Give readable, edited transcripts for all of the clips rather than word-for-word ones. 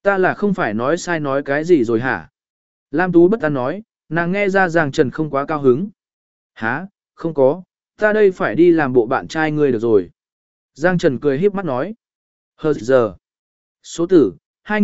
Ta là không phải nói sai nói cái gì rồi hả? Lam Tú bất an nói, nàng nghe ra Giang Trần không quá cao hứng. Hả, không có, ta đây phải đi làm bộ bạn trai ngươi được rồi. Giang Trần cười híp mắt nói. Hờ giờ. Số tử,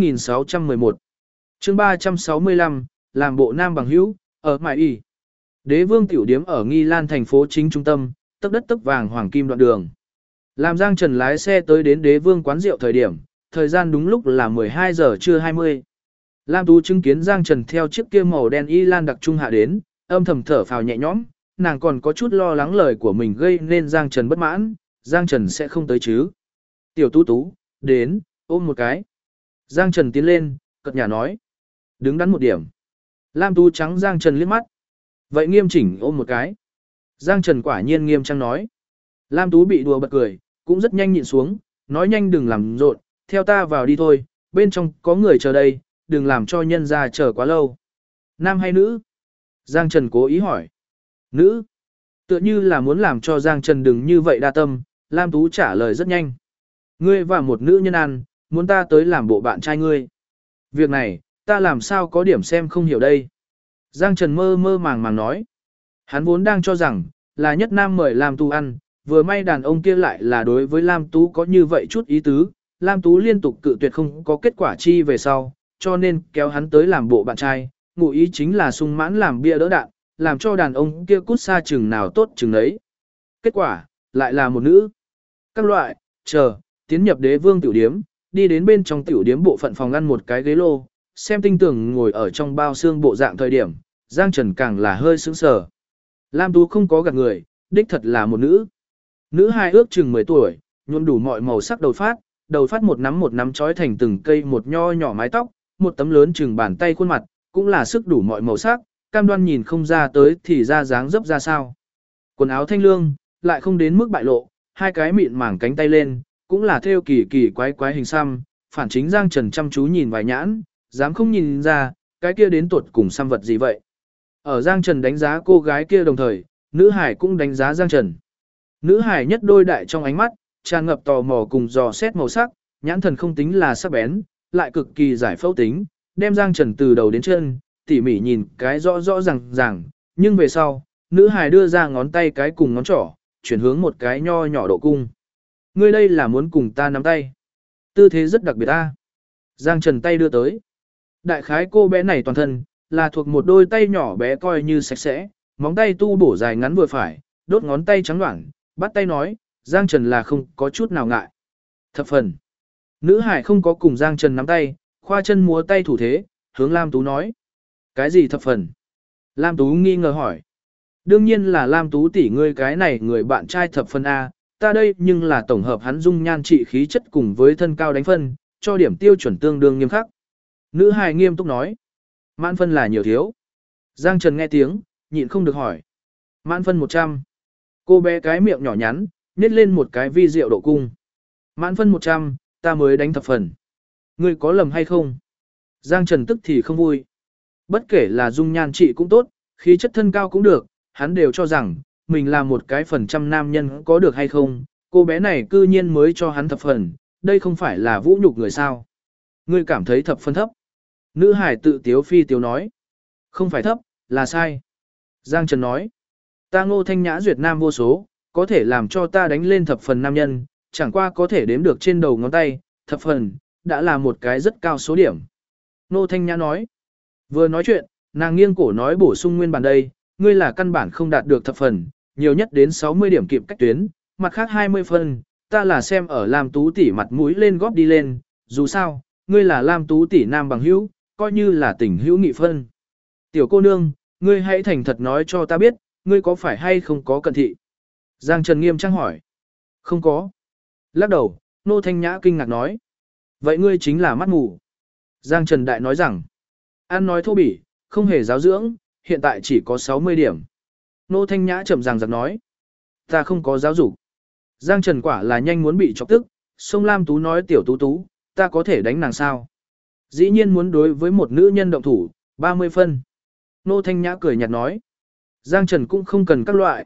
2611. chương 365, làm bộ nam bằng hữu, ở Mại Y. Đế vương tiểu điếm ở Nghi Lan thành phố chính trung tâm, tấp đất tấp vàng hoàng kim đoạn đường. Làm Giang Trần lái xe tới đến đế vương quán rượu thời điểm, thời gian đúng lúc là 12 giờ trưa 20. Lam Tú chứng kiến Giang Trần theo chiếc kia màu đen y lan đặc trung hạ đến, âm thầm thở phào nhẹ nhõm, nàng còn có chút lo lắng lời của mình gây nên Giang Trần bất mãn, Giang Trần sẽ không tới chứ. Tiểu Tú Tú, đến, ôm một cái. Giang Trần tiến lên, cợt nhả nói. Đứng đắn một điểm. Lam Tú trắng Giang Trần liếc mắt. Vậy nghiêm chỉnh ôm một cái. Giang Trần quả nhiên nghiêm trang nói. Lam Tú bị đùa bật cười, cũng rất nhanh nhịn xuống, nói nhanh đừng làm rộn, theo ta vào đi thôi, bên trong có người chờ đây, đừng làm cho nhân ra chờ quá lâu. Nam hay nữ? Giang Trần cố ý hỏi. Nữ. Tựa như là muốn làm cho Giang Trần đừng như vậy đa tâm, Lam Tú trả lời rất nhanh. Ngươi và một nữ nhân ăn, muốn ta tới làm bộ bạn trai ngươi. Việc này, ta làm sao có điểm xem không hiểu đây. Giang Trần mơ mơ màng màng nói. Hắn vốn đang cho rằng, là nhất nam mời Lam Tú ăn, vừa may đàn ông kia lại là đối với Lam Tú có như vậy chút ý tứ, Lam Tú liên tục cự tuyệt không có kết quả chi về sau, cho nên kéo hắn tới làm bộ bạn trai, ngụ ý chính là sung mãn làm bia đỡ đạn, làm cho đàn ông kia cút xa chừng nào tốt chừng đấy. Kết quả, lại là một nữ. Các loại, tiến nhập đế vương tiểu điếm, đi đến bên trong tiểu điếm bộ phận phòng ăn một cái ghế lô, xem tinh tưởng ngồi ở trong bao xương bộ dạng thời điểm, Giang Trần càng là hơi sững sờ. Lam Tú không có gạt người, đích thật là một nữ. Nữ hài ước chừng 10 tuổi, nhuộm đủ mọi màu sắc đầu phát một nắm trói thành từng cây một nho nhỏ mái tóc, một tấm lớn chừng bàn tay khuôn mặt, cũng là sức đủ mọi màu sắc, cam đoan nhìn không ra tới thì ra dáng dấp ra sao. Quần áo thanh lương, lại không đến mức bại lộ, hai cái mịn màng cánh tay lên, cũng là theo kỳ kỳ quái hình xăm, phản chính Giang Trần chăm chú nhìn vài nhãn, dám không nhìn ra, cái kia đến tuột cùng xăm vật gì vậy. Ở Giang Trần đánh giá cô gái kia đồng thời, nữ hải cũng đánh giá Giang Trần. Nữ hải nhất đôi đại trong ánh mắt, tràn ngập tò mò cùng dò xét màu sắc, nhãn thần không tính là sắc bén, lại cực kỳ giải phẫu tính, đem Giang Trần từ đầu đến chân, tỉ mỉ nhìn cái rõ ràng, nhưng về sau, nữ hài đưa ra ngón tay cái cùng ngón trỏ, chuyển hướng một cái nho nhỏ độ cung. Ngươi đây là muốn cùng ta nắm tay. Tư thế rất đặc biệt ta. Giang Trần tay đưa tới. Đại khái cô bé này toàn thân, là thuộc một đôi tay nhỏ bé coi như sạch sẽ, móng tay tu bổ dài ngắn vừa phải, đốt ngón tay trắng đoản, bắt tay nói, Giang Trần là không có chút nào ngại. Thập phần. Nữ hải không có cùng Giang Trần nắm tay, khoa chân múa tay thủ thế, hướng Lam Tú nói. Cái gì thập phần? Lam Tú nghi ngờ hỏi. Đương nhiên là Lam Tú tỷ ngươi cái này người bạn trai thập phần A, ta đây nhưng là tổng hợp hắn dung nhan trị khí chất cùng với thân cao đánh phân, cho điểm tiêu chuẩn tương đương nghiêm khắc. Nữ hài nghiêm túc nói. Mãn phân là nhiều thiếu. Giang Trần nghe tiếng, nhịn không được hỏi. Mãn phân 100. Cô bé cái miệng nhỏ nhắn, nhét lên một cái vi diệu độ cung. Mãn phân 100, ta mới đánh thập phần. Ngươi có lầm hay không? Giang Trần tức thì không vui. Bất kể là dung nhan trị cũng tốt, khí chất thân cao cũng được, hắn đều cho rằng, mình là một cái phần trăm nam nhân có được hay không, cô bé này cư nhiên mới cho hắn thập phần, đây không phải là vũ nhục người sao. Ngươi cảm thấy thập phân thấp. Nữ hải tự tiếu phi tiếu nói. Không phải thấp, là sai. Giang Trần nói. Ta Ngô Thanh Nhã duyệt nam vô số, có thể làm cho ta đánh lên thập phần nam nhân, chẳng qua có thể đếm được trên đầu ngón tay, thập phần, đã là một cái rất cao số điểm. Ngô Thanh Nhã nói. Vừa nói chuyện, nàng nghiêng cổ nói bổ sung nguyên bản đây, ngươi là căn bản không đạt được thập phần, nhiều nhất đến 60 điểm kịp cách tuyến, mặt khác 20 phân, ta là xem ở Lam Tú tỷ mặt mũi lên góp đi lên, dù sao, ngươi là Lam Tú tỷ nam bằng hữu, coi như là tình hữu nghị phân. Tiểu cô nương, ngươi hãy thành thật nói cho ta biết, ngươi có phải hay không có cận thị? Giang Trần nghiêm trang hỏi. Không có. Lắc đầu, Nô Thanh Nhã kinh ngạc nói. Vậy ngươi chính là mắt mù. Giang Trần đại nói rằng, ăn nói thô bỉ, không hề giáo dưỡng, hiện tại chỉ có 60 điểm. Nô Thanh Nhã chậm ràng giặc nói. Ta không có giáo dục. Giang Trần quả là nhanh muốn bị chọc tức, sông Lam Tú nói tiểu tú tú, ta có thể đánh nàng sao? Dĩ nhiên muốn đối với một nữ nhân động thủ, 30 phân. Nô Thanh Nhã cười nhạt nói. Giang Trần cũng không cần các loại,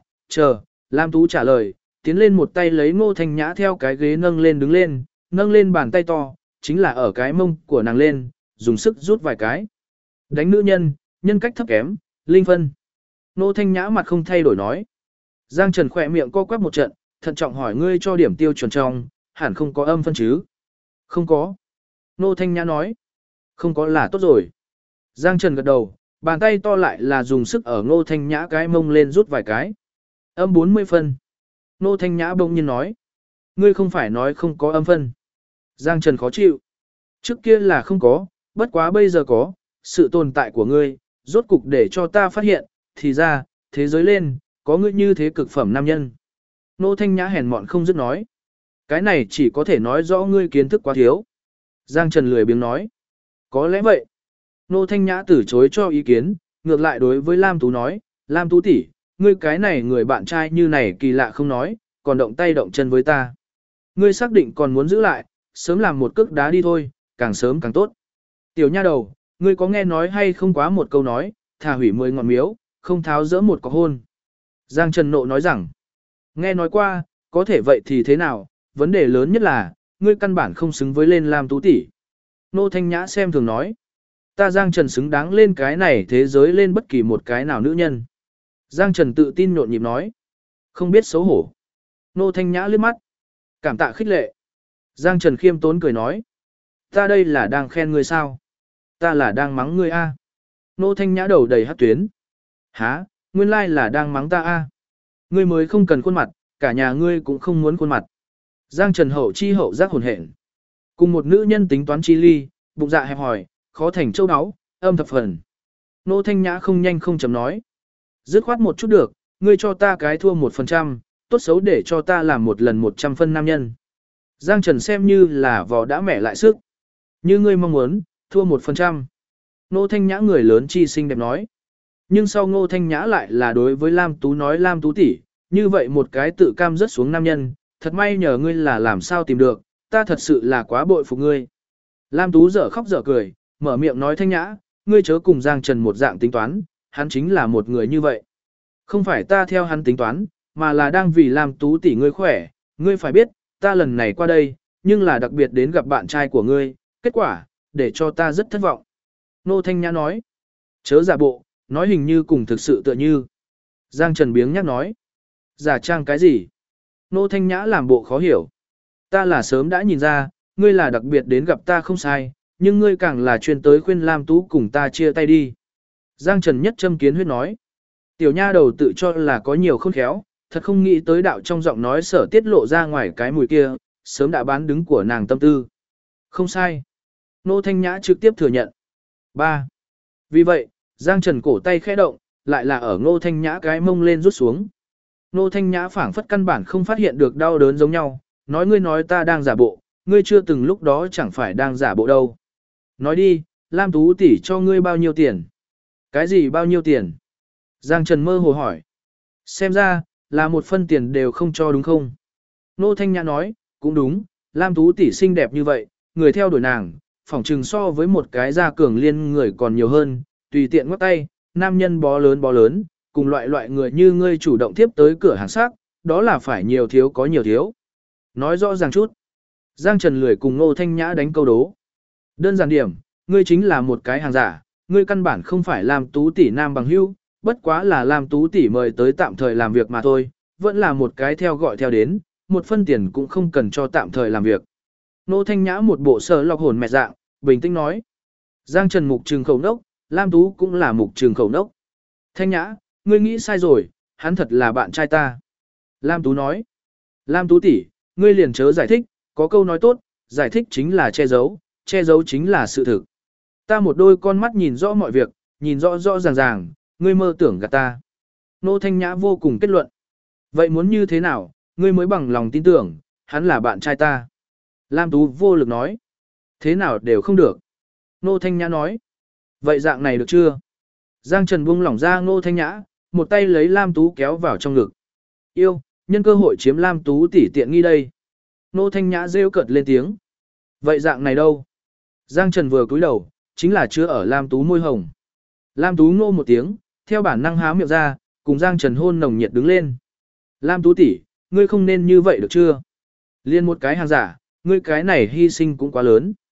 Lam Tú trả lời, tiến lên một tay lấy Ngô Thanh Nhã theo cái ghế nâng lên đứng lên, nâng lên bàn tay to, chính là ở cái mông của nàng lên, dùng sức rút vài cái. Đánh nữ nhân, nhân cách thấp kém, linh phân. Nô Thanh Nhã mặt không thay đổi nói. Giang Trần khỏe miệng co quắp một trận, thận trọng hỏi ngươi cho điểm tiêu chuẩn trong, hẳn không có âm phân chứ? Không có. Nô Thanh Nhã nói. Không có là tốt rồi. Giang Trần gật đầu, bàn tay to lại là dùng sức ở Nô Thanh Nhã cái mông lên rút vài cái. Âm 40 phân. Nô Thanh Nhã bỗng nhiên nói. Ngươi không phải nói không có âm phân. Giang Trần khó chịu. Trước kia là không có, bất quá bây giờ có, sự tồn tại của ngươi, rốt cục để cho ta phát hiện, thì ra, thế giới lên, có ngươi như thế cực phẩm nam nhân. Nô Thanh Nhã hèn mọn không dứt nói. Cái này chỉ có thể nói rõ ngươi kiến thức quá thiếu. Giang Trần lười biếng nói. Có lẽ vậy. Nô Thanh Nhã từ chối cho ý kiến, ngược lại đối với Lam Tú nói, Lam Tú tỷ, ngươi cái này người bạn trai như này kỳ lạ không nói, còn động tay động chân với ta. Ngươi xác định còn muốn giữ lại, sớm làm một cước đá đi thôi, càng sớm càng tốt. Tiểu nha đầu, ngươi có nghe nói hay không quá một câu nói, thả hủy 10 ngọn miếu, không tháo dỡ một cọc hôn. Giang Trần nộ nói rằng, nghe nói qua, có thể vậy thì thế nào, vấn đề lớn nhất là, ngươi căn bản không xứng với lên Lam Tú tỷ. Nô Thanh Nhã xem thường nói, ta Giang Trần xứng đáng lên cái này thế giới lên bất kỳ một cái nào nữ nhân. Giang Trần tự tin nhộn nhịp nói, không biết xấu hổ. Nô Thanh Nhã liếc mắt, cảm tạ khích lệ. Giang Trần khiêm tốn cười nói, ta đây là đang khen ngươi sao? Ta là đang mắng ngươi a. Nô Thanh Nhã đầu đầy hắc tuyến. Hả, nguyên lai là đang mắng ta a. Ngươi mới không cần khuôn mặt, cả nhà ngươi cũng không muốn khuôn mặt. Giang Trần hậu chi hậu giác hồn hển. Cùng một nữ nhân tính toán chi ly, bụng dạ hẹp hòi, khó thành châu áo, âm thập phần. Nô Thanh Nhã không nhanh không chậm nói. Dứt khoát một chút được, ngươi cho ta cái thua 1%, tốt xấu để cho ta làm một lần 100 phân nam nhân. Giang Trần xem như là vò đã mẻ lại sức. Như ngươi mong muốn, thua 1%. Nô Thanh Nhã người lớn chi xinh đẹp nói. Nhưng sau Ngô Thanh Nhã lại là đối với Lam Tú nói Lam Tú tỷ, như vậy một cái tự cam rớt xuống nam nhân, thật may nhờ ngươi là làm sao tìm được, ta thật sự là quá bội phục ngươi. Lam Tú dở khóc dở cười, mở miệng nói Thanh Nhã, ngươi chớ cùng Giang Trần một dạng tính toán, hắn chính là một người như vậy. Không phải ta theo hắn tính toán, mà là đang vì Lam Tú tỷ ngươi khỏe, ngươi phải biết, ta lần này qua đây, nhưng là đặc biệt đến gặp bạn trai của ngươi, kết quả, để cho ta rất thất vọng. Nô Thanh Nhã nói, chớ giả bộ, nói hình như cùng thực sự tựa như. Giang Trần biếng nhắc nói, giả trang cái gì? Nô Thanh Nhã làm bộ khó hiểu. Ta là sớm đã nhìn ra, ngươi là đặc biệt đến gặp ta không sai, nhưng ngươi càng là chuyên tới khuyên Lam Tú cùng ta chia tay đi. Giang Trần nhất châm kiến huyết nói, tiểu nha đầu tự cho là có nhiều khôn khéo, thật không nghĩ tới đạo trong giọng nói sở tiết lộ ra ngoài cái mùi kia, sớm đã bán đứng của nàng tâm tư. Không sai. Nô Thanh Nhã trực tiếp thừa nhận. 3. Vì vậy, Giang Trần cổ tay khẽ động, lại là ở Ngô Thanh Nhã cái mông lên rút xuống. Ngô Thanh Nhã phảng phất căn bản không phát hiện được đau đớn giống nhau, nói ngươi nói ta đang giả bộ, ngươi chưa từng lúc đó chẳng phải đang giả bộ đâu. Nói đi, Lam Tú tỷ cho ngươi bao nhiêu tiền? Cái gì bao nhiêu tiền? Giang Trần mơ hồ hỏi. Xem ra, là một phân tiền đều không cho đúng không? Ngô Thanh Nhã nói, cũng đúng, Lam Tú tỷ xinh đẹp như vậy, người theo đuổi nàng, phỏng chừng so với một cái gia cường liên người còn nhiều hơn, tùy tiện ngoắc tay, nam nhân bó lớn, cùng loại người như ngươi chủ động tiếp tới cửa hàng sắc, đó là phải nhiều thiếu có nhiều thiếu. Nói rõ ràng chút. Giang Trần lười cùng Ngô Thanh Nhã đánh câu đố. Đơn giản điểm, ngươi chính là một cái hàng giả, ngươi căn bản không phải làm Tú tỷ nam bằng hữu, bất quá là làm Tú tỷ mời tới tạm thời làm việc mà thôi, vẫn là một cái theo gọi theo đến, một phân tiền cũng không cần cho tạm thời làm việc. Ngô Thanh Nhã một bộ sờ lọc hồn mẹ dạng, bình tĩnh nói. Giang Trần mục trừng khẩu nốc, Lam Tú cũng là mục trường khẩu nốc. Thanh Nhã, ngươi nghĩ sai rồi, hắn thật là bạn trai ta. Lam Tú nói. Lam Tú tỷ, ngươi liền chớ giải thích, có câu nói tốt, giải thích chính là che giấu chính là sự thực. Ta một đôi con mắt nhìn rõ mọi việc, nhìn rõ rõ ràng, ngươi mơ tưởng gạt ta. Nô Thanh Nhã vô cùng kết luận. Vậy muốn như thế nào, ngươi mới bằng lòng tin tưởng, hắn là bạn trai ta. Lam Tú vô lực nói. Thế nào đều không được. Nô Thanh Nhã nói. Vậy dạng này được chưa? Giang Trần buông lỏng ra Ngô Thanh Nhã, một tay lấy Lam Tú kéo vào trong ngực. Yêu, nhân cơ hội chiếm Lam Tú tỷ tiện nghi đây. Ngô Thanh Nhã rêu cợt lên tiếng. Vậy dạng này đâu? Giang Trần vừa cúi đầu, chính là chứa ở Lam Tú môi hồng. Lam Tú ngô một tiếng, theo bản năng há miệng ra, cùng Giang Trần hôn nồng nhiệt đứng lên. Lam Tú tỷ, ngươi không nên như vậy được chưa? Liên một cái hàng giả, ngươi cái này hy sinh cũng quá lớn.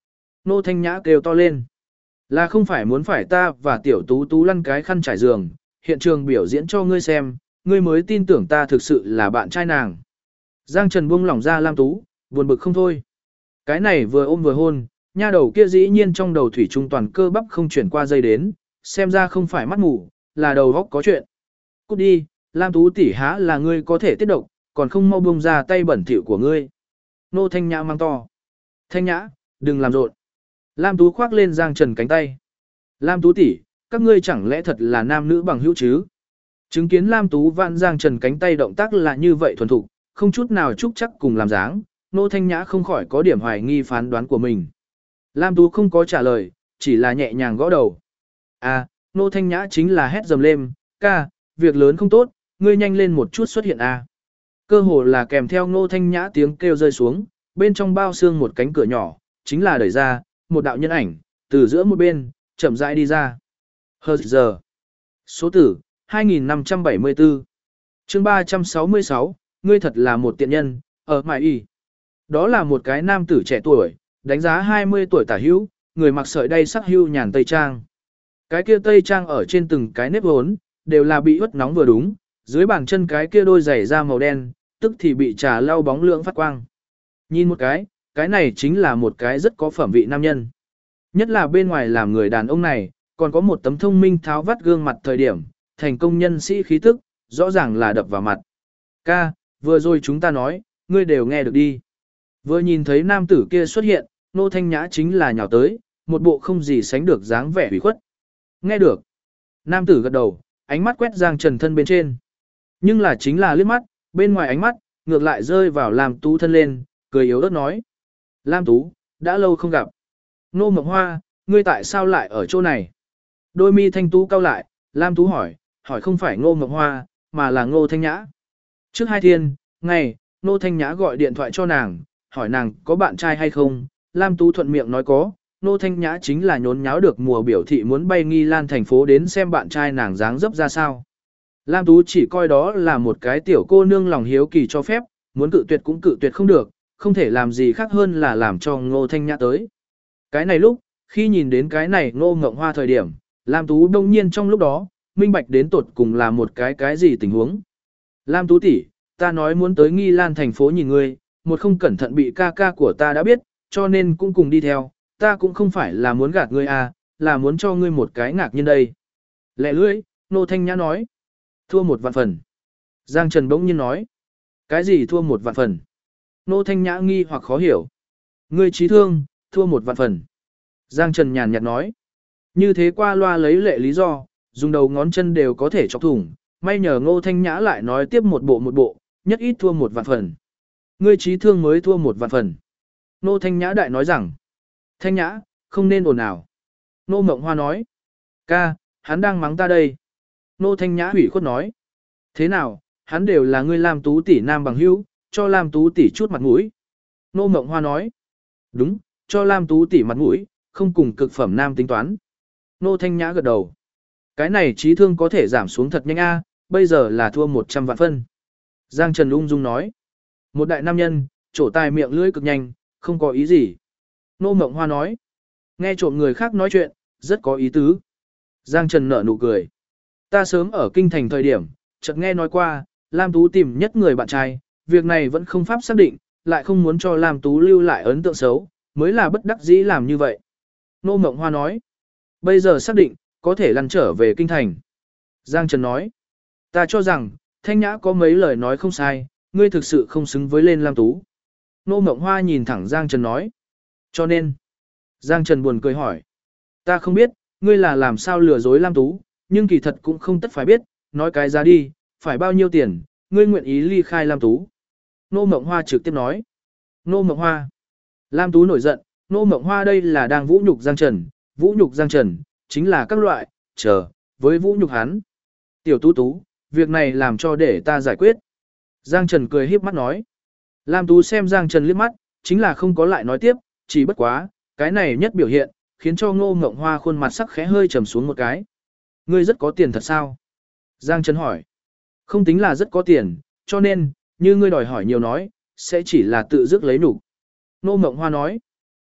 Nô Thanh Nhã kêu to lên. Là không phải muốn phải ta và tiểu tú tú lăn cái khăn trải giường, hiện trường biểu diễn cho ngươi xem, ngươi mới tin tưởng ta thực sự là bạn trai nàng. Giang Trần buông lỏng ra Lam Tú, buồn bực không thôi. Cái này vừa ôm vừa hôn, nha đầu kia dĩ nhiên trong đầu thủy trung toàn cơ bắp không chuyển qua dây đến, xem ra không phải mắt mù, là đầu góc có chuyện. Cút đi, Lam Tú tỷ há là ngươi có thể tiết độc, còn không mau buông ra tay bẩn thỉu của ngươi. Nô Thanh Nhã mang to. Thanh Nhã, đừng làm rộn. Lam Tú khoác lên Giang Trần cánh tay. Lam Tú tỷ, các ngươi chẳng lẽ thật là nam nữ bằng hữu chứ? Chứng kiến Lam Tú vạn Giang Trần cánh tay động tác là như vậy thuần thục, không chút nào chúc chắc cùng làm dáng, Nô Thanh Nhã không khỏi có điểm hoài nghi phán đoán của mình. Lam Tú không có trả lời, chỉ là nhẹ nhàng gõ đầu. À, Nô Thanh Nhã chính là hét dầm lên, ca, việc lớn không tốt, ngươi nhanh lên một chút xuất hiện a. Cơ hồ là kèm theo Nô Thanh Nhã tiếng kêu rơi xuống, bên trong bao xương một cánh cửa nhỏ, chính là đẩy ra, một đạo nhân ảnh, từ giữa một bên, chậm rãi đi ra. Hờ giờ. Số tử, 2574. Chương 366, ngươi thật là một tiện nhân, ở mại y. Đó là một cái nam tử trẻ tuổi, đánh giá 20 tuổi tả hữu, người mặc sợi đay sắc hưu nhàn tây trang. Cái kia tây trang ở trên từng cái nếp hốn, đều là bị ướt nóng vừa đúng, dưới bàn chân cái kia đôi giày da màu đen, tức thì bị trà lau bóng lượng phát quang. Nhìn một cái này chính là một cái rất có phẩm vị nam nhân. Nhất là bên ngoài làm người đàn ông này, còn có một tấm thông minh tháo vắt gương mặt thời điểm, thành công nhân sĩ khí tức, rõ ràng là đập vào mặt. Ca, vừa rồi chúng ta nói, ngươi đều nghe được đi. Vừa nhìn thấy nam tử kia xuất hiện, Nô Thanh Nhã chính là nhào tới, một bộ không gì sánh được dáng vẻ ủy khuất. Nghe được. Nam tử gật đầu, ánh mắt quét Giang Trần thân bên trên. Nhưng là chính là liếc mắt, bên ngoài ánh mắt, ngược lại rơi vào Lam Tú thân lên, cười yếu ớt nói. Lam Tú, đã lâu không gặp. Nô Mộng Hoa, ngươi tại sao lại ở chỗ này? Đôi mi thanh tú cau lại, Lam Tú hỏi không phải Ngô Mộng Hoa, mà là Ngô Thanh Nhã. Trước 2 thiên, ngày, Ngô Thanh Nhã gọi điện thoại cho nàng, hỏi nàng có bạn trai hay không, Lam Tú thuận miệng nói có, Ngô Thanh Nhã chính là nhốn nháo được mùa biểu thị muốn bay Nghi Lan thành phố đến xem bạn trai nàng dáng dấp ra sao. Lam Tú chỉ coi đó là một cái tiểu cô nương lòng hiếu kỳ cho phép, muốn cự tuyệt cũng cự tuyệt không được, không thể làm gì khác hơn là làm cho Ngô Thanh Nhã tới. Cái này lúc, khi nhìn đến cái này Ngô Ngộng Hoa thời điểm, Lam Tú đông nhiên trong lúc đó, minh bạch đến tột cùng là một cái gì tình huống. Lam Tú tỷ, ta nói muốn tới Nghi Lan thành phố nhìn ngươi, một không cẩn thận bị ca ca của ta đã biết, cho nên cũng cùng đi theo, ta cũng không phải là muốn gạt ngươi à, là muốn cho ngươi một cái ngạc nhiên đây. Lẹ lưỡi, Ngô Thanh Nhã nói. Thua 1 vạn phần. Giang Trần bỗng nhiên nói. Cái gì thua 1 vạn phần? Ngô Thanh Nhã nghi hoặc khó hiểu. Ngươi trí thương, thua 1 vạn phần. Giang Trần nhàn nhạt nói. Như thế qua loa lấy lệ lý do, dùng đầu ngón chân đều có thể chọc thủng, may nhờ Ngô Thanh Nhã lại nói tiếp một bộ, nhất ít thua 1 vạn phần. Ngươi trí thương mới thua 1 vạn phần. Ngô Thanh Nhã đại nói rằng. Thanh Nhã, không nên ồn ào. Ngô Mộng Hoa nói. Ca, hắn đang mắng ta đây. Ngô Thanh Nhã hủy khuất nói. Thế nào, hắn đều là ngươi Lam Tú tỷ nam bằng hữu, cho Lam Tú tỷ chút mặt mũi. Ngô Mộng Hoa nói. Đúng, cho Lam Tú tỷ mặt mũi, không cùng cực phẩm nam tính toán. Ngô Thanh Nhã gật đầu. Cái này trí thương có thể giảm xuống thật nhanh a, bây giờ là thua 100 vạn phân. Giang Trần ung dung nói. Một đại nam nhân, trổ tài miệng lưỡi cực nhanh, không có ý gì. Ngô Mộng Hoa nói. Nghe trộm người khác nói chuyện, rất có ý tứ. Giang Trần nở nụ cười. Ta sớm ở kinh thành thời điểm, chợt nghe nói qua, Lam Tú tìm nhất người bạn trai, việc này vẫn không pháp xác định, lại không muốn cho Lam Tú lưu lại ấn tượng xấu, mới là bất đắc dĩ làm như vậy. Ngô Mộng Hoa nói. Bây giờ xác định, có thể lăn trở về kinh thành. Giang Trần nói. Ta cho rằng, Thanh Nhã có mấy lời nói không sai, ngươi thực sự không xứng với lên Lam Tú. Ngô Mộng Hoa nhìn thẳng Giang Trần nói. Cho nên. Giang Trần buồn cười hỏi. Ta không biết, ngươi là làm sao lừa dối Lam Tú, nhưng kỳ thật cũng không tất phải biết, nói cái giá đi, phải bao nhiêu tiền, ngươi nguyện ý ly khai Lam Tú. Ngô Mộng Hoa trực tiếp nói. Ngô Mộng Hoa. Lam Tú nổi giận, Ngô Mộng Hoa đây là đang vũ nhục Giang Trần, vũ nhục Giang Trần, chính là các loại, với vũ nhục hắn. Tiểu Tú Tú, việc này làm cho để ta giải quyết. Giang Trần cười híp mắt nói. Lam Tú xem Giang Trần liếc mắt, chính là không có lại nói tiếp, chỉ bất quá, cái này nhất biểu hiện, khiến cho Ngô Mộng Hoa khuôn mặt sắc khẽ hơi trầm xuống một cái. Ngươi rất có tiền thật sao? Giang Trần hỏi. Không tính là rất có tiền, cho nên, như ngươi đòi hỏi nhiều nói, sẽ chỉ là tự dứt lấy nhục. Ngô Mộng Hoa nói.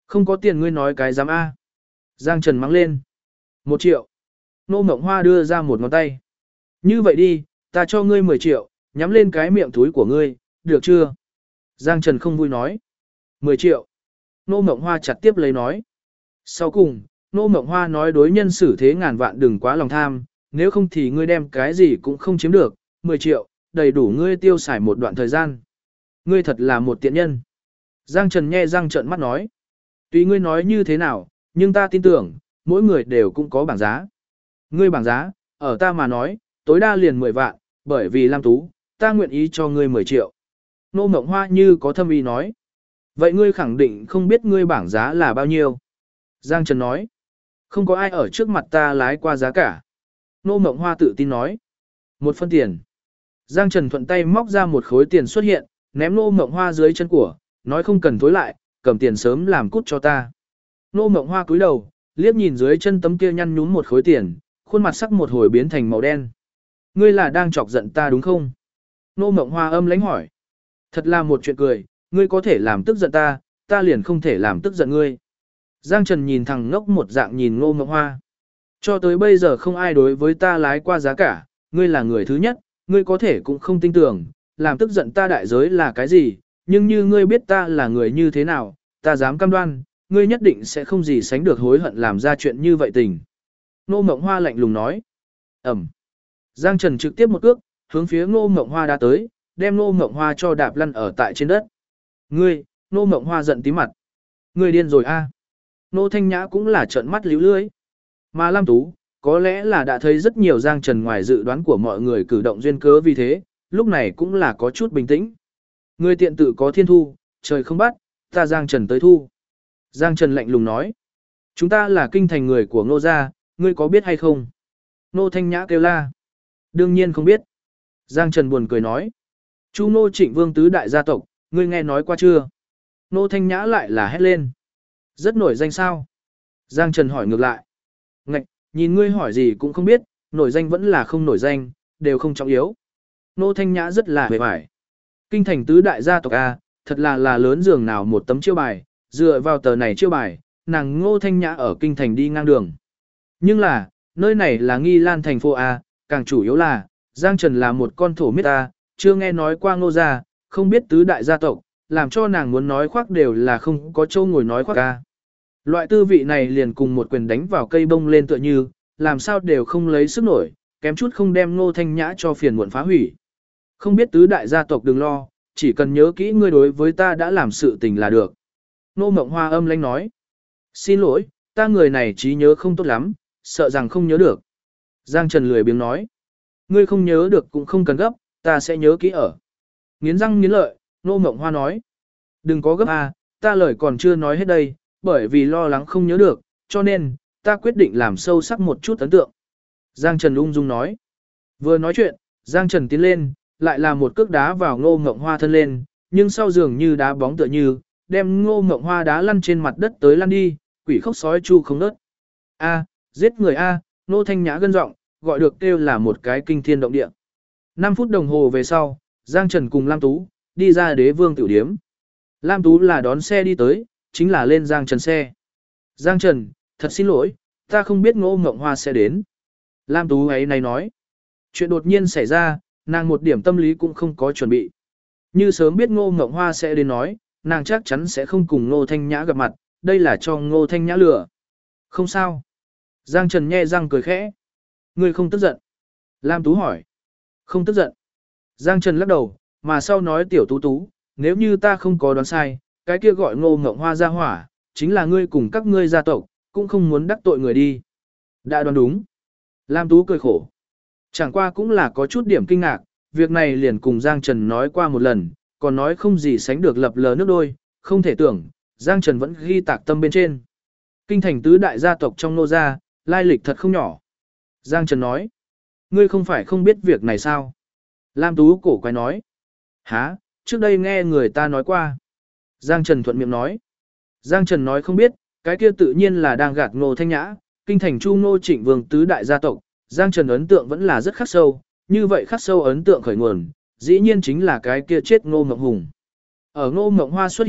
Không có tiền ngươi nói cái dám A. Giang Trần mắng lên. 1 triệu. Ngô Mộng Hoa đưa ra một ngón tay. Như vậy đi, ta cho ngươi 10 triệu, nhắm lên cái miệng túi của ngươi, được chưa? Giang Trần không vui nói. 10 triệu. Ngô Mộng Hoa chặt tiếp lấy nói. Sau cùng, Ngô Mộng Hoa nói đối nhân xử thế ngàn vạn đừng quá lòng tham, nếu không thì ngươi đem cái gì cũng không chiếm được, 10 triệu, đầy đủ ngươi tiêu xài một đoạn thời gian. Ngươi thật là một tiện nhân. Giang Trần nhe răng trợn mắt nói. Tùy ngươi nói như thế nào, nhưng ta tin tưởng, mỗi người đều cũng có bảng giá. Ngươi bảng giá, ở ta mà nói, tối đa liền 10 vạn, bởi vì Lam Tú, ta nguyện ý cho ngươi 10 triệu. Ngô Mộng Hoa như có thâm ý nói. Vậy ngươi khẳng định không biết ngươi bảng giá là bao nhiêu. Giang Trần nói. Không có ai ở trước mặt ta lái qua giá cả. Ngô Mộng Hoa tự tin nói. 1 phân tiền. Giang Trần thuận tay móc ra một khối tiền xuất hiện, ném Ngô Mộng Hoa dưới chân của, nói không cần thối lại, cầm tiền sớm làm cút cho ta. Ngô Mộng Hoa cúi đầu, liếc nhìn dưới chân tấm kia nhăn nhúm một khối tiền, khuôn mặt sắc một hồi biến thành màu đen. Ngươi là đang chọc giận ta đúng không? Ngô Mộng Hoa âm lãnh hỏi. Thật là một chuyện cười, ngươi có thể làm tức giận ta, ta liền không thể làm tức giận ngươi. Giang Trần nhìn thằng ngốc một dạng nhìn Ngô Mộng Hoa. Cho tới bây giờ không ai đối với ta lái qua giá cả, ngươi là người thứ nhất, ngươi có thể cũng không tin tưởng, làm tức giận ta đại giới là cái gì, nhưng như ngươi biết ta là người như thế nào, ta dám cam đoan, ngươi nhất định sẽ không gì sánh được hối hận làm ra chuyện như vậy tình. Ngô Mộng Hoa lạnh lùng nói. Ẩm. Giang Trần trực tiếp một cước, hướng phía Ngô Mộng Hoa đã tới, đem Ngô Mộng Hoa cho đạp lăn ở tại trên đất. Ngươi, Ngô Mộng Hoa giận tí mặt. Ngươi điên rồi a? Ngô Thanh Nhã cũng là trợn mắt líu lưỡi. Mà Lam Tú, có lẽ là đã thấy rất nhiều Giang Trần ngoài dự đoán của mọi người cử động duyên cớ vì thế, lúc này cũng là có chút bình tĩnh. Ngươi tiện tự có thiên thu, trời không bắt, ta Giang Trần tới thu. Giang Trần lạnh lùng nói. Chúng ta là kinh thành người của Ngô gia, ngươi có biết hay không? Ngô Thanh Nhã kêu la. Đương nhiên không biết. Giang Trần buồn cười nói. Chu Ngô Trịnh Vương tứ đại gia tộc, ngươi nghe nói qua chưa? Ngô Thanh Nhã lại là hét lên. Rất nổi danh sao? Giang Trần hỏi ngược lại. Ngạch, nhìn ngươi hỏi gì cũng không biết, nổi danh vẫn là không nổi danh, đều không trọng yếu. Ngô Thanh Nhã rất là hề bại. Kinh thành tứ đại gia tộc A, thật là lớn giường nào một tấm chiêu bài, dựa vào tờ này chiêu bài, nàng Ngô Thanh Nhã ở kinh thành đi ngang đường. Nhưng là, nơi này là Nghi Lan thành phố A, càng chủ yếu là, Giang Trần là một con thổ miết A, chưa nghe nói qua Ngô gia, không biết tứ đại gia tộc, làm cho nàng muốn nói khoác đều là không có châu ngồi nói khoác A. Loại tư vị này liền cùng một quyền đánh vào cây bông lên tựa như, làm sao đều không lấy sức nổi, kém chút không đem Ngô Thanh Nhã cho phiền muộn phá hủy. Không biết tứ đại gia tộc đừng lo, chỉ cần nhớ kỹ ngươi đối với ta đã làm sự tình là được. Ngô Mộng Hoa âm lãnh nói. Xin lỗi, ta người này trí nhớ không tốt lắm, sợ rằng không nhớ được. Giang Trần lười biếng nói. Ngươi không nhớ được cũng không cần gấp, ta sẽ nhớ kỹ ở. Nghiến răng nghiến lợi, Ngô Mộng Hoa nói. Đừng có gấp à, ta lời còn chưa nói hết đây, bởi vì lo lắng không nhớ được, cho nên, ta quyết định làm sâu sắc một chút ấn tượng. Giang Trần ung dung nói. Vừa nói chuyện, Giang Trần tiến lên, lại là một cước đá vào Ngô Mộng Hoa thân lên, nhưng sau dường như đá bóng tựa như, đem Ngô Mộng Hoa đá lăn trên mặt đất tới lăn đi, quỷ khóc sói chu không nớt. A, giết người A, Ngô Thanh Nhã gân giọng, gọi được kêu là một cái kinh thiên động địa. 5 phút đồng hồ về sau, Giang Trần cùng Lam Tú, đi ra Đế Vương tiểu điếm. Lam Tú là đón xe đi tới, chính là lên Giang Trần xe. Giang Trần, thật xin lỗi, ta không biết Ngô Mộng Hoa sẽ đến. Lam Tú ấy này nói. Chuyện đột nhiên xảy ra, nàng một điểm tâm lý cũng không có chuẩn bị. Như sớm biết Ngô Mộng Hoa sẽ đến nói, nàng chắc chắn sẽ không cùng Ngô Thanh Nhã gặp mặt, đây là cho Ngô Thanh Nhã lừa. Không sao. Giang Trần nhe răng cười khẽ. Ngươi không tức giận. Lam Tú hỏi. Không tức giận. Giang Trần lắc đầu, mà sau nói tiểu Tú Tú, nếu như ta không có đoán sai, cái kia gọi Ngô Mộng Hoa ra hỏa, chính là ngươi cùng các ngươi gia tộc, cũng không muốn đắc tội người đi. Đã đoán đúng. Lam Tú cười khổ. Chẳng qua cũng là có chút điểm kinh ngạc, việc này liền cùng Giang Trần nói qua một lần, còn nói không gì sánh được lập lờ nước đôi, không thể tưởng, Giang Trần vẫn ghi tạc tâm bên trên. Kinh thành tứ đại gia tộc trong Ngô gia, lai lịch thật không nhỏ. Giang Trần nói, ngươi không phải không biết việc này sao? Lam Tú cổ quái nói, hả, trước đây nghe người ta nói qua. Giang Trần thuận miệng nói, Giang Trần nói không biết, cái kia tự nhiên là đang gạt Ngô Thanh Nhã, kinh thành Chu Ngô Trịnh Vương tứ đại gia tộc, Giang Trần ấn tượng vẫn là rất khắc sâu, như vậy khắc sâu ấn tượng khởi nguồn, dĩ nhiên chính là cái kia chết Ngô Mộng Hùng. Ở Ngô Mộng Hoa xuất hiện,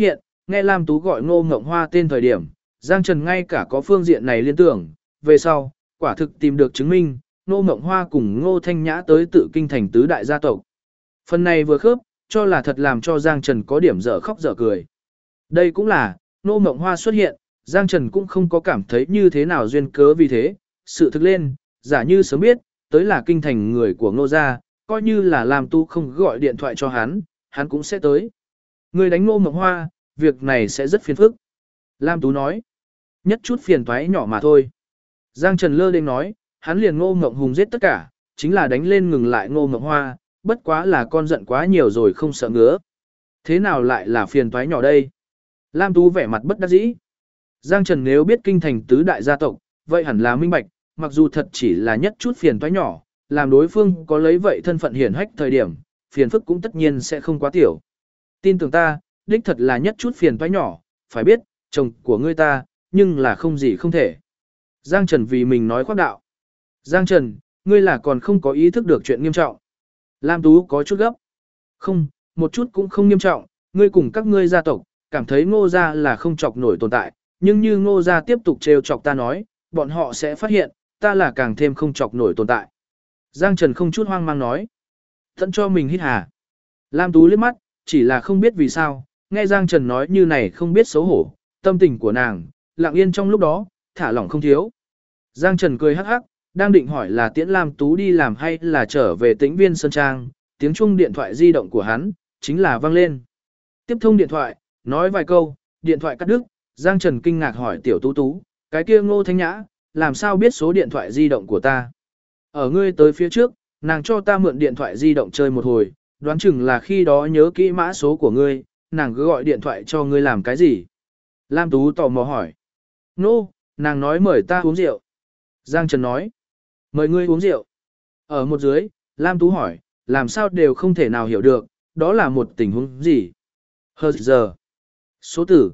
nghe Lam Tú gọi Ngô Ngộng Hoa tên thời điểm, Giang Trần ngay cả có phương diện này liên tưởng, về sau, quả thực tìm được chứng minh, Ngô Ngộng Hoa cùng Ngô Thanh Nhã tới tự kinh thành tứ đại gia tộc. Phần này vừa khớp, cho là thật làm cho Giang Trần có điểm dở khóc dở cười. Đây cũng là, Ngô Ngộng Hoa xuất hiện, Giang Trần cũng không có cảm thấy như thế nào duyên cớ vì thế, sự thực lên, giả như sớm biết, tới là kinh thành người của Ngô gia, coi như là Lam Tú không gọi điện thoại cho hắn cũng sẽ tới. Người đánh Ngô Ngộng Hoa, việc này sẽ rất phiền phức. Lam Tú nói, nhất chút phiền toái nhỏ mà thôi. Giang Trần lơ đến nói, hắn liền Ngô Ngộng Hùng giết tất cả, chính là đánh lên ngừng lại Ngô Ngộng Hoa, bất quá là con giận quá nhiều rồi không sợ ngứa. Thế nào lại là phiền toái nhỏ đây? Lam Tú vẻ mặt bất đắc dĩ. Giang Trần nếu biết kinh thành tứ đại gia tộc, vậy hẳn là minh bạch, mặc dù thật chỉ là nhất chút phiền toái nhỏ, làm đối phương có lấy vậy thân phận hiển hách thời điểm, phiền phức cũng tất nhiên sẽ không quá tiểu. Tin tưởng ta, đích thật là nhất chút phiền toái nhỏ, phải biết, chồng của ngươi ta, nhưng là không gì không thể. Giang Trần vì mình nói khoác đạo. Giang Trần, ngươi là còn không có ý thức được chuyện nghiêm trọng. Lam Tú có chút gấp. Không, một chút cũng không nghiêm trọng, ngươi cùng các ngươi gia tộc, cảm thấy Ngô gia là không chọc nổi tồn tại, nhưng như Ngô gia tiếp tục trêu chọc ta nói, bọn họ sẽ phát hiện, ta là càng thêm không chọc nổi tồn tại. Giang Trần không chút hoang mang nói. Tận cho mình hít hà. Lam Tú liếc mắt, chỉ là không biết vì sao, nghe Giang Trần nói như này không biết xấu hổ, tâm tình của nàng, lặng yên trong lúc đó, thả lỏng không thiếu. Giang Trần cười hắc hắc, đang định hỏi là tiễn Lam Tú đi làm hay là trở về Tĩnh Viên Sơn Trang, tiếng chuông điện thoại di động của hắn, chính là vang lên. Tiếp thông điện thoại, nói vài câu, điện thoại cắt đứt, Giang Trần kinh ngạc hỏi Tiểu Tú Tú, cái kia Ngô Thanh Nhã, làm sao biết số điện thoại di động của ta? Ở ngươi tới phía trước, nàng cho ta mượn điện thoại di động chơi một hồi, đoán chừng là khi đó nhớ kỹ mã số của ngươi, nàng cứ gọi điện thoại cho ngươi làm cái gì? Lam Tú tò mò hỏi. Nô, nàng nói mời ta uống rượu. Giang Trần nói. Mời ngươi uống rượu. Ở một dưới, Lam Tú hỏi, làm sao đều không thể nào hiểu được, đó là một tình huống gì? Hờ giờ. Số tử,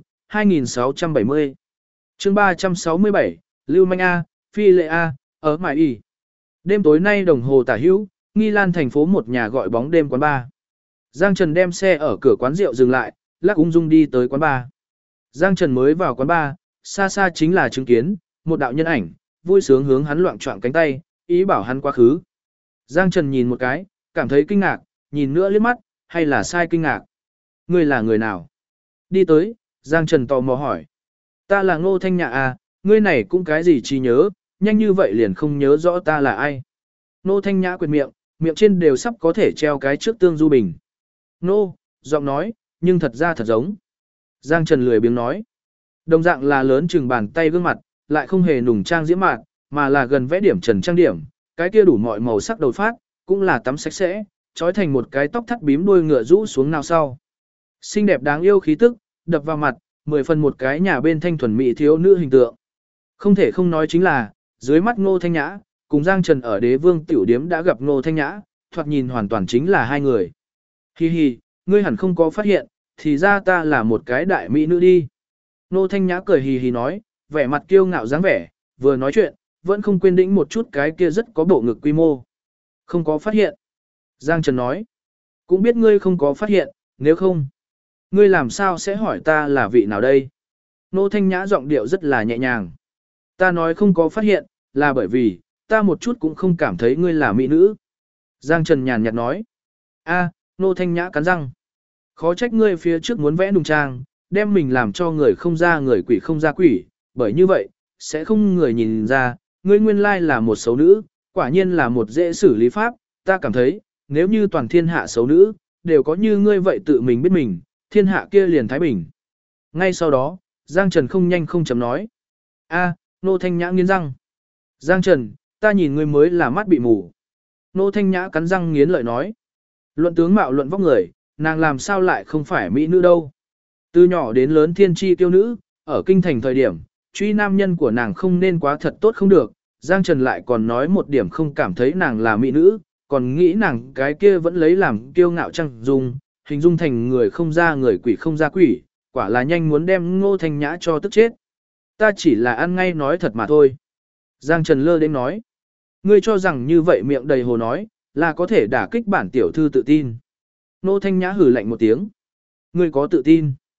2670. chương 367, Lưu Manh A, Phi Lệ A, ở Mại Y. Đêm tối nay đồng hồ tả hữu, Nghi Lan thành phố một nhà gọi bóng đêm quán bar. Giang Trần đem xe ở cửa quán rượu dừng lại, lắc ung dung đi tới quán bar. Giang Trần mới vào quán bar, xa xa chính là chứng kiến, một đạo nhân ảnh, vui sướng hướng hắn loạng choạng cánh tay, ý bảo hắn quá khứ. Giang Trần nhìn một cái, cảm thấy kinh ngạc, nhìn nữa liếc mắt, hay là sai kinh ngạc. Ngươi là người nào? Đi tới, Giang Trần tò mò hỏi. Ta là Ngô Thanh Nhã à, ngươi này cũng cái gì trí nhớ, nhanh như vậy liền không nhớ rõ ta là ai. Ngô Thanh Nhã quyệt miệng, miệng trên đều sắp có thể treo cái trước tương du bình. Nô, giọng nói, nhưng thật ra thật giống. Giang Trần lười biếng nói. Đồng dạng là lớn chừng bàn tay gương mặt, lại không hề nùng trang diễm mạn, mà là gần vẽ điểm trần trang điểm, cái kia đủ mọi màu sắc đầu phát, cũng là tắm sạch sẽ, trói thành một cái tóc thắt bím đuôi ngựa rũ xuống nào sau. Xinh đẹp đáng yêu khí tức, đập vào mặt, 10 phần một cái nhà bên thanh thuần mỹ thiếu nữ hình tượng. Không thể không nói chính là, dưới mắt Ngô Thanh Nhã, cùng Giang Trần ở Đế Vương tiểu điếm đã gặp Ngô Thanh Nhã, thoạt nhìn hoàn toàn chính là hai người. Hi hi, ngươi hẳn không có phát hiện, thì ra ta là một cái đại mỹ nữ đi. Ngô Thanh Nhã cười hì hì nói, vẻ mặt kiêu ngạo dáng vẻ, vừa nói chuyện, vẫn không quên đĩnh một chút cái kia rất có bộ ngực quy mô. Không có phát hiện. Giang Trần nói, cũng biết ngươi không có phát hiện, nếu không, ngươi làm sao sẽ hỏi ta là vị nào đây? Ngô Thanh Nhã giọng điệu rất là nhẹ nhàng. Ta nói không có phát hiện, là bởi vì, ta một chút cũng không cảm thấy ngươi là mỹ nữ. Giang Trần nhàn nhạt nói, a, Ngô Thanh Nhã cắn răng. Khó trách ngươi phía trước muốn vẽ nùng trang, đem mình làm cho người không ra người quỷ không ra quỷ, bởi như vậy, sẽ không người nhìn ra, ngươi nguyên lai là một xấu nữ, quả nhiên là một dễ xử lý pháp, ta cảm thấy, nếu như toàn thiên hạ xấu nữ, đều có như ngươi vậy tự mình biết mình, thiên hạ kia liền thái bình. Ngay sau đó, Giang Trần không nhanh không chậm nói, a, Ngô Thanh Nhã nghiến răng. Giang Trần, ta nhìn ngươi mới là mắt bị mù. Ngô Thanh Nhã cắn răng nghiến lợi nói, luận tướng mạo luận vóc người, nàng làm sao lại không phải mỹ nữ đâu. Từ nhỏ đến lớn thiên tri tiêu nữ, ở kinh thành thời điểm, truy nam nhân của nàng không nên quá thật tốt không được, Giang Trần lại còn nói một điểm không cảm thấy nàng là mỹ nữ, còn nghĩ nàng cái kia vẫn lấy làm kiêu ngạo trăng dung, hình dung thành người không ra người quỷ không ra quỷ, quả là nhanh muốn đem Ngô Thanh Nhã cho tức chết. Ta chỉ là ăn ngay nói thật mà thôi. Giang Trần lơ đến nói, ngươi cho rằng như vậy miệng đầy hồ nói, là có thể đả kích bản tiểu thư tự tin. Ngô Thanh Nhã hử lạnh một tiếng. Ngươi có tự tin.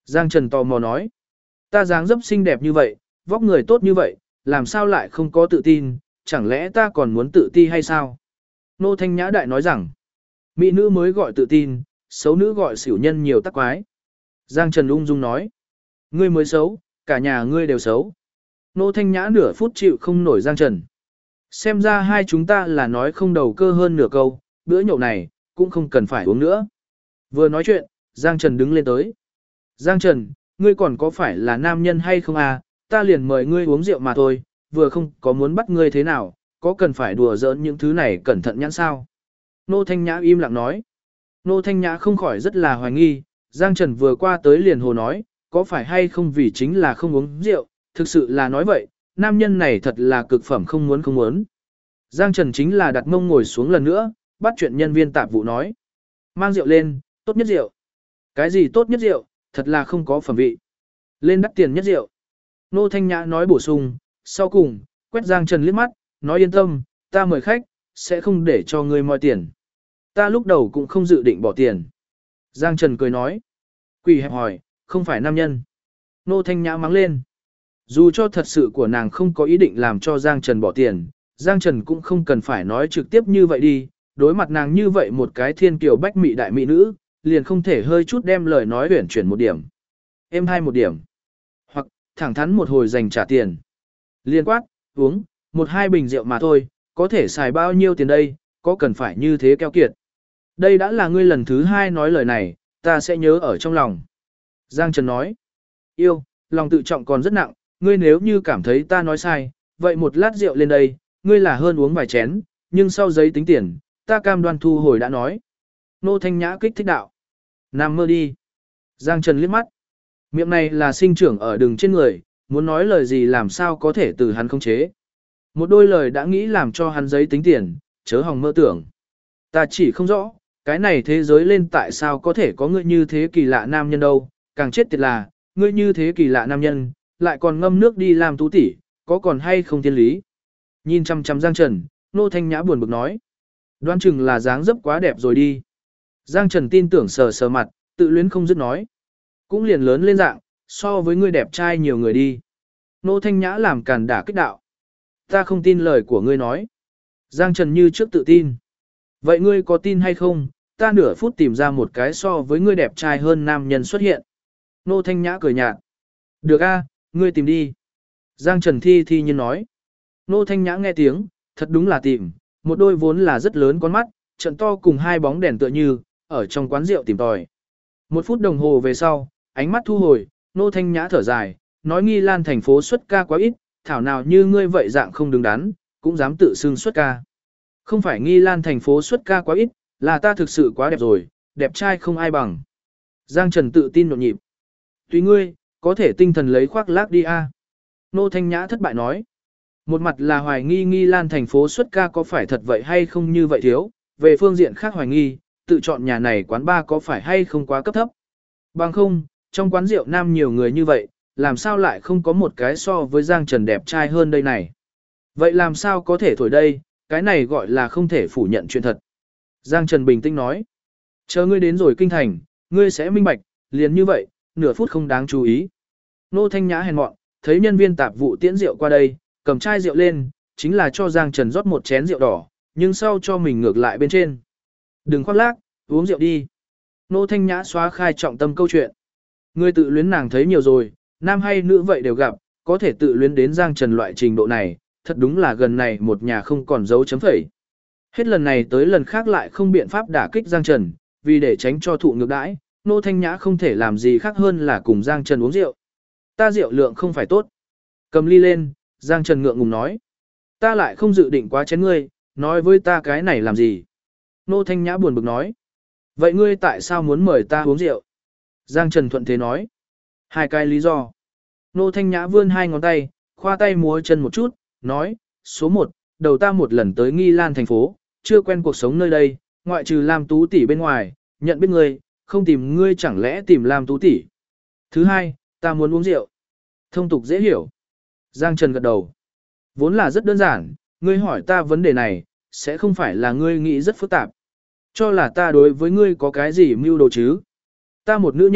Giang Trần tò mò nói. Ta dáng dấp xinh đẹp như vậy, vóc người tốt như vậy, làm sao lại không có tự tin, chẳng lẽ ta còn muốn tự ti hay sao? Nô Thanh Nhã đại nói rằng, mỹ nữ mới gọi tự tin, xấu nữ gọi xỉu nhân nhiều tắc quái. Giang Trần ung dung nói, ngươi mới xấu, cả nhà ngươi đều xấu. Nô Thanh Nhã nửa phút chịu không nổi Giang Trần. Xem ra hai chúng ta là nói không đầu cơ hơn nửa câu, bữa nhậu này, cũng không cần phải uống nữa. Vừa nói chuyện, Giang Trần đứng lên tới. Giang Trần, ngươi còn có phải là nam nhân hay không à, ta liền mời ngươi uống rượu mà thôi, vừa không có muốn bắt ngươi thế nào, có cần phải đùa giỡn những thứ này cẩn thận nhãn sao. Nô Thanh Nhã im lặng nói. Nô Thanh Nhã không khỏi rất là hoài nghi, Giang Trần vừa qua tới liền hồ nói, có phải hay không vì chính là không uống rượu, thực sự là nói vậy, nam nhân này thật là cực phẩm không muốn không muốn. Giang Trần chính là đặt mông ngồi xuống lần nữa, bắt chuyện nhân viên tạp vụ nói. Mang rượu lên, tốt nhất rượu. Cái gì tốt nhất rượu, thật là không có phẩm vị. Lên đắt tiền nhất rượu. Nô Thanh Nhã nói bổ sung, sau cùng, quét Giang Trần liếc mắt, nói yên tâm, ta mời khách, sẽ không để cho ngươi moi tiền. Ta lúc đầu cũng không dự định bỏ tiền. Giang Trần cười nói. Quỷ hẹp hỏi, không phải nam nhân. Nô Thanh Nhã mắng lên. Dù cho thật sự của nàng không có ý định làm cho Giang Trần bỏ tiền, Giang Trần cũng không cần phải nói trực tiếp như vậy đi, đối mặt nàng như vậy một cái thiên kiều bách mỹ đại mỹ nữ, liền không thể hơi chút đem lời nói huyển chuyển một điểm. Em hai một điểm. Hoặc, thẳng thắn một hồi dành trả tiền. Liên quát, uống, một hai bình rượu mà thôi, có thể xài bao nhiêu tiền đây, có cần phải như thế keo kiệt. Đây đã là ngươi lần thứ hai nói lời này, ta sẽ nhớ ở trong lòng. Giang Trần nói, yêu, lòng tự trọng còn rất nặng, ngươi nếu như cảm thấy ta nói sai, vậy một lát rượu lên đây, ngươi là hơn uống vài chén, nhưng sau giấy tính tiền, ta cam đoan thu hồi đã nói. Nô Thanh Nhã kích thích đạo. Nằm mơ đi. Giang Trần liếc mắt. Miệng này là sinh trưởng ở đường trên người, muốn nói lời gì làm sao có thể từ hắn không chế. Một đôi lời đã nghĩ làm cho hắn giấy tính tiền, chớ hòng mơ tưởng. Ta chỉ không rõ, cái này thế giới lên tại sao có thể có ngươi như thế kỳ lạ nam nhân đâu, càng chết tiệt là, ngươi như thế kỳ lạ nam nhân, lại còn ngâm nước đi làm tú tỷ, có còn hay không thiên lý. Nhìn chăm chăm Giang Trần, Nô Thanh Nhã buồn bực nói. Đoán chừng là dáng dấp quá đẹp rồi đi. Giang Trần tin tưởng sờ sờ mặt, tự luyến không dứt nói. Cũng liền lớn lên dạng, so với ngươi đẹp trai nhiều người đi. Nô Thanh Nhã làm càn đả kích đạo. Ta không tin lời của ngươi nói. Giang Trần như trước tự tin. Vậy ngươi có tin hay không, ta nửa phút tìm ra một cái so với ngươi đẹp trai hơn nam nhân xuất hiện. Nô Thanh Nhã cười nhạt. Được a, ngươi tìm đi. Giang Trần thi nhiên nói. Nô Thanh Nhã nghe tiếng, thật đúng là tìm, một đôi vốn là rất lớn con mắt, trận to cùng hai bóng đèn tựa như, ở trong quán rượu tìm tòi. Một phút đồng hồ về sau, ánh mắt thu hồi, Nô Thanh Nhã thở dài, nói Nghi Lan thành phố xuất ca quá ít, thảo nào như ngươi vậy dạng không đứng đắn, cũng dám tự xưng xuất ca. Không phải Nghi Lan thành phố xuất ca quá ít, là ta thực sự quá đẹp rồi, đẹp trai không ai bằng. Giang Trần tự tin nhộn nhịp. Tùy ngươi, có thể tinh thần lấy khoác lác đi a. Nô Thanh Nhã thất bại nói. Một mặt là hoài nghi Nghi Lan thành phố xuất ca có phải thật vậy hay không như vậy thiếu, về phương diện khác hoài nghi, tự chọn nhà này quán bar có phải hay không quá cấp thấp. Bằng không, trong quán rượu nam nhiều người như vậy, làm sao lại không có một cái so với Giang Trần đẹp trai hơn đây này. Vậy làm sao có thể thổi đây, cái này gọi là không thể phủ nhận chuyện thật. Giang Trần bình tĩnh nói, chờ ngươi đến rồi kinh thành, ngươi sẽ minh bạch, liền như vậy, nửa phút không đáng chú ý. Nô Thanh Nhã hèn mọn, thấy nhân viên tạp vụ tiễn rượu qua đây, cầm chai rượu lên, chính là cho Giang Trần rót một chén rượu đỏ, nhưng sau cho mình ngược lại bên trên. Đừng khoác lác, uống rượu đi. Nô Thanh Nhã xóa khai trọng tâm câu chuyện. Người tự luyến nàng thấy nhiều rồi, nam hay nữ vậy đều gặp, có thể tự luyến đến Giang Trần loại trình độ này, thật đúng là gần này một nhà không còn dấu chấm phẩy. Hết lần này tới lần khác lại không biện pháp đả kích Giang Trần, vì để tránh cho thụ ngược đãi, Nô Thanh Nhã không thể làm gì khác hơn là cùng Giang Trần uống rượu. Ta rượu lượng không phải tốt. Cầm ly lên, Giang Trần ngượng ngùng nói. Ta lại không dự định quá chén ngươi, nói với ta cái này làm gì. Nô Thanh Nhã buồn bực nói. Vậy ngươi tại sao muốn mời ta uống rượu? Giang Trần thuận thế nói. Hai cái lý do. Nô Thanh Nhã vươn hai ngón tay, khoa tay múa chân một chút, nói. Số 1, đầu ta một lần tới Nghi Lan thành phố, chưa quen cuộc sống nơi đây, ngoại trừ Lam Tú tỷ bên ngoài, nhận biết ngươi, không tìm ngươi chẳng lẽ tìm Lam Tú tỷ. Thứ 2, ta muốn uống rượu. Thông tục dễ hiểu. Giang Trần gật đầu. Vốn là rất đơn giản, ngươi hỏi ta vấn đề này, sẽ không phải là ngươi nghĩ rất phức tạp. Cho là ta đối với ngươi có cái gì mưu đồ chứ. Ta một nữ nhân,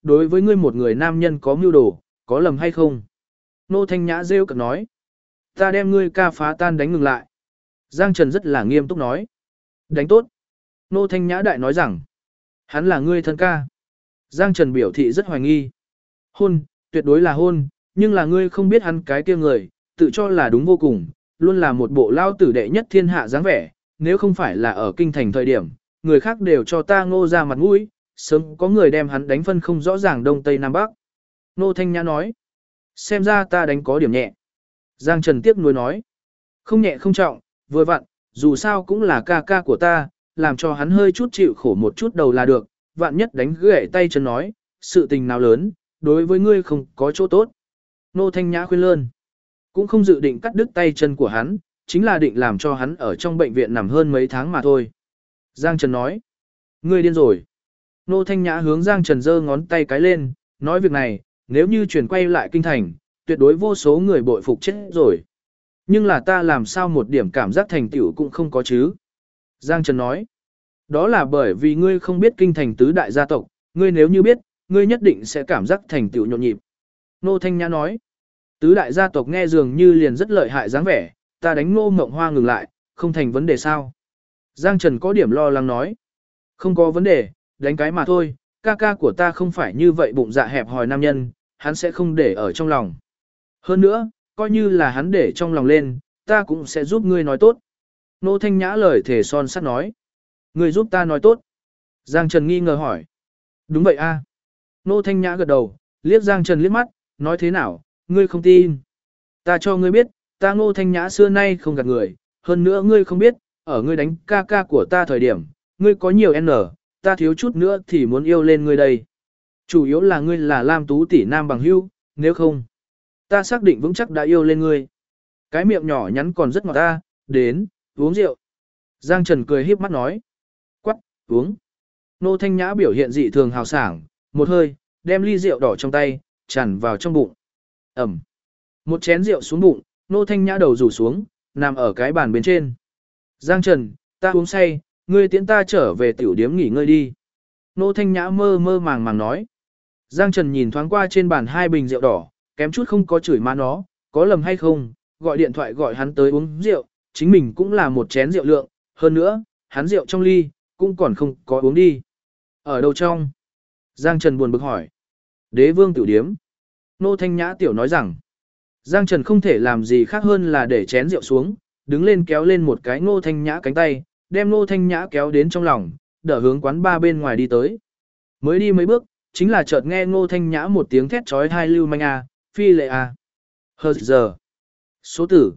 đối với ngươi một người nam nhân có mưu đồ, có lầm hay không? Nô Thanh Nhã rêu cực nói. Ta đem ngươi ca phá tan đánh ngừng lại. Giang Trần rất là nghiêm túc nói. Đánh tốt. Nô Thanh Nhã đại nói rằng. Hắn là ngươi thân ca. Giang Trần biểu thị rất hoài nghi. Hôn, tuyệt đối là hôn, nhưng là ngươi không biết hắn cái kia người, tự cho là đúng vô cùng, luôn là một bộ lao tử đệ nhất thiên hạ dáng vẻ, nếu không phải là ở kinh thành thời điểm, người khác đều cho ta Ngô ra mặt mũi, sớm có người đem hắn đánh phân không rõ ràng đông tây nam bắc. Nô Thanh Nhã nói, xem ra ta đánh có điểm nhẹ. Giang Trần tiếc nuối nói, không nhẹ không trọng, vừa vặn, dù sao cũng là ca ca của ta, làm cho hắn hơi chút chịu khổ một chút đầu là được, vạn nhất đánh gãy tay chân nói, sự tình nào lớn, đối với ngươi không có chỗ tốt. Nô Thanh Nhã khuyên lơn, cũng không dự định cắt đứt tay chân của hắn, chính là định làm cho hắn ở trong bệnh viện nằm hơn mấy tháng mà thôi. Giang Trần nói, ngươi điên rồi. Nô Thanh Nhã hướng Giang Trần giơ ngón tay cái lên, nói việc này, nếu như chuyển quay lại kinh thành, tuyệt đối vô số người bội phục chết rồi. Nhưng là ta làm sao một điểm cảm giác thành tựu cũng không có chứ. Giang Trần nói, đó là bởi vì ngươi không biết kinh thành tứ đại gia tộc, ngươi nếu như biết, ngươi nhất định sẽ cảm giác thành tựu nhộn nhịp. Nô Thanh Nhã nói, tứ đại gia tộc nghe dường như liền rất lợi hại dáng vẻ, ta đánh Ngô Mộng Hoa ngừng lại, không thành vấn đề sao. Giang Trần có điểm lo lắng nói, không có vấn đề, đánh cái mà thôi, ca ca của ta không phải như vậy bụng dạ hẹp hòi nam nhân, hắn sẽ không để ở trong lòng. Hơn nữa, coi như là hắn để trong lòng lên, ta cũng sẽ giúp ngươi nói tốt. Nô Thanh Nhã lời thề son sắt nói, ngươi giúp ta nói tốt. Giang Trần nghi ngờ hỏi, đúng vậy a. Nô Thanh Nhã gật đầu, liếc Giang Trần liếc mắt, nói thế nào, ngươi không tin. Ta cho ngươi biết, ta Ngô Thanh Nhã xưa nay không gạt người, hơn nữa ngươi không biết, ở ngươi đánh ca ca của ta thời điểm, ngươi có nhiều N, ta thiếu chút nữa thì muốn yêu lên ngươi đây. Chủ yếu là ngươi là Lam Tú tỷ nam bằng hữu, nếu không, ta xác định vững chắc đã yêu lên ngươi. Cái miệng nhỏ nhắn còn rất ngọt ta, đến, uống rượu. Giang Trần cười híp mắt nói, quắc, uống. Nô Thanh Nhã biểu hiện dị thường hào sảng, một hơi, đem ly rượu đỏ trong tay, tràn vào trong bụng. Ẩm. Một chén rượu xuống bụng, Nô Thanh Nhã đầu rủ xuống, nằm ở cái bàn bên trên. Giang Trần, ta uống say, ngươi tiễn ta trở về tiểu điếm nghỉ ngơi đi. Nô Thanh Nhã mơ mơ màng màng nói. Giang Trần nhìn thoáng qua trên bàn hai bình rượu đỏ, kém chút không có chửi má nó, có lầm hay không, gọi điện thoại gọi hắn tới uống rượu, chính mình cũng là một chén rượu lượng, hơn nữa, hắn rượu trong ly, cũng còn không có uống đi. Ở đâu trong? Giang Trần buồn bực hỏi. Đế vương tiểu điếm. Nô Thanh Nhã tiểu nói rằng, Giang Trần không thể làm gì khác hơn là để chén rượu xuống, đứng lên kéo lên một cái Nô Thanh Nhã cánh tay, đem Nô Thanh Nhã kéo đến trong lòng, đỡ hướng quán ba bên ngoài đi tới. Mới đi mấy bước, chính là chợt nghe Nô Thanh Nhã một tiếng thét trói hai lưu manh a, phi lệ a. Hờ giờ. Số tử,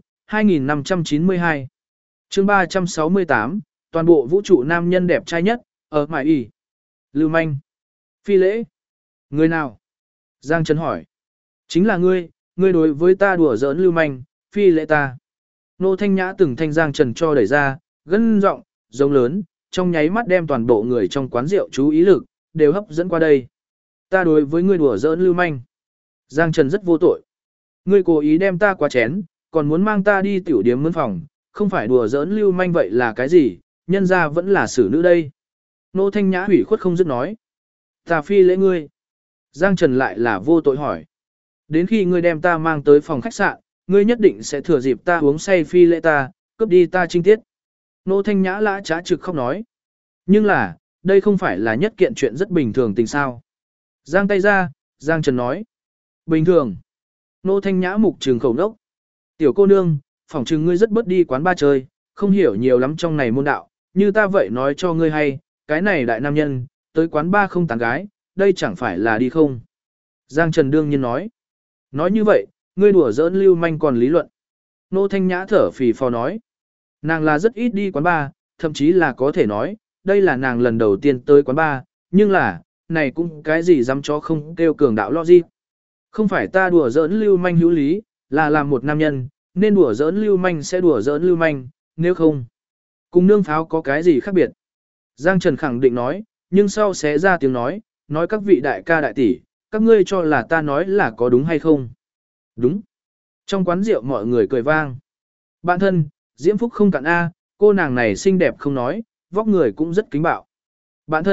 2592. Chương 368, toàn bộ vũ trụ nam nhân đẹp trai nhất, ở mải y. Lưu manh. Phi lễ. Người nào? Giang Trần hỏi. Chính là ngươi, ngươi đối với ta đùa giỡn lưu manh, phi lễ ta. Nô Thanh Nhã từng thanh Giang Trần cho đẩy ra, gân giọng, giống lớn, trong nháy mắt đem toàn bộ người trong quán rượu chú ý lực, đều hấp dẫn qua đây. Ta đối với ngươi đùa giỡn lưu manh. Giang Trần rất vô tội. Ngươi cố ý đem ta quá chén, còn muốn mang ta đi tiểu điếm mướn phòng, không phải đùa giỡn lưu manh vậy là cái gì, nhân ra vẫn là xử nữ đây. Nô Thanh Nhã hủy khuất không dứt nói. Ta phi lễ ngươi. Giang Trần lại là vô tội hỏi. Đến khi ngươi đem ta mang tới phòng khách sạn, ngươi nhất định sẽ thừa dịp ta uống say phi lễ ta, cướp đi ta trinh tiết. Nô Thanh Nhã lã trá trực khóc nói. Nhưng là, đây không phải là nhất kiện chuyện rất bình thường tình sao. Giang tay ra, Giang Trần nói. Bình thường. Nô Thanh Nhã mục trường khẩu nốc. Tiểu cô nương, phỏng chừng ngươi rất bớt đi quán ba chơi, không hiểu nhiều lắm trong này môn đạo, như ta vậy nói cho ngươi hay, cái này đại nam nhân, tới quán ba không tán gái, đây chẳng phải là đi không. Giang Trần đương nhiên nói. Nói như vậy, ngươi đùa giỡn lưu manh còn lý luận. Nô Thanh Nhã thở phì phò nói. Nàng là rất ít đi quán bar, thậm chí là có thể nói, đây là nàng lần đầu tiên tới quán bar, nhưng là, này cũng cái gì dám cho không kêu cường đạo logic. Không phải ta đùa giỡn lưu manh hữu lý, là làm một nam nhân, nên đùa giỡn lưu manh sẽ đùa giỡn lưu manh, nếu không. Cùng nương pháo có cái gì khác biệt. Giang Trần khẳng định nói, nhưng sau xé ra tiếng nói các vị đại ca đại tỷ, các ngươi cho là ta nói là có đúng hay không. Đúng. Trong quán rượu mọi người cười vang. Bạn thân, Diễm Phúc không cạn A, cô nàng này xinh đẹp không nói, vóc người cũng rất kính bạo. Bạn thân,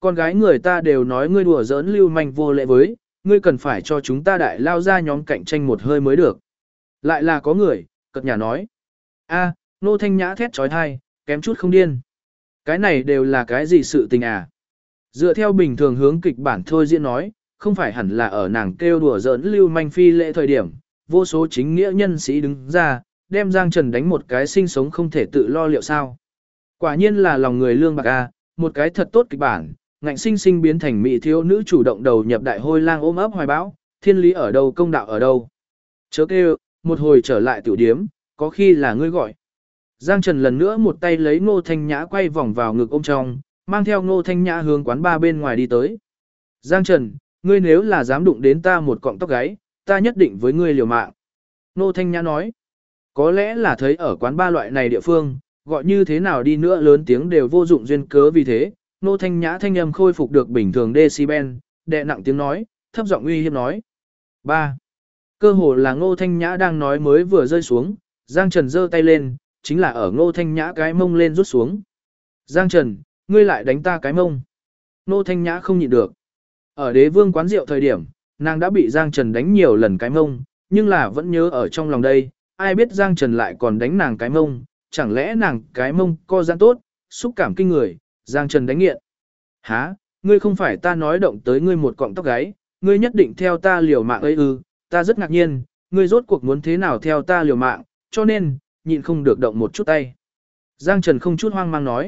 Con gái người ta đều nói ngươi đùa giỡn lưu manh vô lễ với, ngươi cần phải cho chúng ta đại lao ra nhóm cạnh tranh một hơi mới được. Lại là có người, cợt nhả nói. A, Nô Thanh Nhã thét trói thai, kém chút không điên. Cái này đều là cái gì sự tình à? Dựa theo bình thường hướng kịch bản thôi diễn nói, không phải hẳn là ở nàng kêu đùa giỡn lưu manh phi lễ thời điểm, vô số chính nghĩa nhân sĩ đứng ra, đem Giang Trần đánh một cái sinh sống không thể tự lo liệu sao. Quả nhiên là lòng người lương bạc a, một cái thật tốt kịch bản, ngạnh sinh sinh biến thành mỹ thiếu nữ chủ động đầu nhập đại hôi lang ôm ấp hoài bão, thiên lý ở đâu công đạo ở đâu. Chớ kêu, một hồi trở lại tiểu điếm, có khi là ngươi gọi. Giang Trần lần nữa một tay lấy Ngô Thanh Nhã quay vòng vào ngực ôm trong, mang theo Ngô Thanh Nhã hướng quán ba bên ngoài đi tới. Giang Trần, ngươi nếu là dám đụng đến ta một cọng tóc gáy, ta nhất định với ngươi liều mạng. Ngô Thanh Nhã nói, có lẽ là thấy ở quán ba loại này địa phương, gọi như thế nào đi nữa lớn tiếng đều vô dụng duyên cớ vì thế, Ngô Thanh Nhã thanh âm khôi phục được bình thường decibel, đè nặng tiếng nói, thấp giọng uy hiếp nói. 3. Cơ hồ là Ngô Thanh Nhã đang nói mới vừa rơi xuống, Giang Trần giơ tay lên, chính là ở Ngô Thanh Nhã cái mông lên rút xuống. Giang Trần, ngươi lại đánh ta cái mông. Ngô Thanh Nhã không nhịn được. Ở Đế Vương quán rượu thời điểm, nàng đã bị Giang Trần đánh nhiều lần cái mông, nhưng là vẫn nhớ ở trong lòng đây, ai biết Giang Trần lại còn đánh nàng cái mông, chẳng lẽ nàng cái mông co giãn tốt, xúc cảm kinh người, Giang Trần đánh nghiện. Hả, ngươi không phải ta nói động tới ngươi một cọng tóc gáy, ngươi nhất định theo ta liều mạng ấy ư, ta rất ngạc nhiên, ngươi rốt cuộc muốn thế nào theo ta liều mạng, cho nên, nhịn không được động một chút tay. Giang Trần không chút hoang mang nói.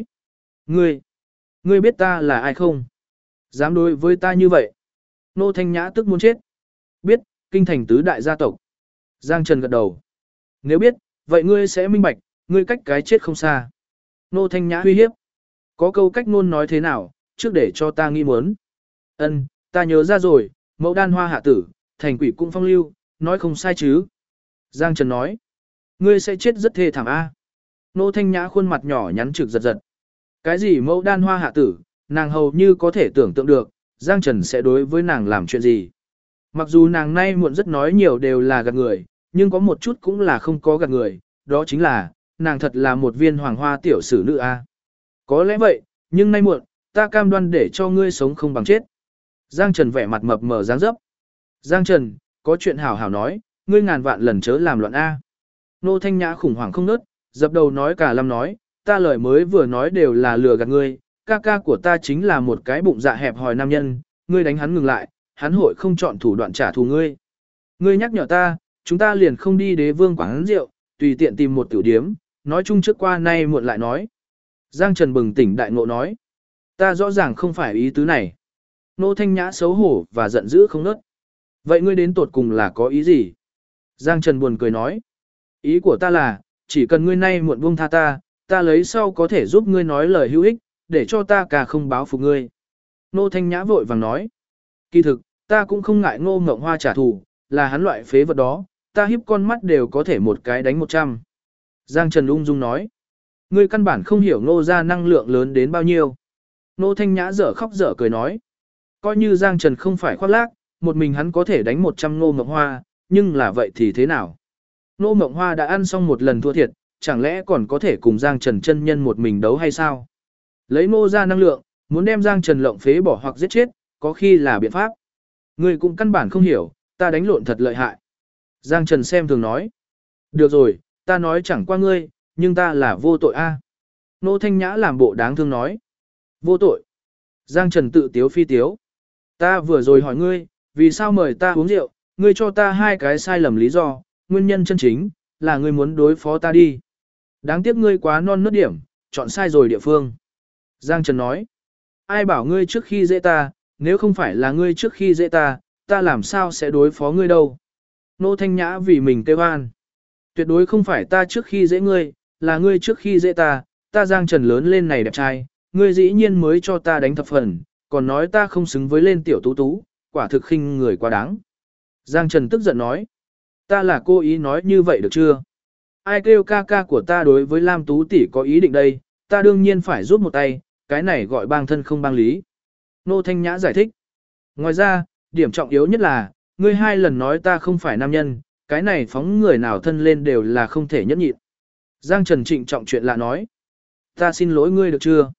Ngươi biết ta là ai không? Dám đối với ta như vậy? Nô Thanh Nhã tức muốn chết. Biết, kinh thành tứ đại gia tộc. Giang Trần gật đầu. Nếu biết, vậy ngươi sẽ minh bạch, ngươi cách cái chết không xa. Nô Thanh Nhã uy hiếp. Có câu cách ngôn nói thế nào, trước để cho ta nghi muốn. Ân, ta nhớ ra rồi, mẫu đan hoa hạ tử, thành quỷ cũng phong lưu, nói không sai chứ. Giang Trần nói. Ngươi sẽ chết rất thê thảm a. Nô Thanh Nhã khuôn mặt nhỏ nhắn trực giật giật. Cái gì mẫu đan hoa hạ tử, nàng hầu như có thể tưởng tượng được, Giang Trần sẽ đối với nàng làm chuyện gì. Mặc dù nàng nay muộn rất nói nhiều đều là gạt người, nhưng có một chút cũng là không có gạt người, đó chính là, nàng thật là một viên hoàng hoa tiểu sử nữ a. Có lẽ vậy, nhưng nay muộn, ta cam đoan để cho ngươi sống không bằng chết. Giang Trần vẻ mặt mập mờ dáng dấp. Giang Trần, có chuyện hảo hảo nói, ngươi ngàn vạn lần chớ làm loạn a. Nô Thanh Nhã khủng hoảng không nớt, dập đầu nói cả lâm nói, ta lời mới vừa nói đều là lừa gạt ngươi, ca ca của ta chính là một cái bụng dạ hẹp hòi nam nhân, ngươi đánh hắn ngừng lại, hắn hội không chọn thủ đoạn trả thù ngươi. Ngươi nhắc nhở ta, chúng ta liền không đi Đế Vương quán rượu, tùy tiện tìm một tiểu điếm, nói chung trước qua nay muộn lại nói. Giang Trần bừng tỉnh đại ngộ nói, ta rõ ràng không phải ý tứ này. Nô Thanh Nhã xấu hổ và giận dữ không nớt. Vậy ngươi đến tột cùng là có ý gì? Giang Trần buồn cười nói, ý của ta là, chỉ cần ngươi nay muộn buông tha ta, ta lấy sau có thể giúp ngươi nói lời hữu ích, để cho ta cả không báo phục ngươi. Nô Thanh Nhã vội vàng nói, kỳ thực, ta cũng không ngại Ngô Ngộng Hoa trả thù, là hắn loại phế vật đó, ta hiếp con mắt đều có thể một cái đánh 100. Giang Trần ung dung nói, ngươi căn bản không hiểu Ngô ra năng lượng lớn đến bao nhiêu. Nô Thanh Nhã dở khóc dở cười nói, coi như Giang Trần không phải khoác lác, một mình hắn có thể đánh 100 Ngô Ngộng Hoa, nhưng là vậy thì thế nào? Ngô Ngộng Hoa đã ăn xong một lần thua thiệt, chẳng lẽ còn có thể cùng Giang Trần chân nhân một mình đấu hay sao? Lấy Ngô ra năng lượng, muốn đem Giang Trần lộng phế bỏ hoặc giết chết, có khi là biện pháp. Ngươi cũng căn bản không hiểu, ta đánh lộn thật lợi hại. Giang Trần xem thường nói. Được rồi, ta nói chẳng qua ngươi, nhưng ta là vô tội a. Nô Thanh Nhã làm bộ đáng thương nói. Vô tội. Giang Trần tự tiếu phi tiếu. Ta vừa rồi hỏi ngươi, vì sao mời ta uống rượu, ngươi cho ta hai cái sai lầm lý do, nguyên nhân chân chính, là ngươi muốn đối phó ta đi. Đáng tiếc ngươi quá non nớt điểm, chọn sai rồi địa phương. Giang Trần nói. Ai bảo ngươi trước khi dễ ta, nếu không phải là ngươi trước khi dễ ta, ta làm sao sẽ đối phó ngươi đâu. Nô Thanh Nhã vì mình kêu an. Tuyệt đối không phải ta trước khi dễ ngươi, là ngươi trước khi dễ ta, ta Giang Trần lớn lên này đẹp trai, ngươi dĩ nhiên mới cho ta đánh thập phần, còn nói ta không xứng với lên tiểu tú tú, quả thực khinh người quá đáng. Giang Trần tức giận nói, ta là cố ý nói như vậy được chưa? Ai kêu ca ca của ta đối với Lam Tú tỷ có ý định đây, ta đương nhiên phải giúp một tay, cái này gọi bang thân không bang lý. Nô Thanh Nhã giải thích. Ngoài ra, điểm trọng yếu nhất là, ngươi hai lần nói ta không phải nam nhân, cái này phóng người nào thân lên đều là không thể nhẫn nhịn. Giang Trần trịnh trọng chuyện lạ nói. Ta xin lỗi ngươi được chưa?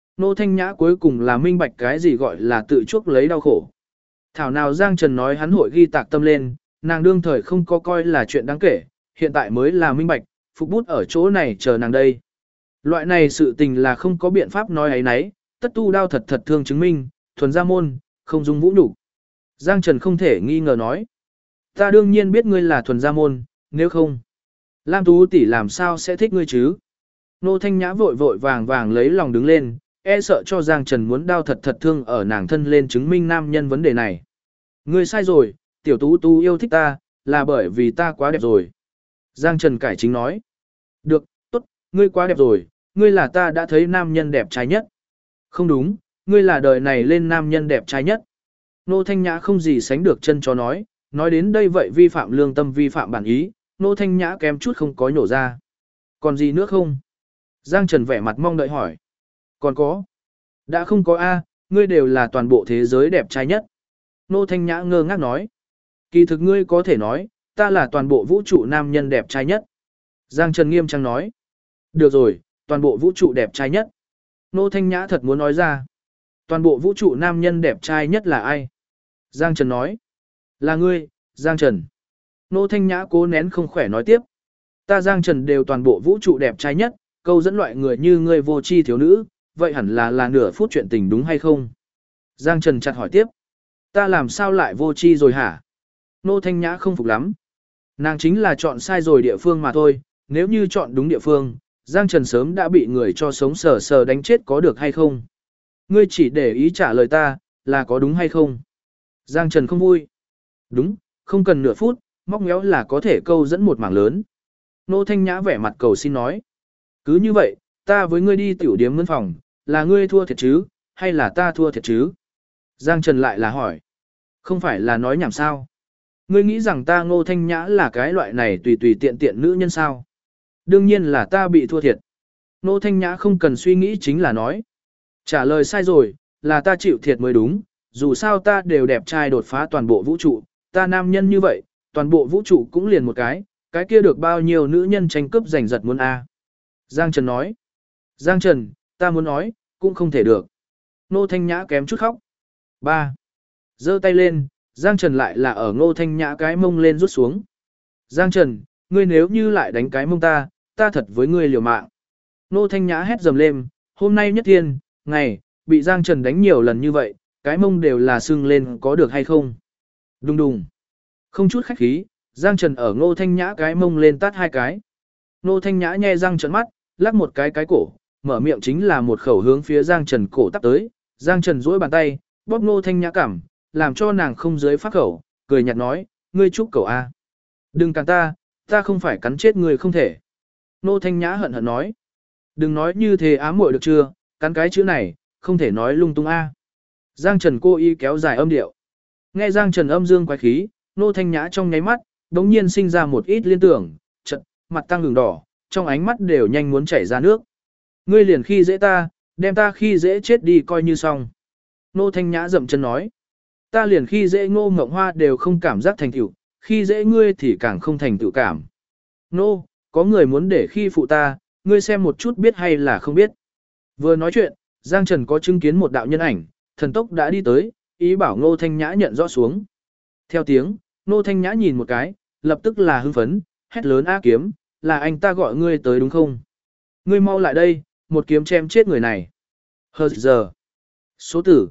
Nô Thanh Nhã cuối cùng là minh bạch cái gì gọi là tự chuốc lấy đau khổ. Thảo nào Giang Trần nói hắn hội ghi tạc tâm lên, nàng đương thời không có coi là chuyện đáng kể, hiện tại mới là minh bạch, phục bút ở chỗ này chờ nàng đây. Loại này sự tình là không có biện pháp nói ấy nấy, tất tu đao thật thật thương chứng minh, thuần gia môn, không dung vũ nhục. Giang Trần không thể nghi ngờ nói. Ta đương nhiên biết ngươi là thuần gia môn, nếu không, Lam Tú tỷ làm sao sẽ thích ngươi chứ? Nô Thanh Nhã vội vội vàng vàng lấy lòng đứng lên, e sợ cho Giang Trần muốn đao thật thật thương ở nàng thân lên chứng minh nam nhân vấn đề này. Ngươi sai rồi, tiểu tú tú yêu thích ta, là bởi vì ta quá đẹp rồi. Giang Trần cải chính nói. Được, tốt, ngươi quá đẹp rồi, ngươi là ta đã thấy nam nhân đẹp trai nhất. Không đúng, ngươi là đời này lên nam nhân đẹp trai nhất. Nô Thanh Nhã không gì sánh được chân chó nói đến đây vậy vi phạm lương tâm vi phạm bản ý, Nô Thanh Nhã kém chút không có nhổ ra. Còn gì nữa không? Giang Trần vẻ mặt mong đợi hỏi. Còn có. Đã không có A, ngươi đều là toàn bộ thế giới đẹp trai nhất. Nô Thanh Nhã ngơ ngác nói. Kỳ thực ngươi có thể nói, ta là toàn bộ vũ trụ nam nhân đẹp trai nhất. Giang Trần nghiêm trang nói. Được rồi, toàn bộ vũ trụ đẹp trai nhất. Nô Thanh Nhã thật muốn nói ra. Toàn bộ vũ trụ nam nhân đẹp trai nhất là ai? Giang Trần nói. Là ngươi, Giang Trần. Nô Thanh Nhã cố nén không khỏe nói tiếp. Ta Giang Trần đều toàn bộ vũ trụ đẹp trai nhất, câu dẫn loại người như ngươi vô tri thiếu nữ, vậy hẳn là nửa phút chuyện tình đúng hay không? Giang Trần chặt hỏi tiếp. Ta làm sao lại vô tri rồi hả? Nô Thanh Nhã không phục lắm. Nàng chính là chọn sai rồi địa phương mà thôi, nếu như chọn đúng địa phương, Giang Trần sớm đã bị người cho sống sờ sờ đánh chết có được hay không? Ngươi chỉ để ý trả lời ta, là có đúng hay không? Giang Trần không vui. Đúng, không cần nửa phút, móc méo là có thể câu dẫn một mảng lớn. Nô Thanh Nhã vẻ mặt cầu xin nói. Cứ như vậy, ta với ngươi đi tiểu điếm mướn phòng, là ngươi thua thiệt chứ, hay là ta thua thiệt chứ? Giang Trần lại là hỏi. Không phải là nói nhảm sao? Ngươi nghĩ rằng ta Ngô Thanh Nhã là cái loại này tùy tùy tiện tiện nữ nhân sao? Đương nhiên là ta bị thua thiệt. Ngô Thanh Nhã không cần suy nghĩ chính là nói. Trả lời sai rồi, là ta chịu thiệt mới đúng, dù sao ta đều đẹp trai đột phá toàn bộ vũ trụ, ta nam nhân như vậy, toàn bộ vũ trụ cũng liền một cái kia được bao nhiêu nữ nhân tranh cướp giành giật muốn a? Giang Trần nói. Giang Trần, ta muốn nói, cũng không thể được. Nô Thanh Nhã kém chút khóc. 3. Giơ tay lên, Giang Trần lại là ở Nô Thanh Nhã cái mông lên rút xuống. Giang Trần, ngươi nếu như lại đánh cái mông ta thật với ngươi liều mạng. Nô Thanh Nhã hét dầm lên, hôm nay nhất thiên, ngày, bị Giang Trần đánh nhiều lần như vậy, cái mông đều là sưng lên có được hay không? Đùng đùng. Không chút khách khí, Giang Trần ở Nô Thanh Nhã cái mông lên tát hai cái. Nô Thanh Nhã nhe răng trợn mắt, lắc một cái cổ, mở miệng chính là một khẩu hướng phía Giang Trần cổ tắp tới. Giang Trần duỗi bàn tay, bóp Nô Thanh Nhã cằm, làm cho nàng không dưới phát khẩu, cười nhạt nói, ngươi chúc cậu a. Đừng cắn ta không phải cắn chết ngươi không thể. Nô Thanh Nhã hận hận nói. Đừng nói như thế ám muội được chưa, cắn cái chữ này, không thể nói lung tung a. Giang Trần cô y kéo dài âm điệu. Nghe Giang Trần âm dương quái khí, Nô Thanh Nhã trong nháy mắt, đống nhiên sinh ra một ít liên tưởng, chợt mặt tăng đường đỏ, trong ánh mắt đều nhanh muốn chảy ra nước. Ngươi liền khi dễ ta, đem ta khi dễ chết đi coi như xong. Nô Thanh Nhã dậm chân nói. Ta liền khi dễ Ngô Ngộng Hoa đều không cảm giác thành tựu, khi dễ ngươi thì càng không thành tựu cảm. Nô, có người muốn để khi phụ ta, ngươi xem một chút biết hay là không biết. Vừa nói chuyện, Giang Trần có chứng kiến một đạo nhân ảnh, thần tốc đã đi tới, ý bảo Ngô Thanh Nhã nhận rõ xuống. Theo tiếng, Ngô Thanh Nhã nhìn một cái, lập tức là hưng phấn, hét lớn á kiếm, là anh ta gọi ngươi tới đúng không? Ngươi mau lại đây, một kiếm chém chết người này. Hờ giờ. Số tử,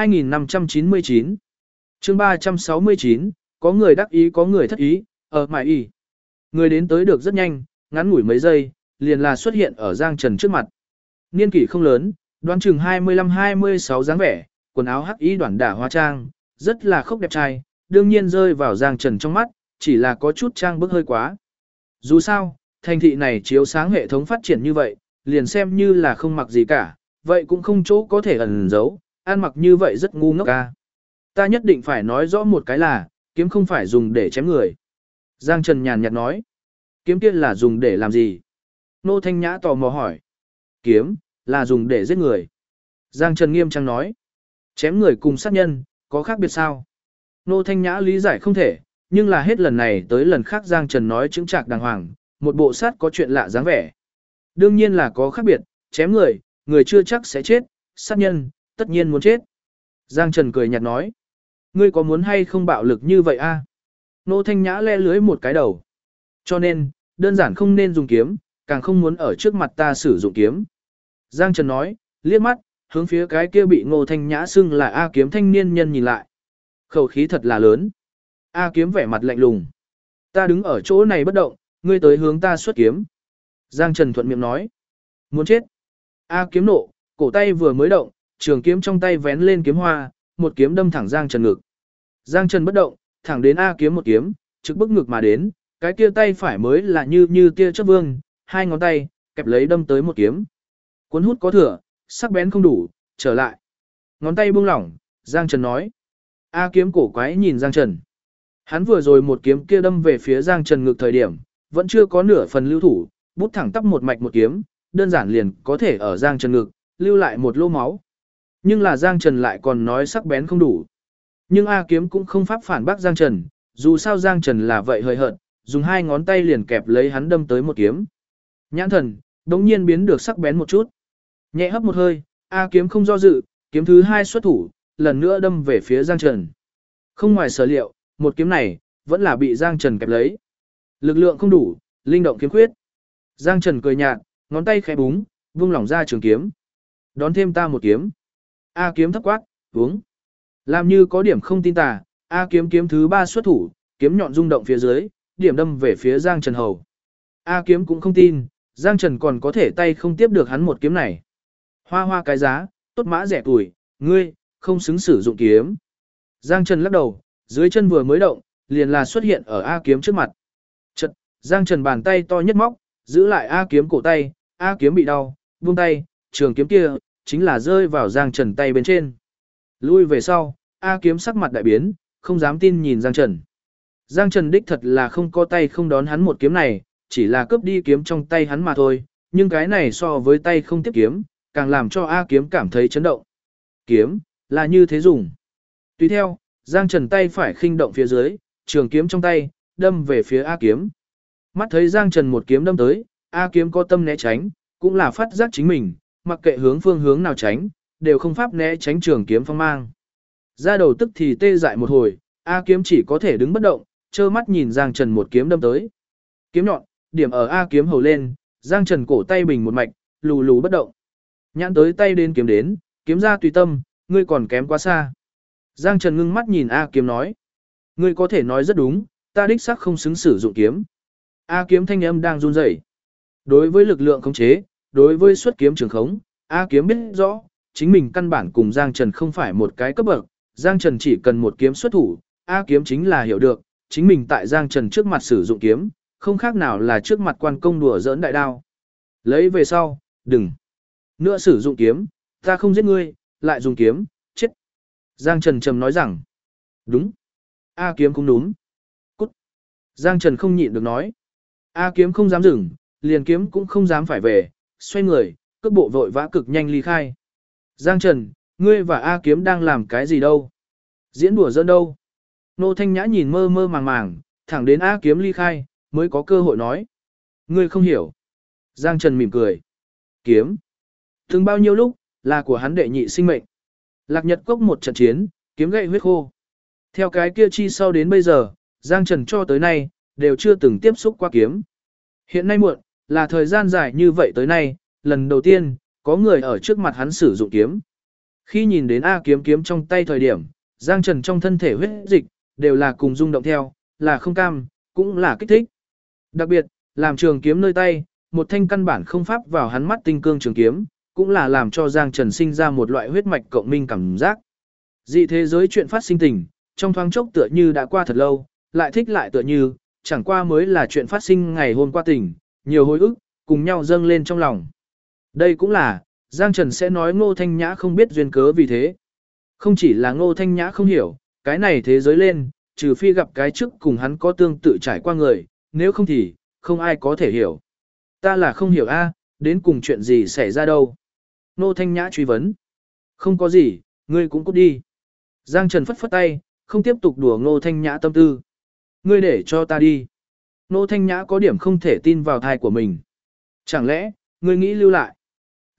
2599. Chương 369, có người đắc ý có người thất ý, ở mại y. Người đến tới được rất nhanh, ngắn ngủi mấy giây, liền là xuất hiện ở Giang Trần trước mặt. Niên kỷ không lớn, đoán chừng 25-26 dáng vẻ, quần áo hắc y đoản đả hóa trang, rất là khốc đẹp trai, đương nhiên rơi vào Giang Trần trong mắt, chỉ là có chút trang bức hơi quá. Dù sao, thành thị này chiếu sáng hệ thống phát triển như vậy, liền xem như là không mặc gì cả, vậy cũng không chỗ có thể ẩn giấu, ăn mặc như vậy rất ngu ngốc ca. Ta nhất định phải nói rõ một cái là, kiếm không phải dùng để chém người. Giang Trần nhàn nhạt nói, kiếm kia là dùng để làm gì? Nô Thanh Nhã tò mò hỏi, kiếm, là dùng để giết người. Giang Trần nghiêm trang nói, chém người cùng sát nhân, có khác biệt sao? Nô Thanh Nhã lý giải không thể, nhưng là hết lần này tới lần khác Giang Trần nói chứng trạc đàng hoàng, một bộ sát có chuyện lạ dáng vẻ. Đương nhiên là có khác biệt, chém người, người chưa chắc sẽ chết, sát nhân, tất nhiên muốn chết. Giang Trần cười nhạt nói. Ngươi có muốn hay không bạo lực như vậy a? Nô Thanh Nhã le lưới một cái đầu. Cho nên, đơn giản không nên dùng kiếm, càng không muốn ở trước mặt ta sử dụng kiếm. Giang Trần nói, liếc mắt, hướng phía cái kia bị Ngô Thanh Nhã xưng là A Kiếm thanh niên nhân nhìn lại. Khẩu khí thật là lớn. A Kiếm vẻ mặt lạnh lùng. Ta đứng ở chỗ này bất động, ngươi tới hướng ta xuất kiếm. Giang Trần thuận miệng nói. Muốn chết. A Kiếm nộ, cổ tay vừa mới động, trường kiếm trong tay vén lên kiếm hoa, một kiếm đâm thẳng Giang Trần ngực. Giang Trần bất động, thẳng đến A Kiếm một kiếm, trực bức ngực mà đến, cái kia tay phải mới là như tia chớp vương, hai ngón tay kẹp lấy đâm tới một kiếm. Cuốn hút có thừa, sắc bén không đủ, trở lại. Ngón tay buông lỏng, Giang Trần nói. A Kiếm cổ quái nhìn Giang Trần. Hắn vừa rồi một kiếm kia đâm về phía Giang Trần ngực thời điểm, vẫn chưa có nửa phần lưu thủ, bút thẳng tắp một mạch một kiếm, đơn giản liền có thể ở Giang Trần ngực, lưu lại một lỗ máu. Nhưng là Giang Trần lại còn nói sắc bén không đủ. Nhưng A Kiếm cũng không pháp phản bác Giang Trần, dù sao Giang Trần là vậy hơi hợt, dùng hai ngón tay liền kẹp lấy hắn đâm tới một kiếm. Nhãn thần, đống nhiên biến được sắc bén một chút. Nhẹ hấp một hơi, A Kiếm không do dự, kiếm thứ hai xuất thủ, lần nữa đâm về phía Giang Trần. Không ngoài sở liệu, một kiếm này, vẫn là bị Giang Trần kẹp lấy. Lực lượng không đủ, linh động kiếm khuyết. Giang Trần cười nhạt, ngón tay khẽ búng, vung lỏng ra trường kiếm. Đón thêm ta một kiếm. A Kiếm thấp quát, uống. Làm như có điểm không tin tà, A Kiếm kiếm thứ ba xuất thủ, kiếm nhọn rung động phía dưới, điểm đâm về phía Giang Trần hầu. A Kiếm cũng không tin, Giang Trần còn có thể tay không tiếp được hắn một kiếm này. Hoa hoa cái giá, tốt mã rẻ tuổi, ngươi, không xứng sử dụng kiếm. Giang Trần lắc đầu, dưới chân vừa mới động, liền là xuất hiện ở A Kiếm trước mặt. Chật, Giang Trần bàn tay to nhất móc, giữ lại A Kiếm cổ tay, A Kiếm bị đau, buông tay, trường kiếm kia, chính là rơi vào Giang Trần tay bên trên. Lui về sau, A Kiếm sắc mặt đại biến, không dám tin nhìn Giang Trần. Giang Trần đích thật là không có tay không đón hắn một kiếm này, chỉ là cướp đi kiếm trong tay hắn mà thôi, nhưng cái này so với tay không tiếp kiếm, càng làm cho A Kiếm cảm thấy chấn động. Kiếm, là như thế dùng. Tùy theo, Giang Trần tay phải khinh động phía dưới, trường kiếm trong tay, đâm về phía A Kiếm. Mắt thấy Giang Trần một kiếm đâm tới, A Kiếm có tâm né tránh, cũng là phát giác chính mình, mặc kệ phương hướng nào tránh, đều không pháp né tránh trường kiếm phong mang. Ra đầu tức thì tê dại một hồi, A Kiếm chỉ có thể đứng bất động, trơ mắt nhìn Giang Trần một kiếm đâm tới. Kiếm nhọn, điểm ở A Kiếm hầu lên, Giang Trần cổ tay bình một mạch, lù lù bất động. Nhãn tới tay đến, kiếm ra tùy tâm, ngươi còn kém quá xa. Giang Trần ngưng mắt nhìn A Kiếm nói. Ngươi có thể nói rất đúng, ta đích xác không xứng sử dụng kiếm. A Kiếm thanh âm đang run rẩy. Đối với lực lượng khống chế, đối với xuất kiếm trường khống, A Kiếm biết rõ, chính mình căn bản cùng Giang Trần không phải một cái cấp bậc, Giang Trần chỉ cần một kiếm xuất thủ, A Kiếm chính là hiểu được, chính mình tại Giang Trần trước mặt sử dụng kiếm, không khác nào là trước mặt quan công đùa giỡn đại đao. Lấy về sau, đừng nữa sử dụng kiếm, ta không giết ngươi, lại dùng kiếm, chết. Giang Trần trầm nói rằng, đúng. A Kiếm cũng đúng. Cút. Giang Trần không nhịn được nói. A Kiếm không dám dừng, liền kiếm cũng không dám phải về, xoay người, cước bộ vội vã cực nhanh ly khai. Giang Trần, ngươi và A Kiếm đang làm cái gì đâu? Diễn đùa giỡn đâu? Nô Thanh Nhã nhìn mơ mơ màng màng, thẳng đến A Kiếm ly khai, mới có cơ hội nói. Ngươi không hiểu. Giang Trần mỉm cười. Kiếm. Từng bao nhiêu lúc, là của hắn đệ nhị sinh mệnh. Lạc Nhật Cốc một trận chiến, kiếm gậy huyết khô. Theo cái kia chi sau đến bây giờ, Giang Trần cho tới nay, đều chưa từng tiếp xúc qua kiếm. Hiện nay muộn, là thời gian dài như vậy tới nay, lần đầu tiên, có người ở trước mặt hắn sử dụng kiếm. Khi nhìn đến A Kiếm kiếm trong tay thời điểm, Giang Trần trong thân thể huyết dịch, đều là cùng rung động theo, là không cam, cũng là kích thích. Đặc biệt, làm trường kiếm nơi tay, một thanh căn bản không pháp vào hắn mắt tinh cương trường kiếm, cũng là làm cho Giang Trần sinh ra một loại huyết mạch cộng minh cảm giác. Dị thế giới chuyện phát sinh tình, trong thoáng chốc tựa như đã qua thật lâu, lại thích lại tựa như, chẳng qua mới là chuyện phát sinh ngày hôm qua tình, nhiều hồi ức, cùng nhau dâng lên trong lòng. Đây cũng là, Giang Trần sẽ nói Ngô Thanh Nhã không biết duyên cớ vì thế. Không chỉ là Ngô Thanh Nhã không hiểu, cái này thế giới lên, trừ phi gặp cái trước cùng hắn có tương tự trải qua người, nếu không thì, không ai có thể hiểu. Ta là không hiểu a, đến cùng chuyện gì xảy ra đâu. Ngô Thanh Nhã truy vấn. Không có gì, ngươi cũng cút đi. Giang Trần phất phất tay, không tiếp tục đùa Ngô Thanh Nhã tâm tư. Ngươi để cho ta đi. Ngô Thanh Nhã có điểm không thể tin vào thai của mình. Chẳng lẽ, ngươi nghĩ lưu lại?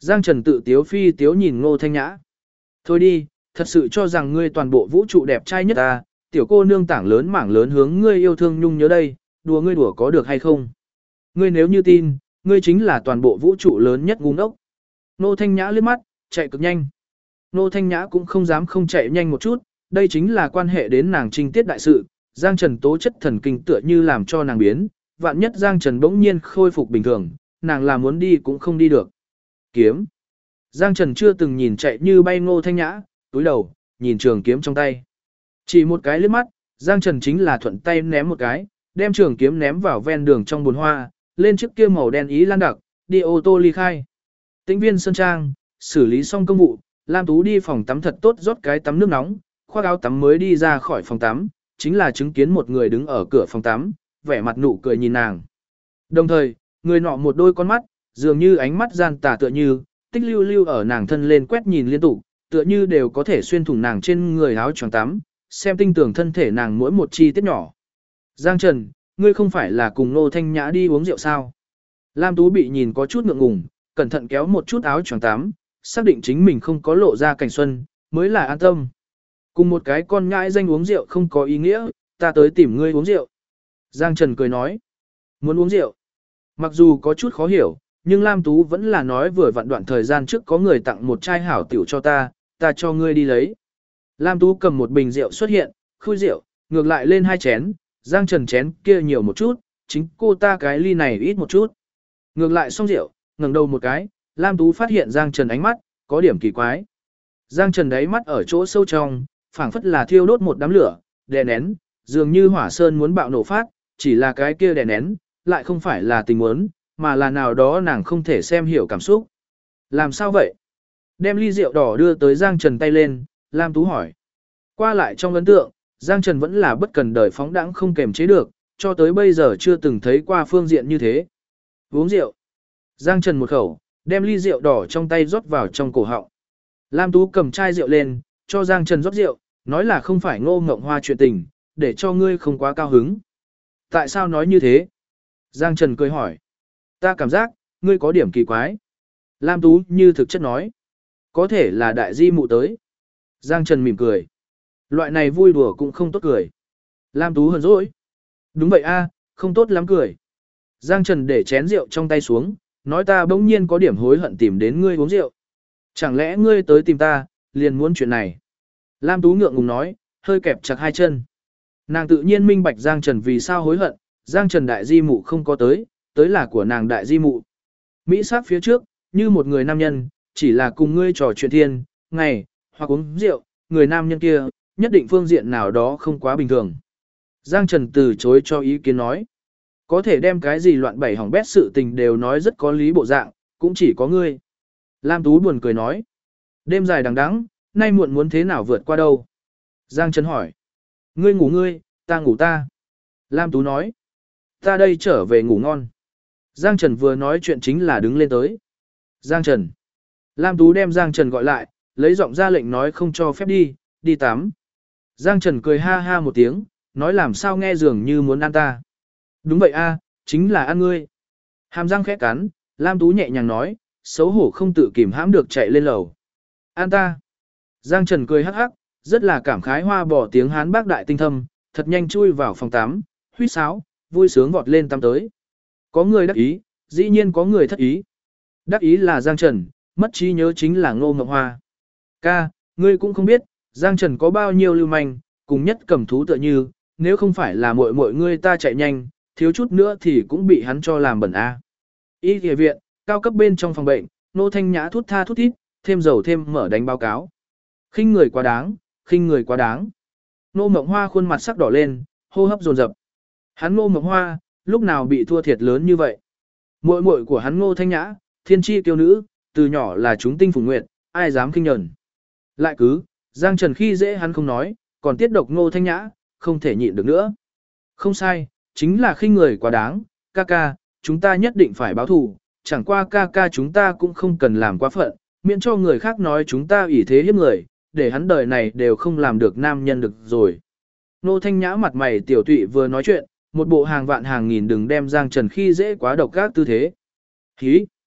Giang Trần tự tiếu phi tiếu nhìn Ngô Thanh Nhã. Thôi đi, thật sự cho rằng ngươi toàn bộ vũ trụ đẹp trai nhất ta, tiểu cô nương tảng lớn mảng lớn hướng ngươi yêu thương nhung nhớ đây, đùa ngươi đùa có được hay không? Ngươi nếu như tin, ngươi chính là toàn bộ vũ trụ lớn nhất ngu ngốc. Ngô Thanh Nhã liếc mắt, chạy cực nhanh. Ngô Thanh Nhã cũng không dám không chạy nhanh một chút, đây chính là quan hệ đến nàng trinh tiết đại sự, Giang Trần tố chất thần kinh tựa như làm cho nàng biến, vạn nhất Giang Trần bỗng nhiên khôi phục bình thường, nàng là muốn đi cũng không đi được. Kiếm. Giang Trần chưa từng nhìn chạy như bay Ngô Thanh Nhã, túi đầu, nhìn trường kiếm trong tay. Chỉ một cái liếc mắt, Giang Trần chính là thuận tay ném một cái, đem trường kiếm ném vào ven đường trong bồn hoa, lên chiếc kia màu đen ý lan đặc, đi ô tô ly khai. Tĩnh Viên Sơn Trang, xử lý xong công vụ, Lam Tú đi phòng tắm thật tốt rót cái tắm nước nóng, khoác áo tắm mới đi ra khỏi phòng tắm, chính là chứng kiến một người đứng ở cửa phòng tắm, vẻ mặt nụ cười nhìn nàng. Đồng thời, người nọ một đôi con mắt, dường như ánh mắt gian tà tựa như, tích lưu lưu ở nàng thân lên quét nhìn liên tục, tựa như đều có thể xuyên thủng nàng trên người áo choàng tắm, xem tinh tường thân thể nàng mỗi một chi tiết nhỏ. Giang Trần, ngươi không phải là cùng Ngô Thanh Nhã đi uống rượu sao? Lam Tú bị nhìn có chút ngượng ngùng, cẩn thận kéo một chút áo choàng tắm, xác định chính mình không có lộ ra cảnh xuân, mới là an tâm. Cùng một cái con nhãi danh uống rượu không có ý nghĩa, ta tới tìm ngươi uống rượu. Giang Trần cười nói, muốn uống rượu. Mặc dù có chút khó hiểu, nhưng Lam Tú vẫn là nói vừa vặn đoạn thời gian trước có người tặng một chai hảo tiểu cho ta cho ngươi đi lấy. Lam Tú cầm một bình rượu xuất hiện, khui rượu, ngược lại lên 2 chén, Giang Trần chén kia nhiều một chút, chính cô ta cái ly này ít một chút. Ngược lại xong rượu, ngẩng đầu một cái, Lam Tú phát hiện Giang Trần ánh mắt, có điểm kỳ quái. Giang Trần đáy mắt ở chỗ sâu trong, phảng phất là thiêu đốt một đám lửa, đè nén, dường như hỏa sơn muốn bạo nổ phát, chỉ là cái kia đè nén, lại không phải là tình muốn, mà là nào đó nàng không thể xem hiểu cảm xúc. Làm sao vậy? Đem ly rượu đỏ đưa tới Giang Trần tay lên, Lam Tú hỏi. Qua lại trong ấn tượng, Giang Trần vẫn là bất cần đời phóng đãng không kềm chế được, cho tới bây giờ chưa từng thấy qua phương diện như thế. Uống rượu. Giang Trần một khẩu, đem ly rượu đỏ trong tay rót vào trong cổ họng. Lam Tú cầm chai rượu lên, cho Giang Trần rót rượu, nói là không phải Ngô Ngộng Hoa chuyện tình, để cho ngươi không quá cao hứng. Tại sao nói như thế? Giang Trần cười hỏi. Ta cảm giác, ngươi có điểm kỳ quái. Lam Tú như thực chất nói. Có thể là đại di mụ tới. Giang Trần mỉm cười. Loại này vui đùa cũng không tốt cười. Lam Tú hờn dỗi. Đúng vậy a, không tốt lắm cười. Giang Trần để chén rượu trong tay xuống, nói ta bỗng nhiên có điểm hối hận tìm đến ngươi uống rượu. Chẳng lẽ ngươi tới tìm ta, liền muốn chuyện này? Lam Tú ngượng ngùng nói, hơi kẹp chặt hai chân. Nàng tự nhiên minh bạch Giang Trần vì sao hối hận, Giang Trần đại di mụ không có tới là của nàng đại di mụ. Mỹ sát phía trước, như một người nam nhân, chỉ là cùng ngươi trò chuyện thiên, ngày, hoặc uống rượu, người nam nhân kia, nhất định phương diện nào đó không quá bình thường. Giang Trần từ chối cho ý kiến nói. Có thể đem cái gì loạn bảy hỏng bét sự tình đều nói rất có lý bộ dạng, cũng chỉ có ngươi. Lam Tú buồn cười nói. Đêm dài đằng đẵng, nay muộn muốn thế nào vượt qua đâu? Giang Trần hỏi. Ngươi ngủ ngươi, ta ngủ ta. Lam Tú nói. Ta đây trở về ngủ ngon. Giang Trần vừa nói chuyện chính là đứng lên tới. Giang Trần. Lam Tú đem Giang Trần gọi lại, lấy giọng ra lệnh nói không cho phép đi tắm. Giang Trần cười ha ha một tiếng, nói làm sao nghe dường như muốn ăn ta. Đúng vậy a, chính là ăn ngươi. Hàm răng khẽ cắn, Lam Tú nhẹ nhàng nói, xấu hổ không tự kìm hãm được chạy lên lầu. Ăn ta. Giang Trần cười hắc hắc, rất là cảm khái hoa bỏ tiếng Hán bác đại tinh thâm, thật nhanh chui vào phòng tắm, huýt sáo, vui sướng vọt lên tắm tới. Có người đắc ý, dĩ nhiên có người thất ý. Đắc ý là Giang Trần, mất trí nhớ chính là Ngô Ngộng Hoa. Ca, ngươi cũng không biết, Giang Trần có bao nhiêu lưu manh, cùng nhất cầm thú tựa như, nếu không phải là muội muội ngươi ta chạy nhanh, thiếu chút nữa thì cũng bị hắn cho làm bẩn a. Y y viện, cao cấp bên trong phòng bệnh, Nô Thanh Nhã thút tha thút thít, thêm dầu thêm mở đánh báo cáo. Khinh người quá đáng, khinh người quá đáng. Ngô Ngộng Hoa khuôn mặt sắc đỏ lên, hô hấp dồn dập. Hắn Ngô Ngộng Hoa, lúc nào bị thua thiệt lớn như vậy? Muội muội của hắn Ngô Thanh Nhã, thiên chi kiêu nữ, từ nhỏ là chúng tinh phùng nguyệt, ai dám khinh nhẫn. Lại cứ, Giang Trần khi dễ hắn không nói, còn tiết độc Ngô Thanh Nhã, không thể nhịn được nữa. Không sai, chính là khinh người quá đáng, ca ca, chúng ta nhất định phải báo thù, chẳng qua ca ca chúng ta cũng không cần làm quá phận, miễn cho người khác nói chúng ta ủy thế hiếp người, để hắn đời này đều không làm được nam nhân được rồi. Ngô Thanh Nhã mặt mày tiểu tụy vừa nói chuyện, một bộ hàng vạn hàng nghìn đừng đem Giang Trần khi dễ quá độc các tư thế. Hí!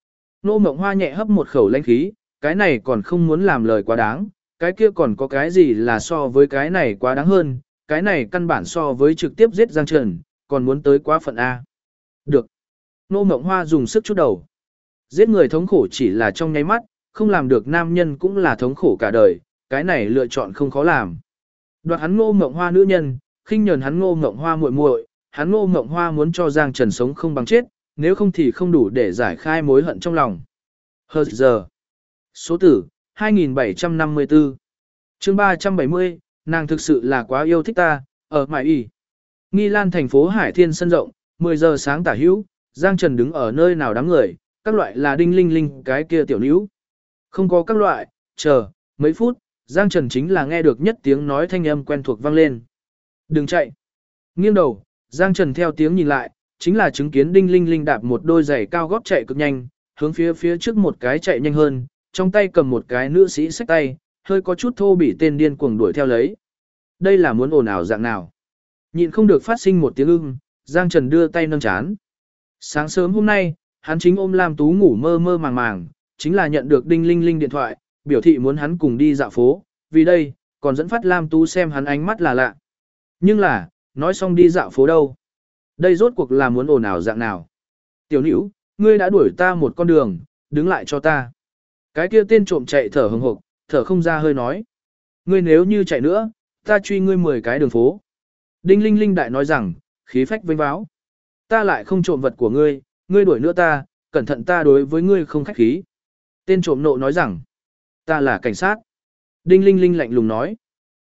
Nô Mộng Hoa nhẹ hấp một khẩu lãnh khí, cái này còn không muốn làm lời quá đáng, cái kia còn có cái gì là so với cái này quá đáng hơn, cái này căn bản so với trực tiếp giết Giang Trần, còn muốn tới quá phận A. Được. Nô Mộng Hoa dùng sức chút đầu. Giết người thống khổ chỉ là trong nháy mắt, không làm được nam nhân cũng là thống khổ cả đời, cái này lựa chọn không khó làm. Đoạt hắn Ngô Mộng Hoa nữ nhân, khinh nhờn hắn Ngô Mộng Hoa muội muội, hắn Ngô Mộng Hoa muốn cho Giang Trần sống không bằng chết, nếu không thì không đủ để giải khai mối hận trong lòng. Hờ giờ. Số tử, 2754. Chương 370, nàng thực sự là quá yêu thích ta, ở Mại Y. Nghi Lan thành phố Hải Thiên sân rộng, 10 giờ sáng tả hữu, Giang Trần đứng ở nơi nào đám người, các loại là đinh linh linh cái kia tiểu níu. Không có các loại, chờ, mấy phút, Giang Trần chính là nghe được nhất tiếng nói thanh âm quen thuộc vang lên. Đừng chạy. Nghiêng đầu, Giang Trần theo tiếng nhìn lại, chính là chứng kiến đinh linh linh đạp một đôi giày cao gót chạy cực nhanh, hướng phía trước một cái chạy nhanh hơn, trong tay cầm một cái nữ sĩ xách tay, hơi có chút thô bỉ tên điên cuồng đuổi theo lấy. Đây là muốn ồn ào dạng nào? Nhịn không được phát sinh một tiếng ưng, Giang Trần đưa tay nâng chán. Sáng sớm hôm nay, hắn chính ôm Lam Tú ngủ mơ mơ màng màng, chính là nhận được đinh linh linh điện thoại, biểu thị muốn hắn cùng đi dạo phố, vì đây, còn dẫn phát Lam Tú xem hắn ánh mắt là lạ. Nhưng là, nói xong đi dạo phố đâu? Đây rốt cuộc là muốn ồn ào dạng nào? Tiểu Nữu, ngươi đã đuổi ta một con đường, đứng lại cho ta. Cái kia tên trộm chạy thở hừng hực, thở không ra hơi nói. Ngươi nếu như chạy nữa, ta truy ngươi 10 cái đường phố. Đinh linh linh đại nói rằng, khí phách vênh váo. Ta lại không trộm vật của ngươi, ngươi đuổi nữa ta, cẩn thận ta đối với ngươi không khách khí. Tên trộm nộ nói rằng, ta là cảnh sát. Đinh linh linh lạnh lùng nói.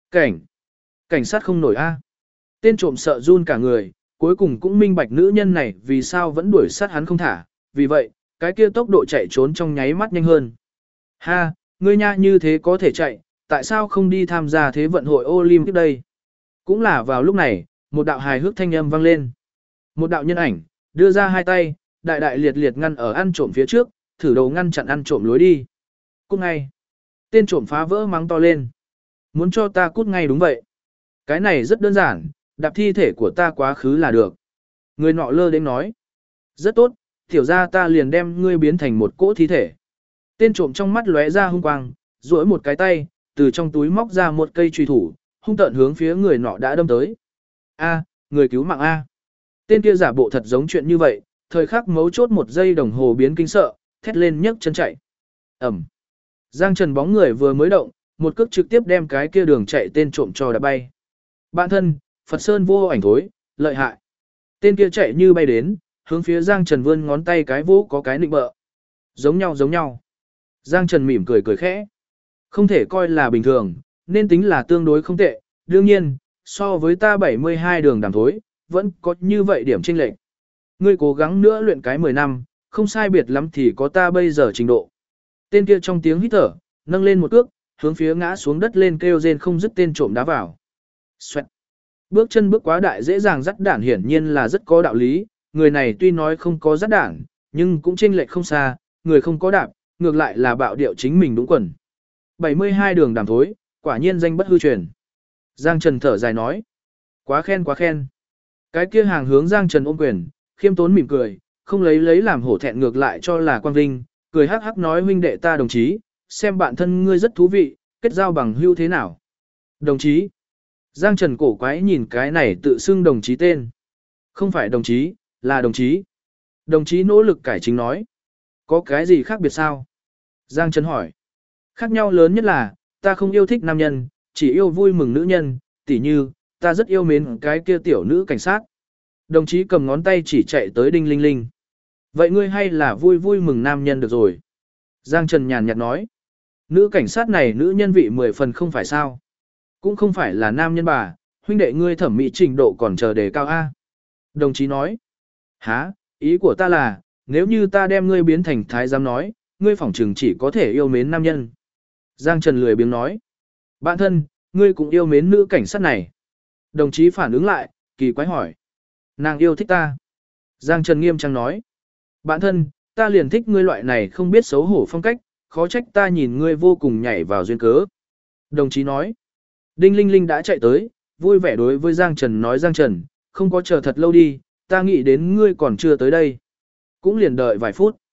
Cảnh sát không nổi a. Tên trộm sợ run cả người, cuối cùng cũng minh bạch nữ nhân này vì sao vẫn đuổi sát hắn không thả, vì vậy, cái kia tốc độ chạy trốn trong nháy mắt nhanh hơn. Ha, ngươi nha như thế có thể chạy, tại sao không đi tham gia thế vận hội Olympic đây? Cũng là vào lúc này, một đạo hài hước thanh âm vang lên. Một đạo nhân ảnh, đưa ra hai tay, đại đại liệt liệt ngăn ở ăn trộm phía trước, thử đầu ngăn chặn ăn trộm lối đi. Cút ngay. Tên trộm phá vỡ mắng to lên. Muốn cho ta cút ngay đúng vậy. Cái này rất đơn giản, đạp thi thể của ta quá khứ là được. Người nọ lơ đến nói. Rất tốt, tiểu ra ta liền đem ngươi biến thành một cỗ thi thể. Tên trộm trong mắt lóe ra hung quang, duỗi một cái tay, từ trong túi móc ra một cây truy thủ, hung tợn hướng phía người nọ đã đâm tới. A, người cứu mạng A. Tên kia giả bộ thật giống chuyện như vậy, thời khắc mấu chốt một giây đồng hồ biến kinh sợ, thét lên nhấc chân chạy. Ẩm. Giang Trần bóng người vừa mới động, một cước trực tiếp đem cái kia đường chạy tên trộm cho đã bay. Bạn thân, Phật Sơn vô ảnh thối, lợi hại. Tên kia chạy như bay đến, hướng phía Giang Trần vươn ngón tay cái vỗ có cái nịnh bợ. Giống nhau. Giang Trần mỉm cười cười khẽ. Không thể coi là bình thường, nên tính là tương đối không tệ. Đương nhiên, so với ta 72 đường đàm thối, vẫn có như vậy điểm chênh lệch. Ngươi cố gắng nữa luyện cái 10 năm, không sai biệt lắm thì có ta bây giờ trình độ. Tên kia trong tiếng hít thở, nâng lên một cước, hướng phía ngã xuống đất lên kêu rên không dứt tên trộm đá vào. Xoẹt. Bước chân bước quá đại dễ dàng dắt đản hiển nhiên là rất có đạo lý, người này tuy nói không có dắt đản, nhưng cũng chênh lệch không xa, người không có đạp, ngược lại là bạo điệu chính mình đúng quần. 72 đường đàm thối, quả nhiên danh bất hư truyền. Giang Trần thở dài nói. Quá khen. Cái kia hàng hướng Giang Trần ôm quyền, khiêm tốn mỉm cười, không lấy làm hổ thẹn ngược lại cho là quang vinh, cười hắc hắc nói huynh đệ ta đồng chí, xem bạn thân ngươi rất thú vị, kết giao bằng hữu thế nào. Đồng chí. Giang Trần cổ quái nhìn cái này tự xưng đồng chí tên. Không phải đồng chí, là đồng chí. Đồng chí nỗ lực cải chính nói. Có cái gì khác biệt sao? Giang Trần hỏi. Khác nhau lớn nhất là, ta không yêu thích nam nhân, chỉ yêu vui mừng nữ nhân, tỉ như, ta rất yêu mến cái kia tiểu nữ cảnh sát. Đồng chí cầm ngón tay chỉ chạy tới đinh linh linh. Vậy ngươi hay là vui mừng nam nhân được rồi. Giang Trần nhàn nhạt nói. Nữ cảnh sát này nữ nhân vị 10 phần không phải sao. Cũng không phải là nam nhân bà, huynh đệ ngươi thẩm mỹ trình độ còn chờ đề cao A. Đồng chí nói. Hả, ý của ta là, nếu như ta đem ngươi biến thành thái giám nói, ngươi phỏng chừng chỉ có thể yêu mến nam nhân. Giang Trần lười biếng nói. Bạn thân, ngươi cũng yêu mến nữ cảnh sát này. Đồng chí phản ứng lại, kỳ quái hỏi. Nàng yêu thích ta. Giang Trần nghiêm trang nói. Bạn thân, ta liền thích ngươi loại này không biết xấu hổ phong cách, khó trách ta nhìn ngươi vô cùng nhảy vào duyên cớ. Đồng chí nói. Đinh Linh Linh đã chạy tới, vui vẻ đối với Giang Trần nói Giang Trần, không có chờ thật lâu đi, ta nghĩ đến ngươi còn chưa tới đây. Cũng liền đợi vài phút.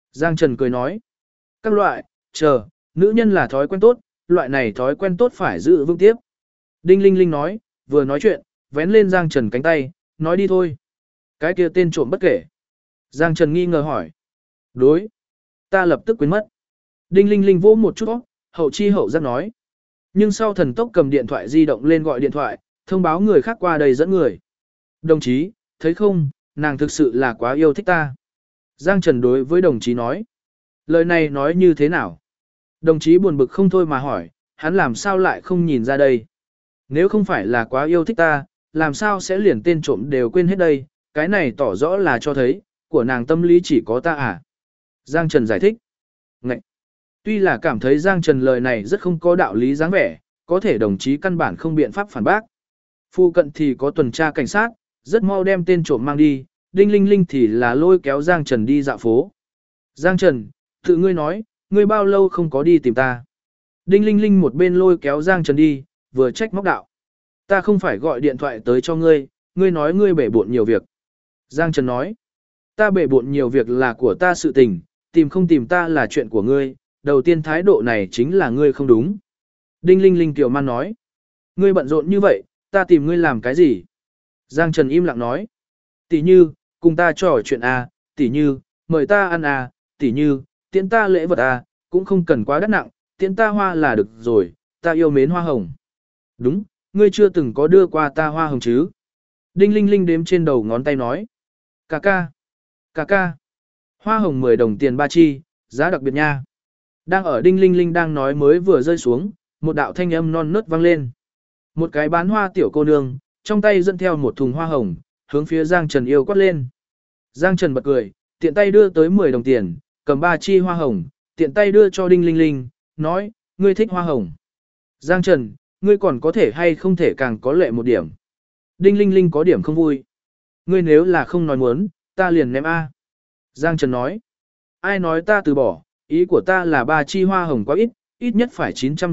Giang Trần cười nói. Các loại, chờ, nữ nhân là thói quen tốt, loại này thói quen tốt phải giữ vững tiếp. Đinh Linh Linh nói, vừa nói chuyện, vén lên Giang Trần cánh tay, nói đi thôi. Cái kia tên trộm bất kể. Giang Trần nghi ngờ hỏi. Đối. Ta lập tức quên mất. Đinh Linh Linh vỗ một chút óc, hậu chi hậu giác nói. Nhưng sau thần tốc cầm điện thoại di động lên gọi điện thoại, thông báo người khác qua đây dẫn người. Đồng chí, thấy không, nàng thực sự là quá yêu thích ta. Giang Trần đối với đồng chí nói. Lời này nói như thế nào? Đồng chí buồn bực không thôi mà hỏi, hắn làm sao lại không nhìn ra đây? Nếu không phải là quá yêu thích ta, làm sao sẽ liền tên trộm đều quên hết đây? Cái này tỏ rõ là cho thấy, của nàng tâm lý chỉ có ta à? Giang Trần giải thích. Ngậy! Tuy là cảm thấy Giang Trần lời này rất không có đạo lý dáng vẻ, có thể đồng chí căn bản không biện pháp phản bác. Phu cận thì có tuần tra cảnh sát, rất mau đem tên trộm mang đi, Đinh Linh Linh thì là lôi kéo Giang Trần đi dạo phố. Giang Trần, tự ngươi nói, ngươi bao lâu không có đi tìm ta. Đinh Linh Linh một bên lôi kéo Giang Trần đi, vừa trách móc đạo. Ta không phải gọi điện thoại tới cho ngươi, ngươi nói ngươi bể bộn nhiều việc. Giang Trần nói, ta bể bộn nhiều việc là của ta sự tình, tìm không tìm ta là chuyện của ngươi, đầu tiên thái độ này chính là ngươi không đúng. Đinh Linh Linh tiểu man nói, ngươi bận rộn như vậy, ta tìm ngươi làm cái gì? Giang Trần im lặng nói, tỷ như, cùng ta trò chuyện à, tỷ như, mời ta ăn à, tỷ như, tiễn ta lễ vật à, cũng không cần quá đắt nặng, tiễn ta hoa là được rồi, ta yêu mến hoa hồng. Đúng, ngươi chưa từng có đưa qua ta hoa hồng chứ? Đinh Linh Linh đếm trên đầu ngón tay nói, ca ca, ca ca, hoa hồng 10 đồng tiền 3 chi, giá đặc biệt nha. Đang ở Đinh Linh Linh đang nói mới vừa rơi xuống, một đạo thanh âm non nớt vang lên. Một cái bán hoa tiểu cô nương, trong tay dẫn theo một thùng hoa hồng, hướng phía Giang Trần yêu quát lên. Giang Trần bật cười, tiện tay đưa tới 10 đồng tiền, cầm 3 chi hoa hồng, tiện tay đưa cho Đinh Linh Linh, nói, ngươi thích hoa hồng. Giang Trần, ngươi còn có thể hay không thể càng có lệ một điểm. Đinh Linh Linh có điểm không vui. Ngươi nếu là không nói muốn, ta liền ném A. Giang Trần nói, ai nói ta từ bỏ, ý của ta là 3 chi hoa hồng quá ít, ít nhất phải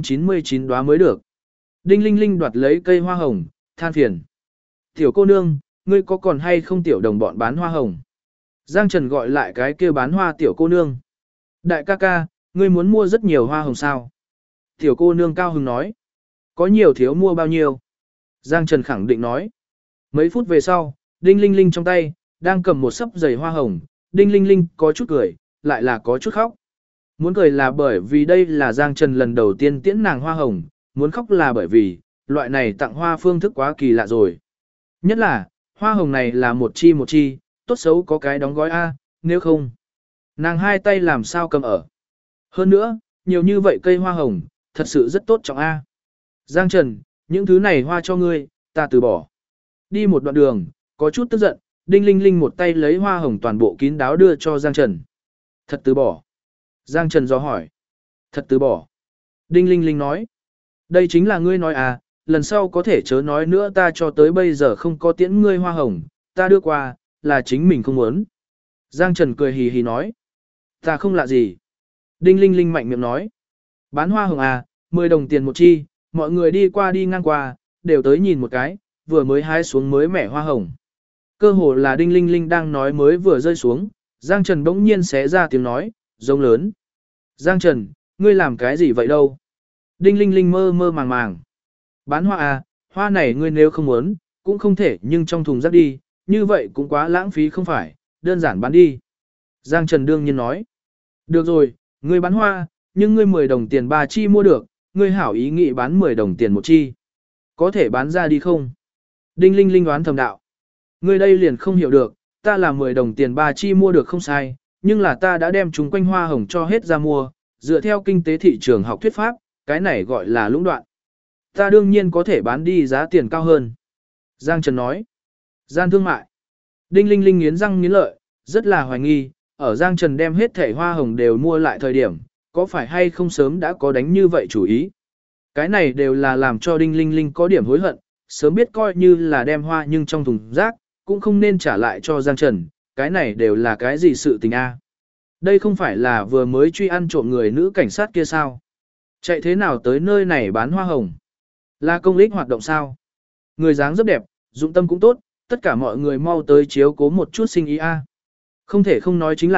999 đóa mới được. Đinh Linh Linh đoạt lấy cây hoa hồng, than phiền. Tiểu cô nương, ngươi có còn hay không tiểu đồng bọn bán hoa hồng? Giang Trần gọi lại cái kia bán hoa tiểu cô nương. Đại ca ca, ngươi muốn mua rất nhiều hoa hồng sao? Tiểu cô nương cao hứng nói. Có nhiều thiếu mua bao nhiêu? Giang Trần khẳng định nói. Mấy phút về sau, Đinh Linh Linh trong tay, đang cầm một sấp giày hoa hồng. Đinh Linh Linh có chút cười, lại là có chút khóc. Muốn cười là bởi vì đây là Giang Trần lần đầu tiên tiễn nàng hoa hồng. Muốn khóc là bởi vì, loại này tặng hoa phương thức quá kỳ lạ rồi. Nhất là, hoa hồng này là một chi, tốt xấu có cái đóng gói A, nếu không. Nàng hai tay làm sao cầm ở. Hơn nữa, nhiều như vậy cây hoa hồng, thật sự rất tốt trọng A. Giang Trần, những thứ này hoa cho ngươi, ta từ bỏ. Đi một đoạn đường, có chút tức giận, Đinh Linh Linh một tay lấy hoa hồng toàn bộ kín đáo đưa cho Giang Trần. Thật từ bỏ. Giang Trần do hỏi. Thật từ bỏ. Đinh Linh Linh nói. Đây chính là ngươi nói à, lần sau có thể chớ nói nữa, ta cho tới bây giờ không có tiễn ngươi hoa hồng, ta đưa qua, là chính mình không muốn. Giang Trần cười hì hì nói. Ta không lạ gì. Đinh Linh Linh mạnh miệng nói. Bán hoa hồng à, 10 đồng tiền một chi, mọi người đi qua đi ngang qua, đều tới nhìn một cái, vừa mới hái xuống mới mẻ hoa hồng. Cơ hồ là Đinh Linh Linh đang nói mới vừa rơi xuống, Giang Trần bỗng nhiên xé ra tiếng nói, rống lớn. Giang Trần, ngươi làm cái gì vậy đâu? Đinh Linh Linh mơ mơ màng màng. Bán hoa à, hoa này ngươi nếu không muốn, cũng không thể, nhưng trong thùng rác đi, như vậy cũng quá lãng phí không phải, đơn giản bán đi. Giang Trần đương nhiên nói. Được rồi, ngươi bán hoa, nhưng ngươi 10 đồng tiền 3 chi mua được, ngươi hảo ý nghĩ bán 10 đồng tiền một chi. Có thể bán ra đi không? Đinh Linh Linh đoán thầm đạo. Ngươi đây liền không hiểu được, ta là 10 đồng tiền 3 chi mua được không sai, nhưng là ta đã đem chúng quanh hoa hồng cho hết ra mua, dựa theo kinh tế thị trường học thuyết pháp, cái này gọi là lũng đoạn. Ta đương nhiên có thể bán đi giá tiền cao hơn. Giang Trần nói. Gian thương mại. Đinh Linh Linh nghiến răng nghiến lợi, rất là hoài nghi, ở Giang Trần đem hết thẻ hoa hồng đều mua lại thời điểm, có phải hay không sớm đã có đánh như vậy chủ ý. Cái này đều là làm cho Đinh Linh Linh có điểm hối hận, sớm biết coi như là đem hoa nhưng trong thùng rác, cũng không nên trả lại cho Giang Trần, cái này đều là cái gì sự tình a? Đây không phải là vừa mới truy ăn trộm người nữ cảnh sát kia sao? Chạy thế nào tới nơi này bán hoa hồng? Là công ích hoạt động sao? Người dáng rất đẹp, dụng tâm cũng tốt, tất cả mọi người mau tới chiếu cố một chút sinh ý a. Không thể không nói chính là,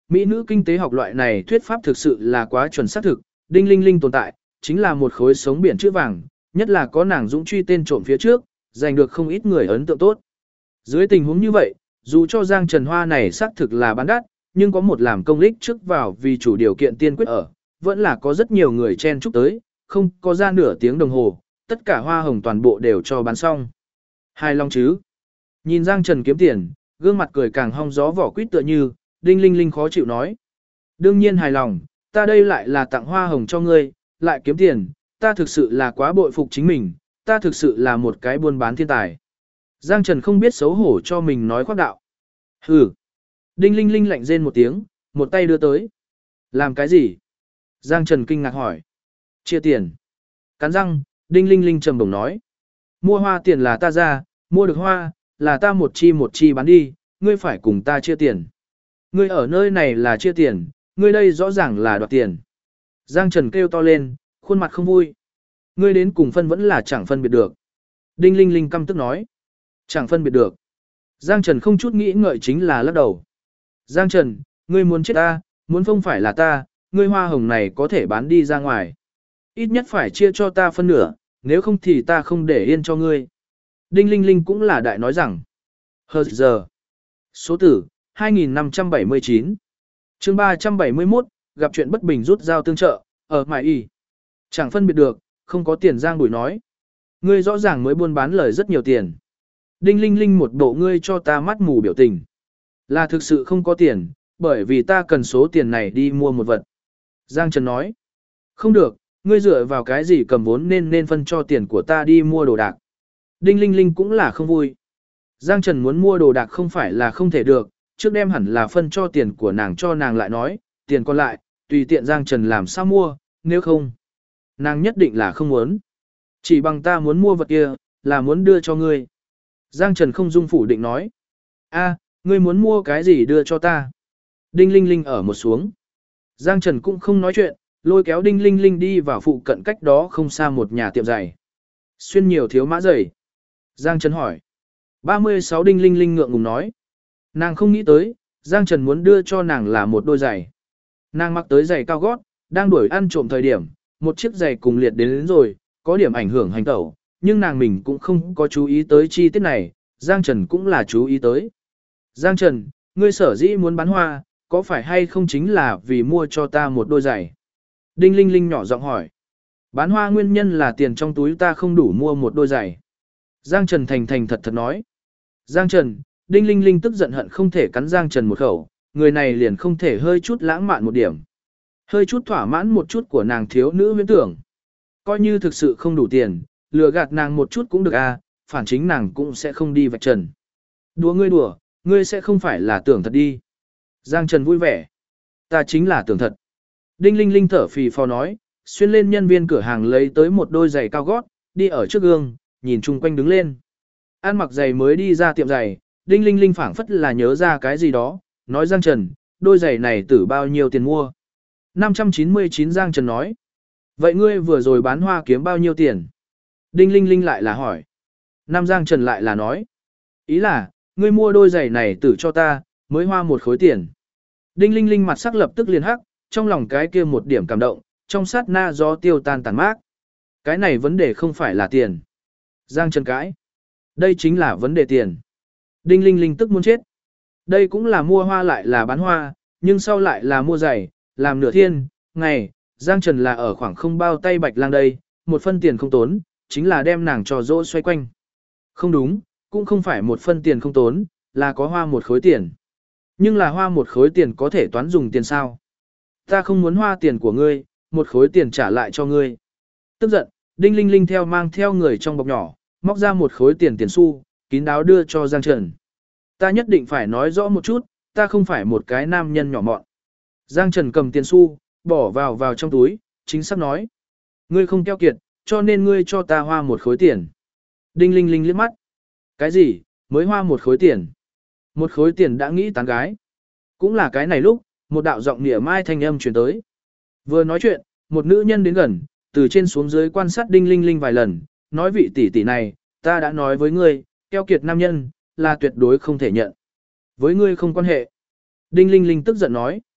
Mỹ nữ kinh tế học loại này thuyết pháp thực sự là quá chuẩn xác thực, Đinh Linh Linh tồn tại, chính là một khối sống biển chữ vàng, nhất là có nàng dũng truy tên trộm phía trước, giành được không ít người ấn tượng tốt. Dưới tình huống như vậy, dù cho Giang Trần Hoa này xác thực là bán đắt, nhưng có một làm công lích trước vào vì chủ điều kiện tiên quyết ở, vẫn là có rất nhiều người chen chúc tới, không có ra nửa tiếng đồng hồ, tất cả hoa hồng toàn bộ đều cho bán xong. Hài lòng chứ? Nhìn Giang Trần kiếm tiền, gương mặt cười càng hong gió vỏ quýt tựa như, Đinh Linh Linh khó chịu nói. Đương nhiên hài lòng, ta đây lại là tặng hoa hồng cho ngươi, lại kiếm tiền, ta thực sự là quá bội phục chính mình, ta thực sự là một cái buôn bán thiên tài. Giang Trần không biết xấu hổ cho mình nói khoác đạo. Hừ. Đinh Linh Linh lạnh rên một tiếng, một tay đưa tới. Làm cái gì? Giang Trần kinh ngạc hỏi. Chia tiền. Cắn răng, Đinh Linh Linh trầm bổng nói. Mua hoa tiền là ta ra, mua được hoa, là ta một chi bán đi, ngươi phải cùng ta chia tiền. Ngươi ở nơi này là chia tiền, ngươi đây rõ ràng là đoạt tiền. Giang Trần kêu to lên, khuôn mặt không vui. Ngươi đến cùng phân vẫn là chẳng phân biệt được. Đinh Linh Linh căm tức nói. Chẳng phân biệt được. Giang Trần không chút nghĩ ngợi chính là lắc đầu. Giang Trần, ngươi muốn chết ta, muốn không phải là ta, ngươi hoa hồng này có thể bán đi ra ngoài. Ít nhất phải chia cho ta phân nửa, nếu không thì ta không để yên cho ngươi. Đinh Linh Linh cũng là đại nói rằng. Hờ giờ. Số tử, 2579. chương 371, gặp chuyện bất bình rút dao tương trợ, ở mại y. Chẳng phân biệt được, không có tiền Giang Bùi nói. Ngươi rõ ràng mới buôn bán lời rất nhiều tiền. Đinh Linh Linh một bộ ngươi cho ta mắt mù biểu tình. Là thực sự không có tiền, bởi vì ta cần số tiền này đi mua một vật. Giang Trần nói. Không được, ngươi dựa vào cái gì cầm vốn nên phân cho tiền của ta đi mua đồ đạc. Đinh Linh Linh cũng là không vui. Giang Trần muốn mua đồ đạc không phải là không thể được, trước đem hẳn là phân cho tiền của nàng cho nàng lại nói, tiền còn lại, tùy tiện Giang Trần làm sao mua, nếu không. Nàng nhất định là không muốn. Chỉ bằng ta muốn mua vật kia, là muốn đưa cho ngươi. Giang Trần không dung phủ định nói. A, ngươi muốn mua cái gì đưa cho ta? Đinh Linh Linh ở một xuống. Giang Trần cũng không nói chuyện, lôi kéo Đinh Linh Linh đi vào phụ cận cách đó không xa một nhà tiệm giày. Xuyên nhiều thiếu mã giày. Giang Trần hỏi. 36 Đinh Linh Linh ngượng ngùng nói. Nàng không nghĩ tới, Giang Trần muốn đưa cho nàng là một đôi giày. Nàng mặc tới giày cao gót, đang đuổi ăn trộm thời điểm, một chiếc giày cùng liệt đến rồi, có điểm ảnh hưởng hành tẩu, nhưng nàng mình cũng không có chú ý tới chi tiết này, Giang Trần cũng là chú ý tới. Giang Trần, ngươi sở dĩ muốn bán hoa, có phải hay không chính là vì mua cho ta một đôi giày? Đinh Linh Linh nhỏ giọng hỏi. Bán hoa nguyên nhân là tiền trong túi ta không đủ mua một đôi giày. Giang Trần thành thành thật thật nói. Giang Trần, Đinh Linh Linh tức giận hận không thể cắn Giang Trần một khẩu, người này liền không thể hơi chút lãng mạn một điểm. Hơi chút thỏa mãn một chút của nàng thiếu nữ huyễn tưởng. Coi như thực sự không đủ tiền, lừa gạt nàng một chút cũng được à, phản chính nàng cũng sẽ không đi vạch trần. Đùa, ngươi sẽ không phải là tưởng thật đi. Giang Trần vui vẻ. Ta chính là tưởng thật. Đinh Linh Linh thở phì phò nói, xuyên lên nhân viên cửa hàng lấy tới một đôi giày cao gót, đi ở trước gương, nhìn chung quanh đứng lên. An mặc giày mới đi ra tiệm giày, Đinh Linh Linh phảng phất là nhớ ra cái gì đó, nói Giang Trần, đôi giày này tử bao nhiêu tiền mua? 599 Giang Trần nói. Vậy ngươi vừa rồi bán hoa kiếm bao nhiêu tiền? Đinh Linh Linh lại là hỏi. Nam Giang Trần lại là nói. Ý là, ngươi mua đôi giày này tử cho ta, mới hoa một khối tiền. Đinh Linh Linh mặt sắc lập tức liền hắc, trong lòng cái kia một điểm cảm động, trong sát na gió tiêu tan tàn mát. Cái này vấn đề không phải là tiền. Giang Trần cãi. Đây chính là vấn đề tiền. Đinh Linh Linh tức muốn chết. Đây cũng là mua hoa lại là bán hoa, nhưng sau lại là mua giày, làm nửa thiên, ngày, Giang Trần là ở khoảng không bao tay bạch lang đây, một phân tiền không tốn, chính là đem nàng trò dỗ xoay quanh. Không đúng, cũng không phải một phân tiền không tốn, là có hoa một khối tiền. Nhưng là hoa một khối tiền có thể toán dùng tiền sao? Ta không muốn hoa tiền của ngươi, một khối tiền trả lại cho ngươi. Tức giận, Đinh Linh Linh mang theo người trong bọc nhỏ, móc ra một khối tiền xu, kín đáo đưa cho Giang Trần. Ta nhất định phải nói rõ một chút, ta không phải một cái nam nhân nhỏ mọn. Giang Trần cầm tiền xu, bỏ vào trong túi, chính xác nói. Ngươi không keo kiệt, cho nên ngươi cho ta hoa một khối tiền. Đinh Linh Linh liếc mắt. Cái gì, mới hoa một khối tiền? Một khối tiền đã nghĩ tán gái. Cũng là cái này lúc, một đạo giọng nịa mai thanh âm truyền tới. Vừa nói chuyện, một nữ nhân đến gần, từ trên xuống dưới quan sát Đinh Linh Linh vài lần, nói vị tỷ tỷ này, ta đã nói với ngươi, keo kiệt nam nhân, là tuyệt đối không thể nhận. Với ngươi không quan hệ. Đinh Linh Linh tức giận nói.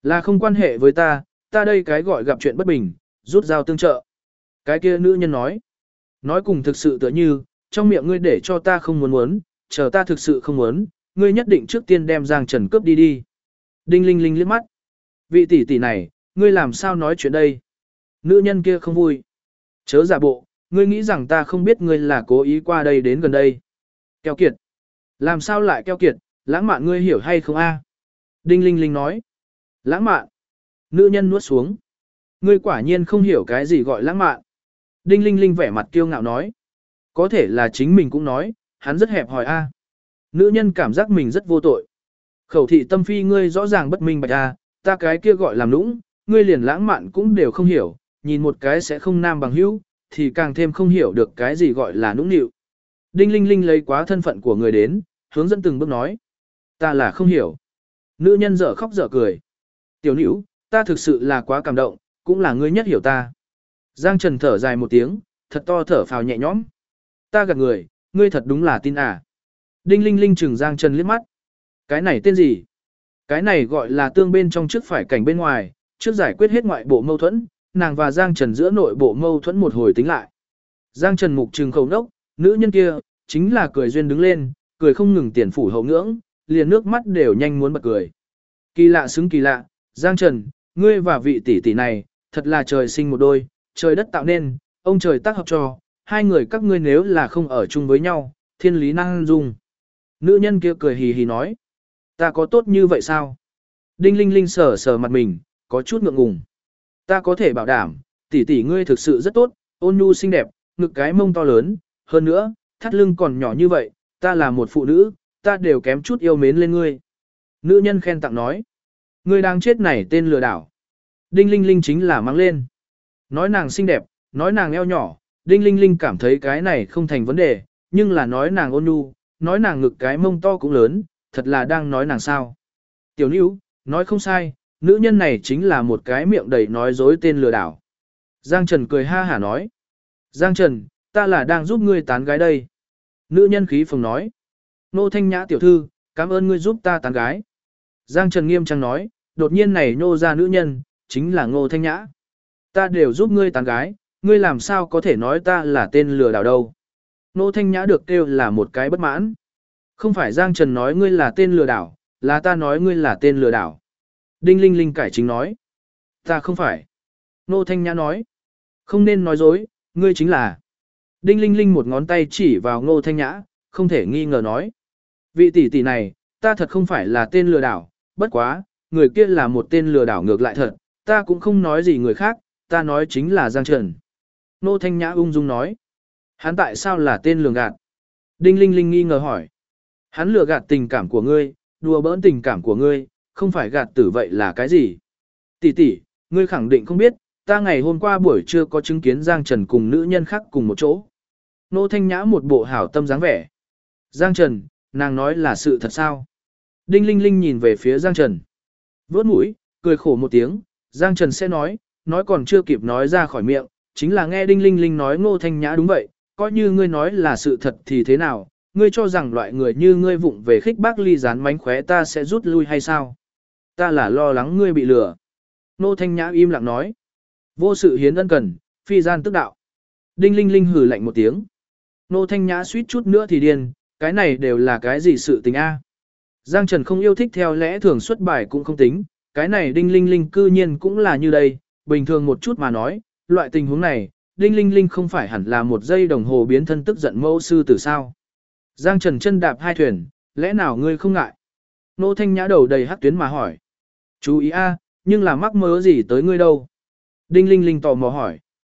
Là không quan hệ với ta đây cái gọi gặp chuyện bất bình, rút dao tương trợ. Cái kia nữ nhân nói. Nói cùng thực sự tựa như, trong miệng ngươi để cho ta không muốn, chờ ta thực sự không muốn, ngươi nhất định trước tiên đem Giang Trần cướp đi đi. Đinh Linh Linh liếc mắt. Vị tỷ tỷ này, ngươi làm sao nói chuyện đây? Nữ nhân kia không vui. Chớ giả bộ, ngươi nghĩ rằng ta không biết ngươi là cố ý qua đây đến gần đây. Keo kiệt. Làm sao lại keo kiệt, lãng mạn ngươi hiểu hay không a? Đinh Linh Linh nói. Lãng mạn. Nữ nhân nuốt xuống. Ngươi quả nhiên không hiểu cái gì gọi lãng mạn. Đinh Linh Linh vẻ mặt kiêu ngạo nói. Có thể là chính mình cũng nói, hắn rất hẹp hòi a. Nữ nhân cảm giác mình rất vô tội. Khẩu thị tâm phi ngươi rõ ràng bất minh bạch a, ta cái kia gọi làm nũng, ngươi liền lãng mạn cũng đều không hiểu, nhìn một cái sẽ không nam bằng hữu, thì càng thêm không hiểu được cái gì gọi là nũng nịu. Đinh Linh Linh lấy quá thân phận của người đến, hướng dẫn từng bước nói. Ta là không hiểu. Nữ nhân dở khóc dở cười. Tiểu nữ, ta thực sự là quá cảm động, cũng là ngươi nhất hiểu ta. Giang Trần thở dài một tiếng, thật to thở phào nhẹ nhõm. Ta gạt người, ngươi thật đúng là tin à. Đinh Linh Linh chừng Giang Trần liếc mắt. Cái này tên gì? Cái này gọi là tương bên trong trước phải cảnh bên ngoài, trước giải quyết hết ngoại bộ mâu thuẫn, nàng và Giang Trần giữa nội bộ mâu thuẫn một hồi tính lại. Giang Trần mục trừng khẩu nốc, nữ nhân kia, chính là cười duyên đứng lên, cười không ngừng tiền phủ hậu ngưỡng, liền nước mắt đều nhanh muốn bật cười. Kỳ lạ xứng kỳ lạ, Giang Trần, ngươi và vị tỷ tỷ này, thật là trời sinh một đôi, trời đất tạo nên, ông trời tác hợp cho, hai người các ngươi nếu là không ở chung với nhau, thiên lý năng dung. Nữ nhân kia cười hì hì nói, ta có tốt như vậy sao? Đinh Linh Linh sờ sờ mặt mình, có chút ngượng ngùng. Ta có thể bảo đảm, tỷ tỷ ngươi thực sự rất tốt, ôn nhu xinh đẹp, ngực cái mông to lớn, hơn nữa, thắt lưng còn nhỏ như vậy, ta là một phụ nữ, ta đều kém chút yêu mến lên ngươi. Nữ nhân khen tặng nói, ngươi đang chết này tên lừa đảo. Đinh Linh Linh chính là mang lên. Nói nàng xinh đẹp, nói nàng eo nhỏ, Đinh Linh Linh cảm thấy cái này không thành vấn đề, nhưng là nói nàng ôn nhu, nói nàng ngực cái mông to cũng lớn, thật là đang nói nàng sao. Tiểu Nữu, nói không sai, nữ nhân này chính là một cái miệng đầy nói dối tên lừa đảo. Giang Trần cười ha hả nói. Giang Trần, ta là đang giúp ngươi tán gái đây. Nữ nhân khí phồng nói. Nô Thanh Nhã tiểu thư, cảm ơn ngươi giúp ta tán gái. Giang Trần nghiêm trang nói, đột nhiên này nô ra nữ nhân, chính là Ngô Thanh Nhã. Ta đều giúp ngươi tán gái, ngươi làm sao có thể nói ta là tên lừa đảo đâu. Nô Thanh Nhã được kêu là một cái bất mãn. Không phải Giang Trần nói ngươi là tên lừa đảo, là ta nói ngươi là tên lừa đảo. Đinh Linh Linh cải chính nói. Ta không phải. Nô Thanh Nhã nói. Không nên nói dối, ngươi chính là. Đinh Linh Linh một ngón tay chỉ vào Ngô Thanh Nhã, không thể nghi ngờ nói. Vị tỷ tỷ này, ta thật không phải là tên lừa đảo, bất quá, người kia là một tên lừa đảo ngược lại thật, ta cũng không nói gì người khác, ta nói chính là Giang Trần. Nô Thanh Nhã ung dung nói. Hắn tại sao là tên lường gạt? Đinh Linh Linh nghi ngờ hỏi. Hắn lừa gạt tình cảm của ngươi, đùa bỡn tình cảm của ngươi, không phải gạt tử vậy là cái gì? Tỷ tỷ, ngươi khẳng định không biết, ta ngày hôm qua buổi trưa có chứng kiến Giang Trần cùng nữ nhân khác cùng một chỗ. Nô Thanh Nhã một bộ hảo tâm dáng vẻ. Giang Trần, nàng nói là sự thật sao? Đinh Linh Linh nhìn về phía Giang Trần. Vốt mũi, cười khổ một tiếng, Giang Trần sẽ nói còn chưa kịp nói ra khỏi miệng, chính là nghe Đinh Linh Linh nói Ngô Thanh Nhã đúng vậy, coi như ngươi nói là sự thật thì thế nào, ngươi cho rằng loại người như ngươi vụng về khích bác ly gián mánh khóe ta sẽ rút lui hay sao? Ta là lo lắng ngươi bị lừa. Ngô Thanh Nhã im lặng nói. Vô sự hiến ân cần, phi gian tức đạo. Đinh Linh Linh hừ lạnh một tiếng. Ngô Thanh Nhã suýt chút nữa thì điên, cái này đều là cái gì sự tình a? Giang Trần không yêu thích theo lẽ thường xuất bài cũng không tính, cái này Đinh Linh Linh cư nhiên cũng là như đây, bình thường một chút mà nói, loại tình huống này, Đinh Linh Linh không phải hẳn là một giây đồng hồ biến thân tức giận mẫu sư tử sao. Giang Trần chân đạp hai thuyền, lẽ nào ngươi không ngại? Nô Thanh Nhã đầu đầy hắc tuyến mà hỏi. Chú ý a, nhưng là mắc mớ gì tới ngươi đâu? Đinh Linh Linh tò mò hỏi.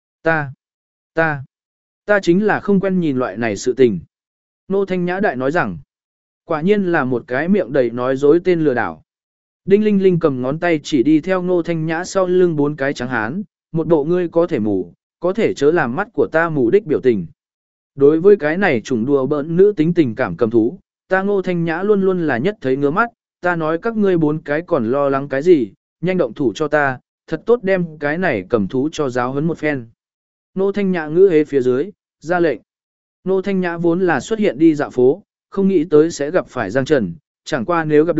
Ta chính là không quen nhìn loại này sự tình. Nô Thanh Nhã đại nói rằng, quả nhiên là một cái miệng đầy nói dối tên lừa đảo. Đinh Linh Linh cầm ngón tay chỉ đi theo Nô Thanh Nhã sau lưng bốn cái trắng hán, một bộ ngươi có thể mù, có thể chớ làm mắt của ta mù đích biểu tình. Đối với cái này trùng đùa bỡn nữ tính tình cảm cầm thú, ta Ngô Thanh Nhã luôn luôn là nhất thấy ngứa mắt, ta nói các ngươi bốn cái còn lo lắng cái gì, nhanh động thủ cho ta, thật tốt đem cái này cầm thú cho giáo huấn một phen. Ngô Thanh Nhã ngữ hế phía dưới, ra lệnh. Ngô Thanh Nhã vốn là xuất hiện đi dạo phố, không nghĩ tới sẽ gặp phải Giang Trần, chẳng qua nếu gặp được,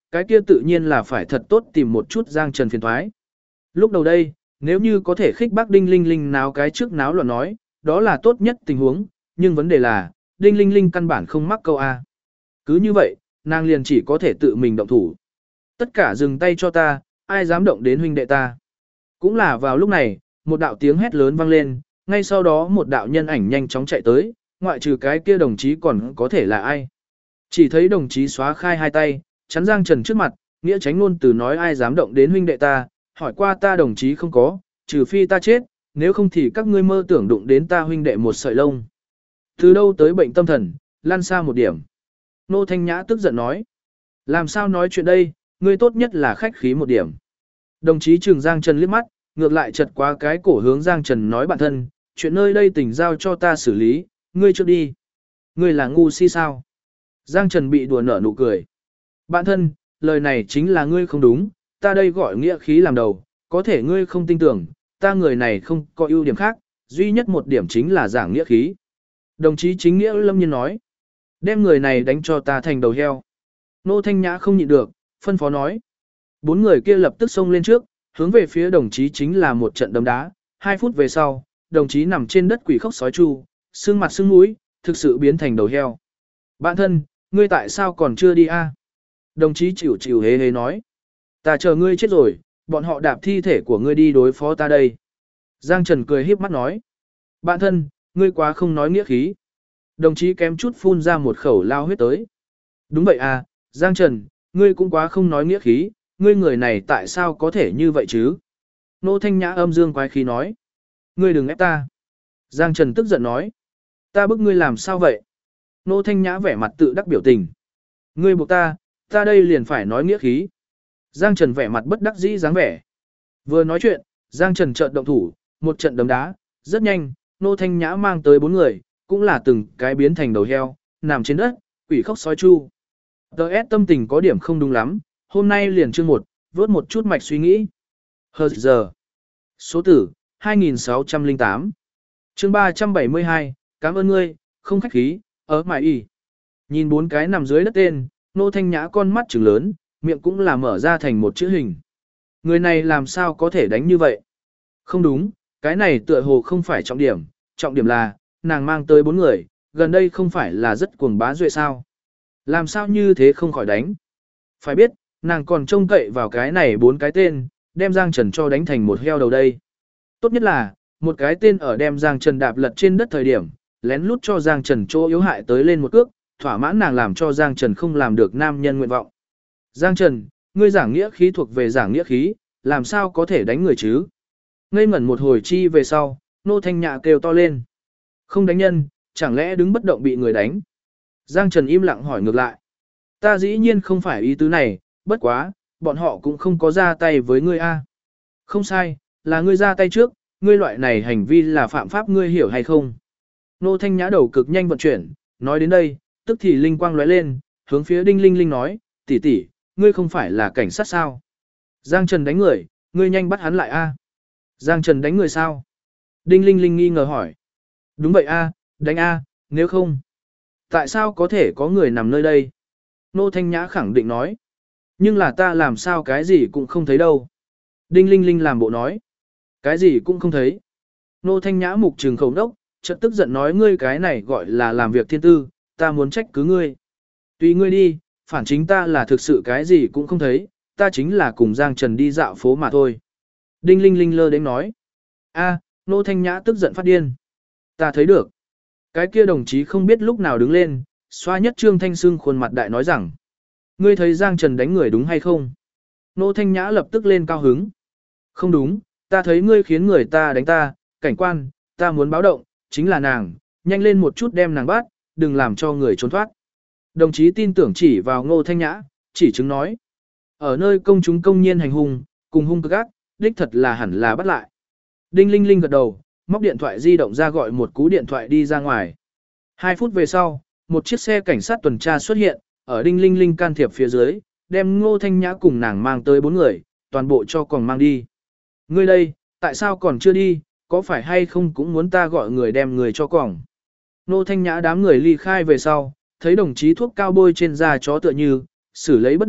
cái kia tự nhiên là phải thật tốt tìm một chút Giang Trần phiền thoái. Lúc đầu đây, nếu như có thể khích bác Đinh Linh Linh náo cái trước náo loạn nói, đó là tốt nhất tình huống, nhưng vấn đề là, Đinh Linh Linh căn bản không mắc câu A. Cứ như vậy, nàng liền chỉ có thể tự mình động thủ. Tất cả dừng tay cho ta, ai dám động đến huynh đệ ta. Cũng là vào lúc này, một đạo tiếng hét lớn vang lên, ngay sau đó một đạo nhân ảnh nhanh chóng chạy tới, ngoại trừ cái kia đồng chí còn có thể là ai. Chỉ thấy đồng chí xóa khai hai tay, chắn Giang Trần trước mặt, nghĩa tránh luôn từ nói ai dám động đến huynh đệ ta, hỏi qua ta đồng chí không có, trừ phi ta chết, nếu không thì các ngươi mơ tưởng đụng đến ta huynh đệ một sợi lông. Từ đâu tới bệnh tâm thần, lan xa một điểm. Nô Thanh Nhã tức giận nói. Làm sao nói chuyện đây, ngươi tốt nhất là khách khí một điểm. Đồng chí trừng Giang Trần liếc mắt, ngược lại chật qua cái cổ hướng Giang Trần nói bản thân, chuyện nơi đây tỉnh giao cho ta xử lý, ngươi trước đi. Ngươi là ngu si sao? Giang Trần bị đùa nở nụ cười. Bạn thân, lời này chính là ngươi không đúng, ta đây gọi nghĩa khí làm đầu, có thể ngươi không tin tưởng, ta người này không có ưu điểm khác, duy nhất một điểm chính là giảng nghĩa khí. Đồng chí chính nghĩa lâm nhiên nói, đem người này đánh cho ta thành đầu heo. Nô Thanh Nhã không nhịn được, phân phó nói. Bốn người kia lập tức xông lên trước, hướng về phía đồng chí chính là một trận đấm đá. 2 phút về sau, đồng chí nằm trên đất quỷ khóc sói chu, xương mặt xương mũi, thực sự biến thành đầu heo. Bạn thân, ngươi tại sao còn chưa đi a? Đồng chí chịu chịu hế hế nói. Ta chờ ngươi chết rồi, bọn họ đạp thi thể của ngươi đi đối phó ta đây. Giang Trần cười híp mắt nói. Bạn thân, ngươi quá không nói nghĩa khí. Đồng chí kém chút phun ra một khẩu lao huyết tới. Đúng vậy à, Giang Trần, ngươi cũng quá không nói nghĩa khí, ngươi người này tại sao có thể như vậy chứ? Nô Thanh Nhã âm dương quái khí nói. Ngươi đừng ép ta. Giang Trần tức giận nói. Ta bức ngươi làm sao vậy? Nô Thanh Nhã vẻ mặt tự đắc biểu tình. Ngươi buộc ta đây liền phải nói nghĩa khí. Giang Trần vẻ mặt bất đắc dĩ dáng vẻ. Vừa nói chuyện, Giang Trần chợt động thủ, một trận đấm đá, rất nhanh, Nô Thanh Nhã mang tới 4 người, cũng là từng cái biến thành đầu heo, nằm trên đất, quỷ khóc sói chu. DS tâm tình có điểm không đúng lắm, hôm nay liền chương 1, vớt một chút mạch suy nghĩ. Hờ giờ. Số tử, 2608. Chương 372, cảm ơn ngươi, không khách khí, ở mải y. Nhìn 4 cái nằm dưới đất tên, Nô Thanh Nhã con mắt trừng lớn, miệng cũng là mở ra thành một chữ hình. Người này làm sao có thể đánh như vậy? Không đúng, cái này tựa hồ không phải trọng điểm là, nàng mang tới 4 người, gần đây không phải là rất cuồng bá duệ sao? Làm sao như thế không khỏi đánh? Phải biết, nàng còn trông cậy vào cái này 4 cái tên, đem Giang Trần cho đánh thành một heo đầu đây. Tốt nhất là, một cái tên ở đem Giang Trần đạp lật trên đất thời điểm, lén lút cho Giang Trần chỗ yếu hại tới lên một cước, thỏa mãn nàng làm cho Giang Trần không làm được nam nhân nguyện vọng. Giang Trần, ngươi giảng nghĩa khí thuộc về giảng nghĩa khí, làm sao có thể đánh người chứ? Ngây ngẩn một hồi chi về sau, Nô Thanh Nhã kêu to lên. Không đánh nhân, chẳng lẽ đứng bất động bị người đánh? Giang Trần im lặng hỏi ngược lại. Ta dĩ nhiên không phải ý tứ này, bất quá, bọn họ cũng không có ra tay với ngươi a. Không sai, là ngươi ra tay trước, ngươi loại này hành vi là phạm pháp ngươi hiểu hay không? Nô Thanh Nhã đầu cực nhanh vận chuyển, nói đến đây, tức thì linh quang lóe lên, hướng phía Đinh Linh Linh nói, tỷ tỷ, ngươi không phải là cảnh sát sao? Giang Trần đánh người, ngươi nhanh bắt hắn lại a. Giang Trần đánh người sao? Đinh Linh Linh nghi ngờ hỏi. Đúng vậy a, đánh a, nếu không. Tại sao có thể có người nằm nơi đây? Nô Thanh Nhã khẳng định nói. Nhưng là ta làm sao cái gì cũng không thấy đâu. Đinh Linh Linh làm bộ nói. Cái gì cũng không thấy. Nô Thanh Nhã mục trừng khẩu đốc, chợt tức giận nói ngươi cái này gọi là làm việc thiên tư, ta muốn trách cứ ngươi. Tùy ngươi đi, phản chính ta là thực sự cái gì cũng không thấy, ta chính là cùng Giang Trần đi dạo phố mà thôi. Đinh Linh Linh lơ đến nói. A, Nô Thanh Nhã tức giận phát điên. Ta thấy được. Cái kia đồng chí không biết lúc nào đứng lên, xoa nhất Trương Thanh Sương khuôn mặt đại nói rằng. Ngươi thấy Giang Trần đánh người đúng hay không? Nô Thanh Nhã lập tức lên cao hứng. Không đúng, ta thấy ngươi khiến người ta đánh ta, cảnh quan, ta muốn báo động, chính là nàng, nhanh lên một chút đem nàng bắt, đừng làm cho người trốn thoát. Đồng chí tin tưởng chỉ vào Ngô Thanh Nhã, chỉ chứng nói. Ở nơi công chúng công nhiên hành hung, cùng hung cực ác, đích thật là hẳn là bắt lại. Đinh Linh Linh gật đầu, móc điện thoại di động ra gọi một cú điện thoại đi ra ngoài. 2 phút về sau, một chiếc xe cảnh sát tuần tra xuất hiện, ở Đinh Linh Linh can thiệp phía dưới, đem Ngô Thanh Nhã cùng nàng mang tới 4 người, toàn bộ cho còn mang đi. Ngươi đây, tại sao còn chưa đi, có phải hay không cũng muốn ta gọi người đem người cho còng. Ngô Thanh Nhã đám người ly khai về sau, thấy đồng chí thuốc cao bôi trên da chó tựa như, xử lấy bất động,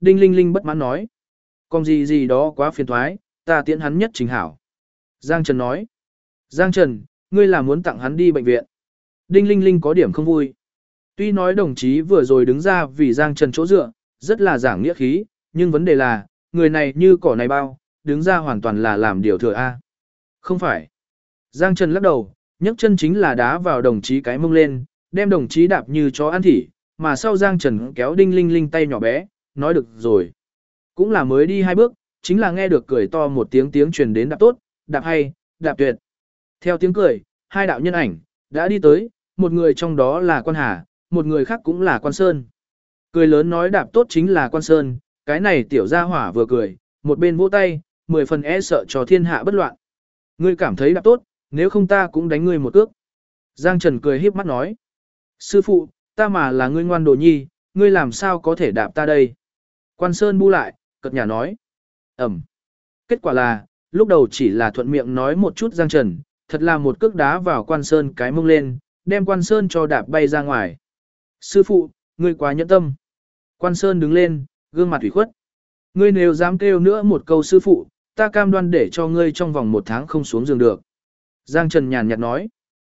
Đinh Linh Linh bất mãn nói. Còn gì gì đó quá phiền thoái, ta tiễn hắn nhất trình hảo. Giang Trần nói. Giang Trần, ngươi là muốn tặng hắn đi bệnh viện. Đinh Linh Linh có điểm không vui. Tuy nói đồng chí vừa rồi đứng ra vì Giang Trần chỗ dựa, rất là giảng nghĩa khí, nhưng vấn đề là, người này như cỏ này bao, đứng ra hoàn toàn là làm điều thừa A. Không phải. Giang Trần lắc đầu, nhấc chân chính là đá vào đồng chí cái mông lên, đem đồng chí đạp như chó ăn thỉ, mà sau Giang Trần kéo Đinh Linh Linh tay nhỏ bé, nói được rồi. Cũng là mới đi 2 bước, chính là nghe được cười to một tiếng truyền đến đạp tốt, đạp hay, đạp tuyệt. Theo tiếng cười, 2 đạo nhân ảnh, đã đi tới, một người trong đó là Quan Hà, một người khác cũng là Quan Sơn. Cười lớn nói đạp tốt chính là Quan Sơn, cái này tiểu gia hỏa vừa cười, một bên vỗ tay, 10 phần e sợ cho thiên hạ bất loạn. Ngươi cảm thấy đạp tốt, nếu không ta cũng đánh ngươi một cước. Giang Trần cười híp mắt nói. Sư phụ, ta mà là ngươi ngoan đồ nhi, ngươi làm sao có thể đạp ta đây? Quan Sơn bu lại, cợt nhả nói. Ẩm. Kết quả là, lúc đầu chỉ là thuận miệng nói một chút Giang Trần, thật là một cước đá vào Quan Sơn cái mông lên, đem Quan Sơn cho đạp bay ra ngoài. Sư phụ, ngươi quá nhẫn tâm. Quan Sơn đứng lên, gương mặt ủy khuất. Ngươi nếu dám kêu nữa một câu sư phụ, ta cam đoan để cho ngươi trong vòng 1 tháng không xuống giường được. Giang Trần nhàn nhạt nói.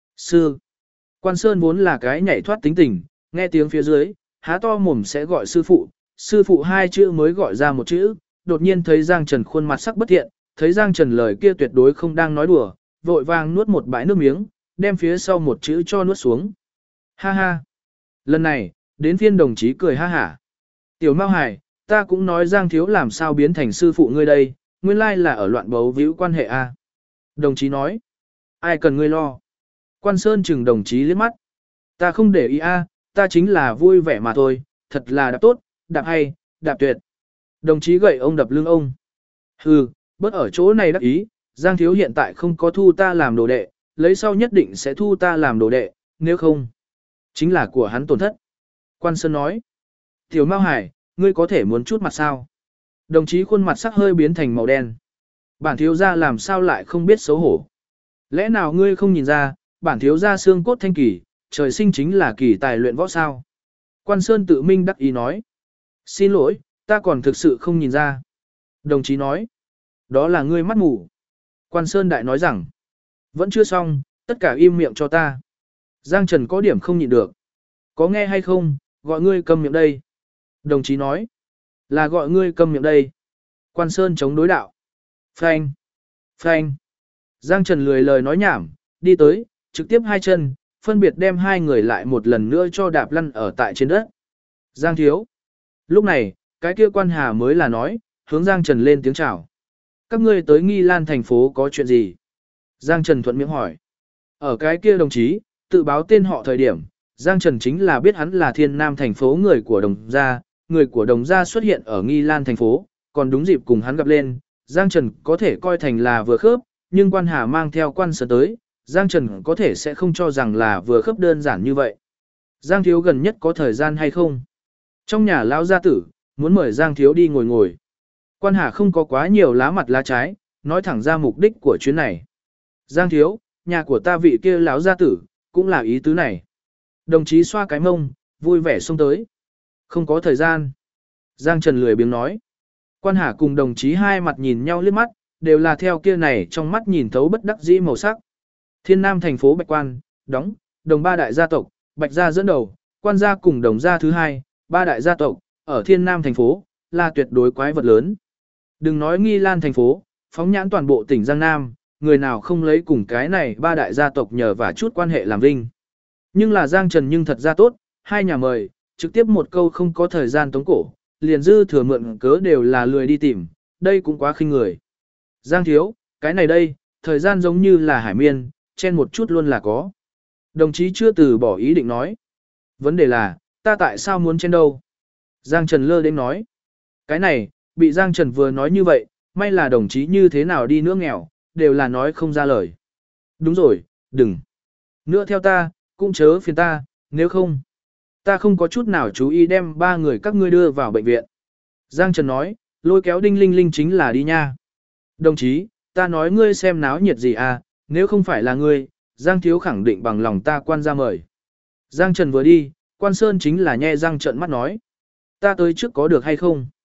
Sư. Quan Sơn vốn là cái nhảy thoát tính tình, nghe tiếng phía dưới, há to mồm sẽ gọi sư phụ. Sư phụ 2 chữ mới gọi ra một chữ, đột nhiên thấy Giang Trần khuôn mặt sắc bất thiện, thấy Giang Trần lời kia tuyệt đối không đang nói đùa, vội vàng nuốt một bãi nước miếng, đem phía sau một chữ cho nuốt xuống. Ha ha. Lần này, đến phiên đồng chí cười ha hả. Tiểu Mao Hải, ta cũng nói Giang thiếu làm sao biến thành sư phụ ngươi đây, nguyên lai là ở loạn bấu víu quan hệ a. Đồng chí nói, ai cần ngươi lo. Quan Sơn chừng đồng chí liếc mắt. Ta không để ý a, ta chính là vui vẻ mà thôi, thật là đạp tốt, đạp hay, đạp tuyệt. Đồng chí gậy ông đập lưng ông. Hừ, bớt ở chỗ này đắc ý, Giang thiếu hiện tại không có thu ta làm đồ đệ, lấy sau nhất định sẽ thu ta làm đồ đệ, nếu không, chính là của hắn tổn thất. Quan Sơn nói, Tiểu Mao Hải, ngươi có thể muốn chút mặt sao? Đồng chí khuôn mặt sắc hơi biến thành màu đen. Bản thiếu gia làm sao lại không biết xấu hổ? Lẽ nào ngươi không nhìn ra, bản thiếu gia xương cốt thanh kỳ, trời sinh chính là kỳ tài luyện võ sao? Quan Sơn tự minh đắc ý nói. Xin lỗi, ta còn thực sự không nhìn ra. Đồng chí nói. Đó là ngươi mắt mù. Quan Sơn đại nói rằng. Vẫn chưa xong, tất cả im miệng cho ta. Giang Trần có điểm không nhịn được. Có nghe hay không, gọi ngươi câm miệng đây. Đồng chí nói. Là gọi ngươi câm miệng đây. Quan Sơn chống đối đạo. Phanh. Phanh. Giang Trần lười lời nói nhảm, đi tới, trực tiếp 2 chân, phân biệt đem 2 người lại một lần nữa cho đạp lăn ở tại trên đất. Giang thiếu. Lúc này, cái kia Quan Hà mới là nói, hướng Giang Trần lên tiếng chào. Các ngươi tới Nghi Lan thành phố có chuyện gì? Giang Trần thuận miệng hỏi. Ở cái kia đồng chí, tự báo tên họ thời điểm, Giang Trần chính là biết hắn là Thiên Nam thành phố người của Đồng Gia, người của Đồng Gia xuất hiện ở Nghi Lan thành phố, còn đúng dịp cùng hắn gặp lên, Giang Trần có thể coi thành là vừa khớp, nhưng Quan Hà mang theo Quan Sơn tới, Giang Trần có thể sẽ không cho rằng là vừa khớp đơn giản như vậy. Giang thiếu gần nhất có thời gian hay không? Trong nhà lão gia tử, muốn mời Giang thiếu đi ngồi ngồi. Quan Hà không có quá nhiều lá mặt lá trái, nói thẳng ra mục đích của chuyến này. Giang thiếu, nhà của ta vị kia lão gia tử, cũng là ý tứ này. Đồng chí xoa cái mông, vui vẻ xông tới. Không có thời gian. Giang Trần lười biếng nói. Quan Hà cùng đồng chí hai mặt nhìn nhau liếc mắt, đều là theo kia này trong mắt nhìn thấu bất đắc dĩ màu sắc. Thiên Nam thành phố Bạch Quan, đóng, Đồng 3 đại gia tộc, Bạch gia dẫn đầu, Quan gia cùng Đồng gia thứ 2, 3 đại gia tộc, ở Thiên Nam thành phố, là tuyệt đối quái vật lớn. Đừng nói Nghi Lan thành phố, phóng nhãn toàn bộ tỉnh Giang Nam, người nào không lấy cùng cái này 3 đại gia tộc nhờ và chút quan hệ làm vinh. Nhưng là Giang Trần nhưng thật ra tốt, 2 nhà mời, trực tiếp một câu không có thời gian tống cổ, liền dư thừa mượn cớ đều là lười đi tìm, đây cũng quá khinh người. Giang thiếu, cái này đây, thời gian giống như là hải miên, chen một chút luôn là có. Đồng chí chưa từ bỏ ý định nói. Vấn đề là, ta tại sao muốn chen đâu? Giang Trần lơ đến nói. Cái này, bị Giang Trần vừa nói như vậy, may là đồng chí như thế nào đi nữa nghèo, đều là nói không ra lời. Đúng rồi, đừng. Nữa theo ta, cũng chớ phiền ta, nếu không. Ta không có chút nào chú ý đem 3 người các ngươi đưa vào bệnh viện. Giang Trần nói, lôi kéo Đinh Linh Linh chính là đi nha. Đồng chí, ta nói ngươi xem náo nhiệt gì à, nếu không phải là ngươi, Giang thiếu khẳng định bằng lòng ta Quan ra mời. Giang Trần vừa đi, Quan Sơn chính là nhe răng trợn mắt nói. Ta tới trước có được hay không?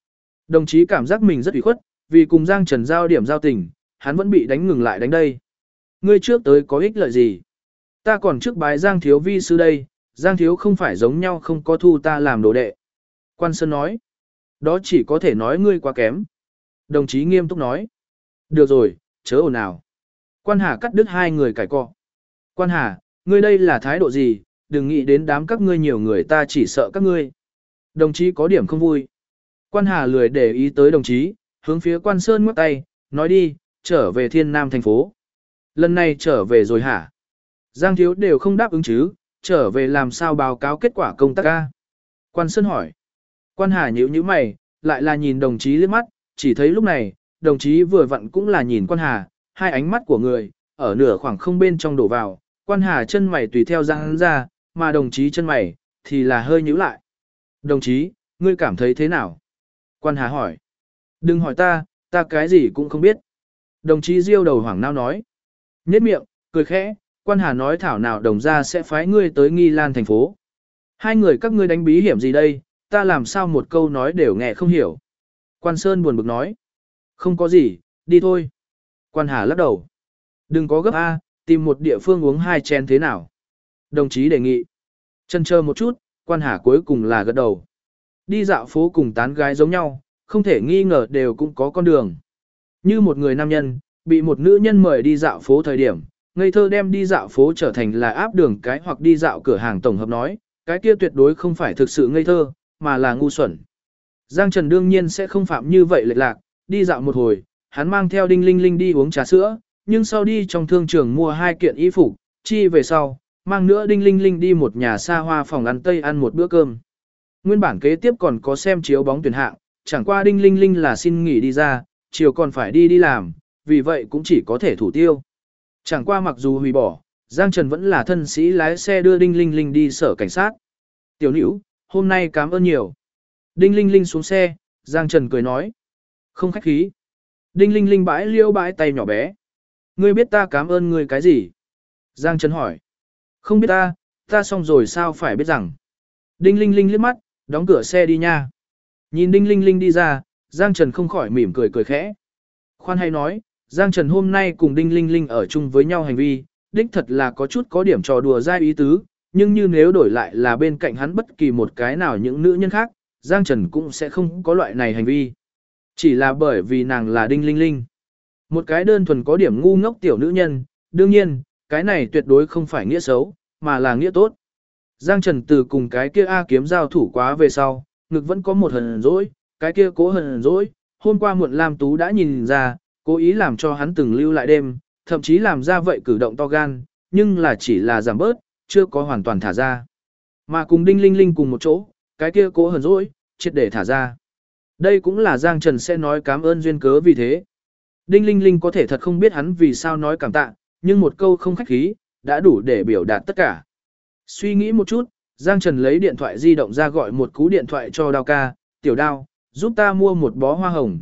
Đồng chí cảm giác mình rất ủy khuất, vì cùng Giang Trần giao điểm giao tình, hắn vẫn bị đánh ngừng lại đánh đây. Ngươi trước tới có ích lợi gì? Ta còn trước bái Giang Thiếu vi sư đây, Giang Thiếu không phải giống nhau không có thu ta làm đồ đệ. Quan Sơn nói, đó chỉ có thể nói ngươi quá kém. Đồng chí nghiêm túc nói, được rồi, chớ ồn ào. Quan Hà cắt đứt hai người cãi cọ. Quan Hà, ngươi đây là thái độ gì, đừng nghĩ đến đám các ngươi nhiều người ta chỉ sợ các ngươi. Đồng chí có điểm không vui. Quan Hà lười để ý tới đồng chí, hướng phía Quan Sơn ngoắc tay, nói đi, trở về Thiên Nam thành phố. Lần này trở về rồi hả? Giang Thiếu đều không đáp ứng chứ, trở về làm sao báo cáo kết quả công tác ca? Quan Sơn hỏi. Quan Hà nhíu nhíu mày, lại là nhìn đồng chí liếc mắt, chỉ thấy lúc này, đồng chí vừa vặn cũng là nhìn Quan Hà, hai ánh mắt của người, ở nửa khoảng không bên trong đổ vào, Quan Hà chân mày tùy theo giãn ra, mà đồng chí chân mày, thì là hơi nhíu lại. Đồng chí, ngươi cảm thấy thế nào? Quan Hà hỏi. Đừng hỏi ta cái gì cũng không biết. Đồng chí Diêu đầu hoảng nao nói. Nhếch miệng, cười khẽ, Quan Hà nói thảo nào đồng ra sẽ phái ngươi tới Nghi Lan thành phố. Hai người các ngươi đánh bí hiểm gì đây, ta làm sao một câu nói đều nghe không hiểu. Quan Sơn buồn bực nói. Không có gì, đi thôi. Quan Hà lắc đầu. Đừng có gấp A, tìm một địa phương uống hai chén thế nào. Đồng chí đề nghị. Chần chờ một chút, Quan Hà cuối cùng là gật đầu. Đi dạo phố cùng tán gái giống nhau, không thể nghi ngờ đều cũng có con đường. Như một người nam nhân, bị một nữ nhân mời đi dạo phố thời điểm, ngây thơ đem đi dạo phố trở thành là áp đường cái hoặc đi dạo cửa hàng tổng hợp nói, cái kia tuyệt đối không phải thực sự ngây thơ, mà là ngu xuẩn. Giang Trần đương nhiên sẽ không phạm như vậy lệch lạc, đi dạo một hồi, hắn mang theo Đinh Linh Linh đi uống trà sữa, nhưng sau đi trong thương trường mua hai kiện y phục, chi về sau, mang nữa Đinh Linh Linh đi một nhà xa hoa phòng ăn Tây ăn một bữa cơm. Nguyên bản kế tiếp còn có xem chiếu bóng tuyển hạng, chẳng qua Đinh Linh Linh là xin nghỉ đi ra, chiều còn phải đi làm, vì vậy cũng chỉ có thể thủ tiêu. Chẳng qua mặc dù hủy bỏ, Giang Trần vẫn là thân sĩ lái xe đưa Đinh Linh Linh đi sở cảnh sát. Tiểu Nữu, hôm nay cảm ơn nhiều. Đinh Linh Linh xuống xe, Giang Trần cười nói. Không khách khí. Đinh Linh Linh bãi liêu bãi tay nhỏ bé. Ngươi biết ta cảm ơn ngươi cái gì? Giang Trần hỏi. Không biết ta xong rồi sao phải biết rằng. Đinh Linh Linh liếc mắt, đóng cửa xe đi nha. Nhìn Đinh Linh Linh đi ra, Giang Trần không khỏi mỉm cười cười khẽ. Khoan hay nói, Giang Trần hôm nay cùng Đinh Linh Linh ở chung với nhau hành vi, đích thật là có chút có điểm trò đùa dai ý tứ, nhưng như nếu đổi lại là bên cạnh hắn bất kỳ một cái nào những nữ nhân khác, Giang Trần cũng sẽ không có loại này hành vi. Chỉ là bởi vì nàng là Đinh Linh Linh. Một cái đơn thuần có điểm ngu ngốc tiểu nữ nhân, đương nhiên, cái này tuyệt đối không phải nghĩa xấu, mà là nghĩa tốt. Giang Trần từ cùng cái kia A kiếm giao thủ quá về sau, ngực vẫn có một hờn dỗi, cái kia cố hờn dỗi, hôm qua muộn Lam Tú đã nhìn ra, cố ý làm cho hắn từng lưu lại đêm, thậm chí làm ra vậy cử động to gan, nhưng là chỉ là giảm bớt, chưa có hoàn toàn thả ra. Mà cùng Đinh Linh Linh cùng một chỗ, cái kia cố hờn dỗi, triệt để thả ra. Đây cũng là Giang Trần sẽ nói cảm ơn duyên cớ vì thế. Đinh Linh Linh có thể thật không biết hắn vì sao nói cảm tạ, nhưng một câu không khách khí, đã đủ để biểu đạt tất cả. Suy nghĩ một chút, Giang Trần lấy điện thoại di động ra gọi một cú điện thoại cho Đao ca, tiểu Đao, giúp ta mua một bó hoa hồng,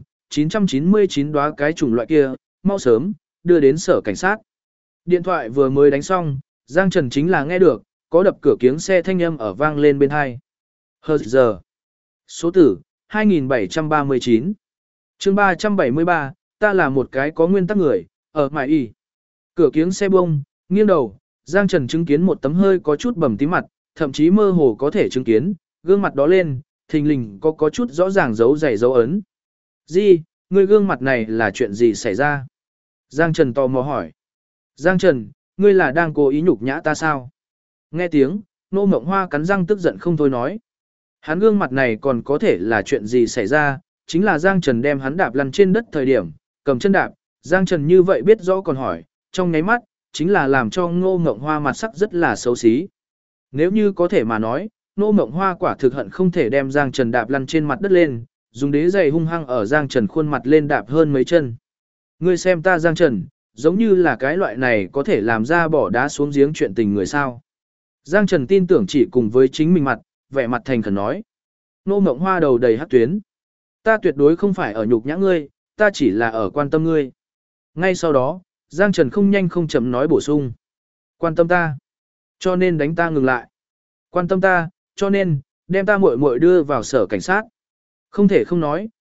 999 đóa cái chủng loại kia, mau sớm, đưa đến sở cảnh sát. Điện thoại vừa mới đánh xong, Giang Trần chính là nghe được, có đập cửa kiếng xe thanh âm ở vang lên bên hai. Hờ giờ. Số tử, 2739. chương 373, ta là một cái có nguyên tắc người, ở mại y. Cửa kiếng xe bông, nghiêng đầu, Giang Trần chứng kiến một tấm hơi có chút bầm tím mặt, thậm chí mơ hồ có thể chứng kiến, gương mặt đó lên, thình lình có chút rõ ràng dấu dày dấu ấn. Gì, ngươi gương mặt này là chuyện gì xảy ra? Giang Trần tò mò hỏi. Giang Trần, ngươi là đang cố ý nhục nhã ta sao? Nghe tiếng, Nô Mộng Hoa cắn răng tức giận không thôi nói. Hắn gương mặt này còn có thể là chuyện gì xảy ra, chính là Giang Trần đem hắn đạp lăn trên đất thời điểm, cầm chân đạp, Giang Trần như vậy biết rõ còn hỏi, trong nháy mắt, chính là làm cho Ngô Mộng Hoa mặt sắc rất là xấu xí. Nếu như có thể mà nói, Ngô Mộng Hoa quả thực hận không thể đem Giang Trần đạp lăn trên mặt đất lên, dùng đế giày hung hăng ở Giang Trần khuôn mặt lên đạp hơn mấy chân. Ngươi xem ta Giang Trần, giống như là cái loại này có thể làm ra bỏ đá xuống giếng chuyện tình người sao. Giang Trần tin tưởng chỉ cùng với chính mình mặt, vẻ mặt thành khẩn nói. Ngô Mộng Hoa đầu đầy hắc tuyến. Ta tuyệt đối không phải ở nhục nhã ngươi, ta chỉ là ở quan tâm ngươi. Ngay sau đó, Giang Trần không nhanh không chậm nói bổ sung. Quan tâm ta, cho nên đánh ta ngừng lại. Quan tâm ta, cho nên, đem ta muội muội đưa vào sở cảnh sát. Không thể không nói,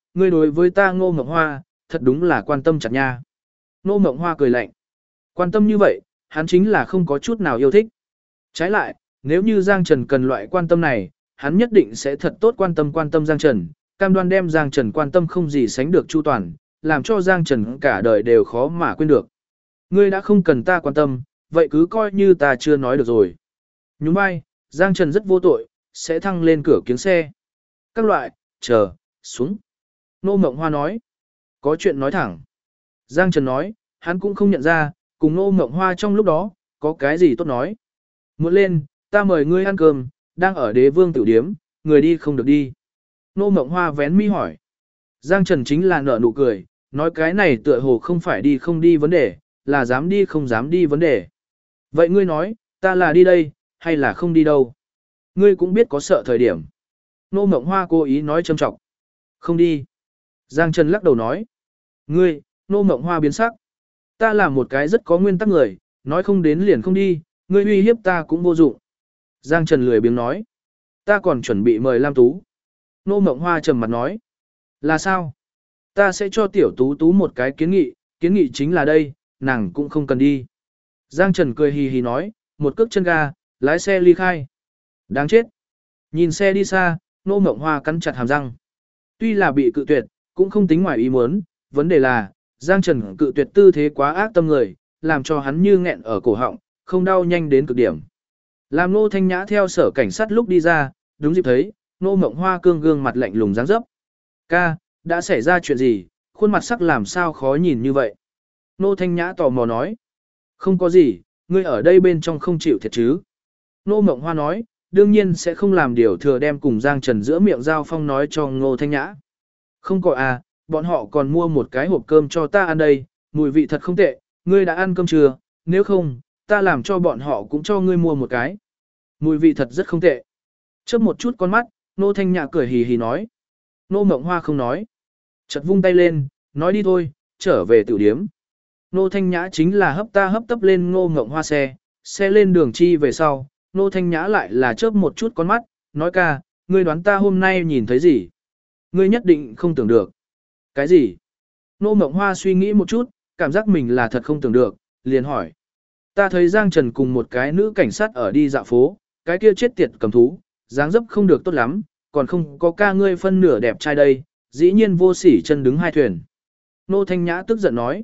ngươi đối với ta Ngô Mộng Hoa, thật đúng là quan tâm chặt nha. Ngô Mộng Hoa cười lạnh. Quan tâm như vậy, hắn chính là không có chút nào yêu thích. Trái lại, nếu như Giang Trần cần loại quan tâm này, hắn nhất định sẽ thật tốt quan tâm Giang Trần, cam đoan đem Giang Trần quan tâm không gì sánh được chu toàn, làm cho Giang Trần cả đời đều khó mà quên được. Ngươi đã không cần ta quan tâm, vậy cứ coi như ta chưa nói được rồi. Nhún vai, Giang Trần rất vô tội, sẽ thăng lên cửa kiếng xe. Các loại, chờ, xuống. Nô Mộng Hoa nói. Có chuyện nói thẳng. Giang Trần nói, hắn cũng không nhận ra, cùng Nô Mộng Hoa trong lúc đó, có cái gì tốt nói. Muốn lên, ta mời ngươi ăn cơm, đang ở Đế Vương tiểu điếm, người đi không được đi. Nô Mộng Hoa vén mi hỏi. Giang Trần chính là nở nụ cười, nói cái này tựa hồ không phải đi không đi vấn đề, là dám đi không dám đi vấn đề. Vậy ngươi nói, ta là đi đây, hay là không đi đâu? Ngươi cũng biết có sợ thời điểm. Nô Mộng Hoa cố ý nói châm trọng. Không đi. Giang Trần lắc đầu nói. Ngươi, Nô Mộng Hoa biến sắc. Ta là một cái rất có nguyên tắc người, nói không đến liền không đi, ngươi uy hiếp ta cũng vô dụng. Giang Trần lười biếng nói. Ta còn chuẩn bị mời Lam Tú. Nô Mộng Hoa trầm mặt nói. Là sao? Ta sẽ cho Tiểu Tú Tú một cái kiến nghị chính là đây, nàng cũng không cần đi. Giang Trần cười hì hì nói, một cước chân ga, lái xe ly khai. Đáng chết. Nhìn xe đi xa, Nô Mộng Hoa cắn chặt hàm răng. Tuy là bị cự tuyệt, cũng không tính ngoài ý muốn, vấn đề là, Giang Trần cự tuyệt tư thế quá ác tâm người, làm cho hắn như nghẹn ở cổ họng, không đau nhanh đến cực điểm. Làm Nô Thanh Nhã theo sở cảnh sát lúc đi ra, đúng dịp thấy, Nô Mộng Hoa cương gương mặt lạnh lùng dáng dấp. Ca, đã xảy ra chuyện gì, khuôn mặt sắc làm sao khó nhìn như vậy? Nô Thanh Nhã tò mò nói. Không có gì, ngươi ở đây bên trong không chịu thiệt chứ? Nô Mộng Hoa nói, đương nhiên sẽ không làm điều thừa đem cùng Giang Trần giữa miệng giao phong nói cho Ngô Thanh Nhã. Không có à, bọn họ còn mua một cái hộp cơm cho ta ăn đây, mùi vị thật không tệ, ngươi đã ăn cơm chưa? Nếu không, ta làm cho bọn họ cũng cho ngươi mua một cái. Mùi vị thật rất không tệ. Chớp một chút con mắt, Nô Thanh Nhã cười hì hì nói. Nô Mộng Hoa không nói. Chợt vung tay lên, nói đi thôi, trở về tiểu điếm. Nô Thanh Nhã chính là hấp tấp lên Ngô Mộng Hoa xe lên đường chi về sau, Nô Thanh Nhã lại là chớp một chút con mắt, nói ca, ngươi đoán ta hôm nay nhìn thấy gì? Ngươi nhất định không tưởng được. Cái gì? Nô Mộng Hoa suy nghĩ một chút, cảm giác mình là thật không tưởng được, liền hỏi. Ta thấy Giang Trần cùng một cái nữ cảnh sát ở đi dạo phố, cái kia chết tiệt cầm thú, dáng dấp không được tốt lắm, còn không có ca ngươi phân nửa đẹp trai đây, dĩ nhiên vô sỉ chân đứng hai thuyền. Nô Thanh Nhã tức giận nói.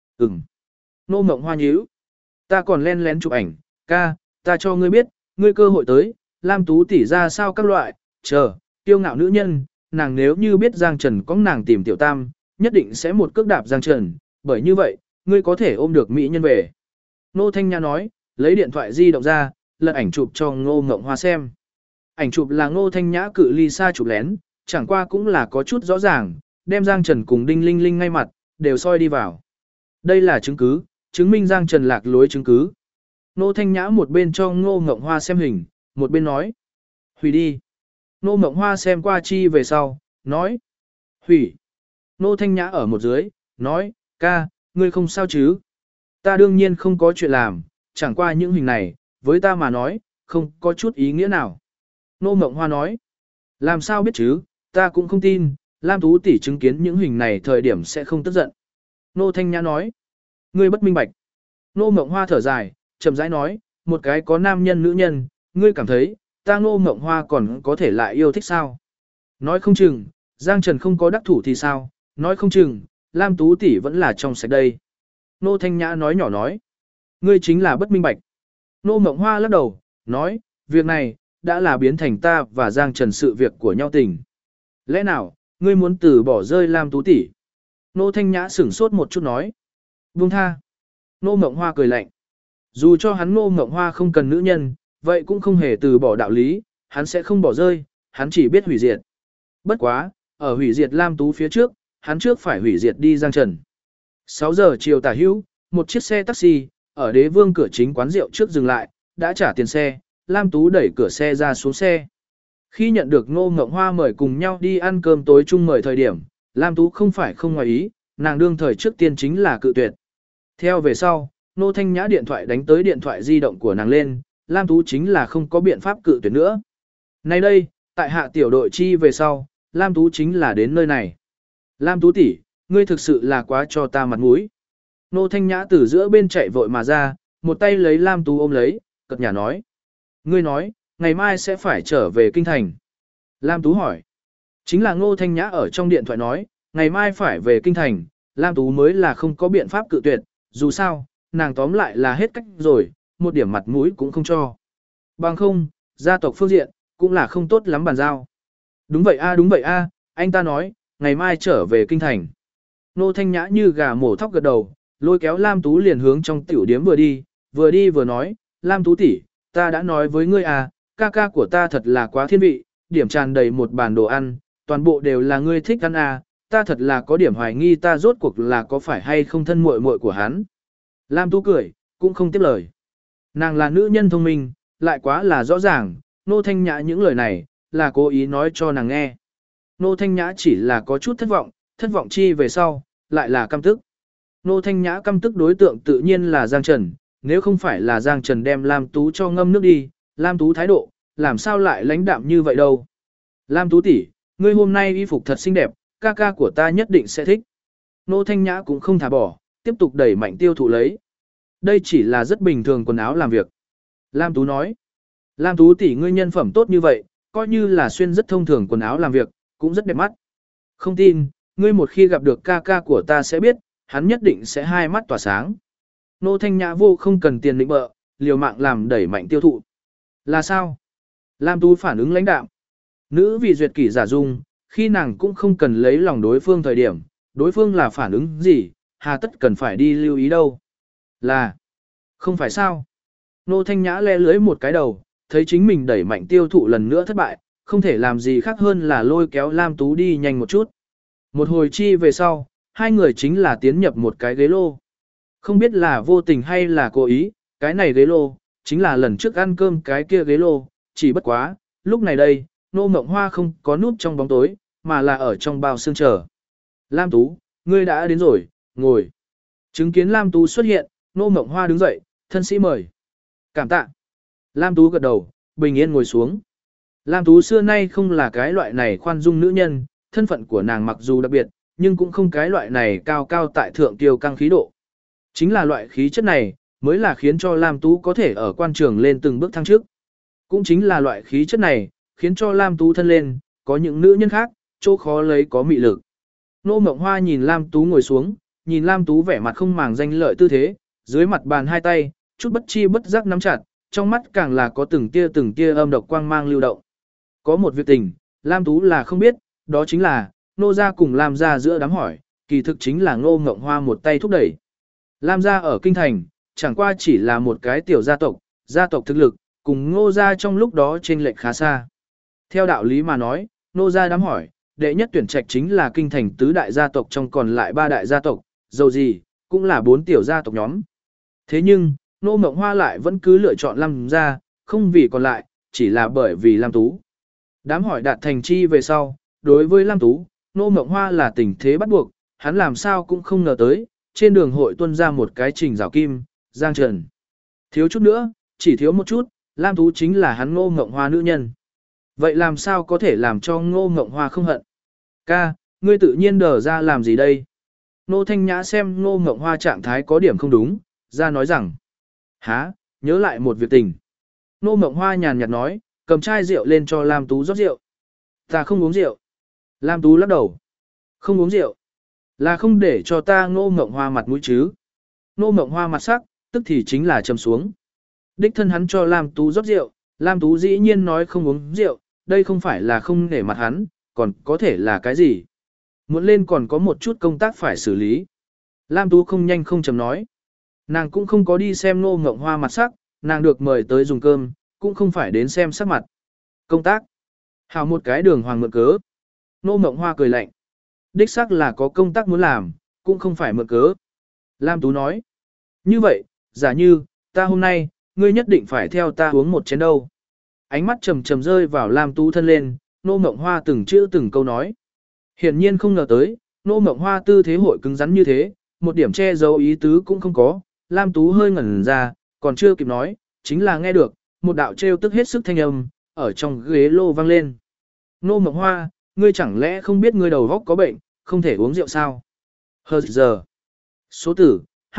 Nô Mộng Hoa nhíu. Ta còn len lén chụp ảnh, ca, ta cho ngươi biết, ngươi cơ hội tới, Lam Tú tỷ ra sao các loại, chờ, kiêu ngạo nữ nhân, nàng nếu như biết Giang Trần có nàng tìm tiểu tam, nhất định sẽ một cước đạp Giang Trần, bởi như vậy, ngươi có thể ôm được mỹ nhân về. Nô Thanh Nhã nói, lấy điện thoại di động ra, lật ảnh chụp cho Ngô Mộng Hoa xem. Ảnh chụp là Ngô Thanh Nhã cự ly xa chụp lén, chẳng qua cũng là có chút rõ ràng, đem Giang Trần cùng Đinh Linh Linh ngay mặt, đều soi đi vào. Đây là chứng cứ, chứng minh Giang Trần lạc lối chứng cứ. Nô Thanh Nhã một bên cho Ngô Mộng Hoa xem hình, một bên nói. Hủy đi. Ngô Mộng Hoa xem qua chi về sau, nói. Hủy. Nô Thanh Nhã ở một dưới, nói, ca, ngươi không sao chứ? Ta đương nhiên không có chuyện làm, chẳng qua những hình này, với ta mà nói, không có chút ý nghĩa nào. Nô Mộng Hoa nói. Làm sao biết chứ, ta cũng không tin, Lam Tú tỷ chứng kiến những hình này thời điểm sẽ không tức giận. Nô Thanh Nhã nói. Ngươi bất minh bạch. Nô Mộng Hoa thở dài, chậm rãi nói, một cái có nam nhân nữ nhân, ngươi cảm thấy, ta Nô Mộng Hoa còn có thể lại yêu thích sao? Nói không chừng, Giang Trần không có đắc thủ thì sao? Nói không chừng, Lam Tú tỷ vẫn là trong sạch đây. Nô Thanh Nhã nói nhỏ nói, ngươi chính là bất minh bạch. Nô Mộng Hoa lắc đầu, nói, việc này, đã là biến thành ta và Giang Trần sự việc của nhau tình. Lẽ nào, ngươi muốn từ bỏ rơi Lam Tú tỷ? Nô Thanh Nhã sửng sốt một chút nói, buông tha. Nô Mộng Hoa cười lạnh. Dù cho hắn Nô Mộng Hoa không cần nữ nhân, vậy cũng không hề từ bỏ đạo lý, hắn sẽ không bỏ rơi, hắn chỉ biết hủy diệt. Bất quá, ở hủy diệt Lam Tú phía trước, hắn trước phải hủy diệt đi Giang Trần. 6 giờ chiều tả hữu, một chiếc xe taxi, ở Đế Vương cửa chính quán rượu trước dừng lại, đã trả tiền xe, Lam Tú đẩy cửa xe ra xuống xe. Khi nhận được Ngô Mộng Hoa mời cùng nhau đi ăn cơm tối chung mời thời điểm, Lam Tú không phải không ngoài ý, nàng đương thời trước tiên chính là cự tuyệt. Theo về sau, Nô Thanh Nhã điện thoại đánh tới điện thoại di động của nàng lên, Lam Tú chính là không có biện pháp cự tuyệt nữa. Nay đây, tại hạ tiểu đội chi về sau, Lam Tú chính là đến nơi này. Lam Tú tỷ, ngươi thực sự là quá cho ta mặt mũi. Nô Thanh Nhã từ giữa bên chạy vội mà ra, một tay lấy Lam Tú ôm lấy, cật nhà nói. Ngươi nói, ngày mai sẽ phải trở về kinh thành. Lam Tú hỏi. Chính là Ngô Thanh Nhã ở trong điện thoại nói, ngày mai phải về kinh thành, Lam Tú mới là không có biện pháp cự tuyệt, dù sao, nàng tóm lại là hết cách rồi, một điểm mặt mũi cũng không cho. Bằng không, gia tộc phương diện, cũng là không tốt lắm bàn giao. Đúng vậy a, anh ta nói, ngày mai trở về kinh thành. Nô Thanh Nhã như gà mổ thóc gật đầu, lôi kéo Lam Tú liền hướng trong tiểu điếm vừa đi vừa nói, Lam Tú tỷ, ta đã nói với ngươi à, ca ca của ta thật là quá thiên vị, điểm tràn đầy một bàn đồ ăn, toàn bộ đều là ngươi thích ăn à, ta thật là có điểm hoài nghi ta rốt cuộc là có phải hay không thân muội muội của hắn. Lam Tú cười, cũng không tiếp lời. Nàng là nữ nhân thông minh, lại quá là rõ ràng, Nô Thanh Nhã những lời này, là cố ý nói cho nàng nghe. Nô Thanh Nhã chỉ là có chút thất vọng chi về sau, lại là căm tức. Nô Thanh Nhã căm tức đối tượng tự nhiên là Giang Trần, nếu không phải là Giang Trần đem Lam Tú cho ngâm nước đi, Lam Tú thái độ, làm sao lại lãnh đạm như vậy đâu. Lam Tú tỷ, ngươi hôm nay y phục thật xinh đẹp, ca ca của ta nhất định sẽ thích. Nô Thanh Nhã cũng không thả bỏ, tiếp tục đẩy mạnh tiêu thụ lấy. Đây chỉ là rất bình thường quần áo làm việc. Lam Tú nói, Lam Tú tỷ ngươi nhân phẩm tốt như vậy, coi như là xuyên rất thông thường quần áo làm việc, cũng rất đẹp mắt. Không tin, ngươi một khi gặp được ca ca của ta sẽ biết, hắn nhất định sẽ hai mắt tỏa sáng. Nô Thanh Nhã vô không cần tiền định bợ, liều mạng làm đẩy mạnh tiêu thụ. Là sao? Lam Tú phản ứng lãnh đạm. Nữ vì duyệt kỷ giả dung, khi nàng cũng không cần lấy lòng đối phương thời điểm, đối phương là phản ứng gì, hà tất cần phải đi lưu ý đâu. Là, không phải sao? Nô Thanh Nhã le lưới một cái đầu, thấy chính mình đẩy mạnh tiêu thụ lần nữa thất bại, không thể làm gì khác hơn là lôi kéo Lam Tú đi nhanh một chút. Một hồi chi về sau, hai người chính là tiến nhập một cái ghế lô. Không biết là vô tình hay là cố ý, cái này ghế lô, chính là lần trước ăn cơm cái kia ghế lô, chỉ bất quá, lúc này đây, Nô Mộng Hoa không có núp trong bóng tối, mà là ở trong bao xương chờ. Lam Tú, ngươi đã đến rồi, ngồi. Chứng kiến Lam Tú xuất hiện, Nô Mộng Hoa đứng dậy, thân sĩ mời. Cảm tạ. Lam Tú gật đầu, bình yên ngồi xuống. Lam Tú xưa nay không là cái loại này khoan dung nữ nhân, thân phận của nàng mặc dù đặc biệt, nhưng cũng không cái loại này cao cao tại thượng kiêu căng khí độ. Chính là loại khí chất này, mới là khiến cho Lam Tú có thể ở quan trường lên từng bước thăng trước. Cũng chính là loại khí chất này, khiến cho Lam Tú thân lên, có những nữ nhân khác, chỗ khó lấy có mị lực. Nô Mộng Hoa nhìn Lam Tú ngồi xuống, nhìn Lam Tú vẻ mặt không màng danh lợi tư thế, dưới mặt bàn hai tay, chút bất chi bất giác nắm chặt, trong mắt càng là có từng tia âm độc quang mang lưu động. Có một việc tình, Lam Tú là không biết, đó chính là, Nô gia cùng Lam gia giữa đám hỏi, kỳ thực chính là Ngô Ngộng Hoa một tay thúc đẩy. Lam gia ở kinh thành, chẳng qua chỉ là một cái tiểu gia tộc thực lực, cùng Ngô gia trong lúc đó chênh lệch khá xa. Theo đạo lý mà nói, Nô gia đám hỏi, đệ nhất tuyển trạch chính là kinh thành tứ đại gia tộc trong còn lại ba đại gia tộc, dầu gì, cũng là bốn tiểu gia tộc nhóm. Thế nhưng, Nô Mộng Hoa lại vẫn cứ lựa chọn Lam gia, không vì còn lại, chỉ là bởi vì Lam Tú. Đám hỏi đạt thành chi về sau, đối với Lam Tú, Nô Mộng Hoa là tình thế bắt buộc, hắn làm sao cũng không ngờ tới, trên đường hội tuân ra một cái trình rào kim, Giang Trần. Thiếu chút nữa, chỉ thiếu một chút, Lam Tú chính là hắn Ngô Mộng Hoa nữ nhân. Vậy làm sao có thể làm cho Ngô Mộng Hoa không hận? Ca, ngươi tự nhiên đờ ra làm gì đây? Nô Thanh Nhã xem Ngô Mộng Hoa trạng thái có điểm không đúng, ra nói rằng. Hả, nhớ lại một việc tình. Ngô Mộng Hoa nhàn nhạt nói, cầm chai rượu lên cho Lam Tú rót rượu. Ta không uống rượu. Lam Tú lắc đầu. Không uống rượu. Là không để cho ta Ngô Mộng Hoa mặt mũi chứ. Ngô Mộng Hoa mặt sắc, tức thì chính là trầm xuống. Đích thân hắn cho Lam Tú rót rượu, Lam Tú dĩ nhiên nói không uống rượu, đây không phải là không nể mặt hắn, còn có thể là cái gì. Muốn lên còn có một chút công tác phải xử lý. Lam Tú không nhanh không chậm nói. Nàng cũng không có đi xem Ngô Mộng Hoa mặt sắc, nàng được mời tới dùng cơm, cũng không phải đến xem sắc mặt. Công tác. Hào một cái đường hoàng mượn cớ. Ngô Mộng Hoa cười lạnh. Đích xác là có công tác muốn làm, cũng không phải mượn cớ. Lam Tú nói. Như vậy, giả như, ta hôm nay, ngươi nhất định phải theo ta uống một chén đâu. Ánh mắt trầm trầm rơi vào Lam Tú thân lên, Ngô Mộng Hoa từng chữ từng câu nói. Hiển nhiên không ngờ tới, Ngô Mộng Hoa tư thế hội cứng rắn như thế, một điểm che giấu ý tứ cũng không có. Lam Tú hơi ngẩn ra, còn chưa kịp nói, chính là nghe được, một đạo trêu tức hết sức thanh âm, ở trong ghế lô vang lên. Ngô Mộng Hoa, ngươi chẳng lẽ không biết ngươi đầu góc có bệnh, không thể uống rượu sao? Hờ giờ. Số tử,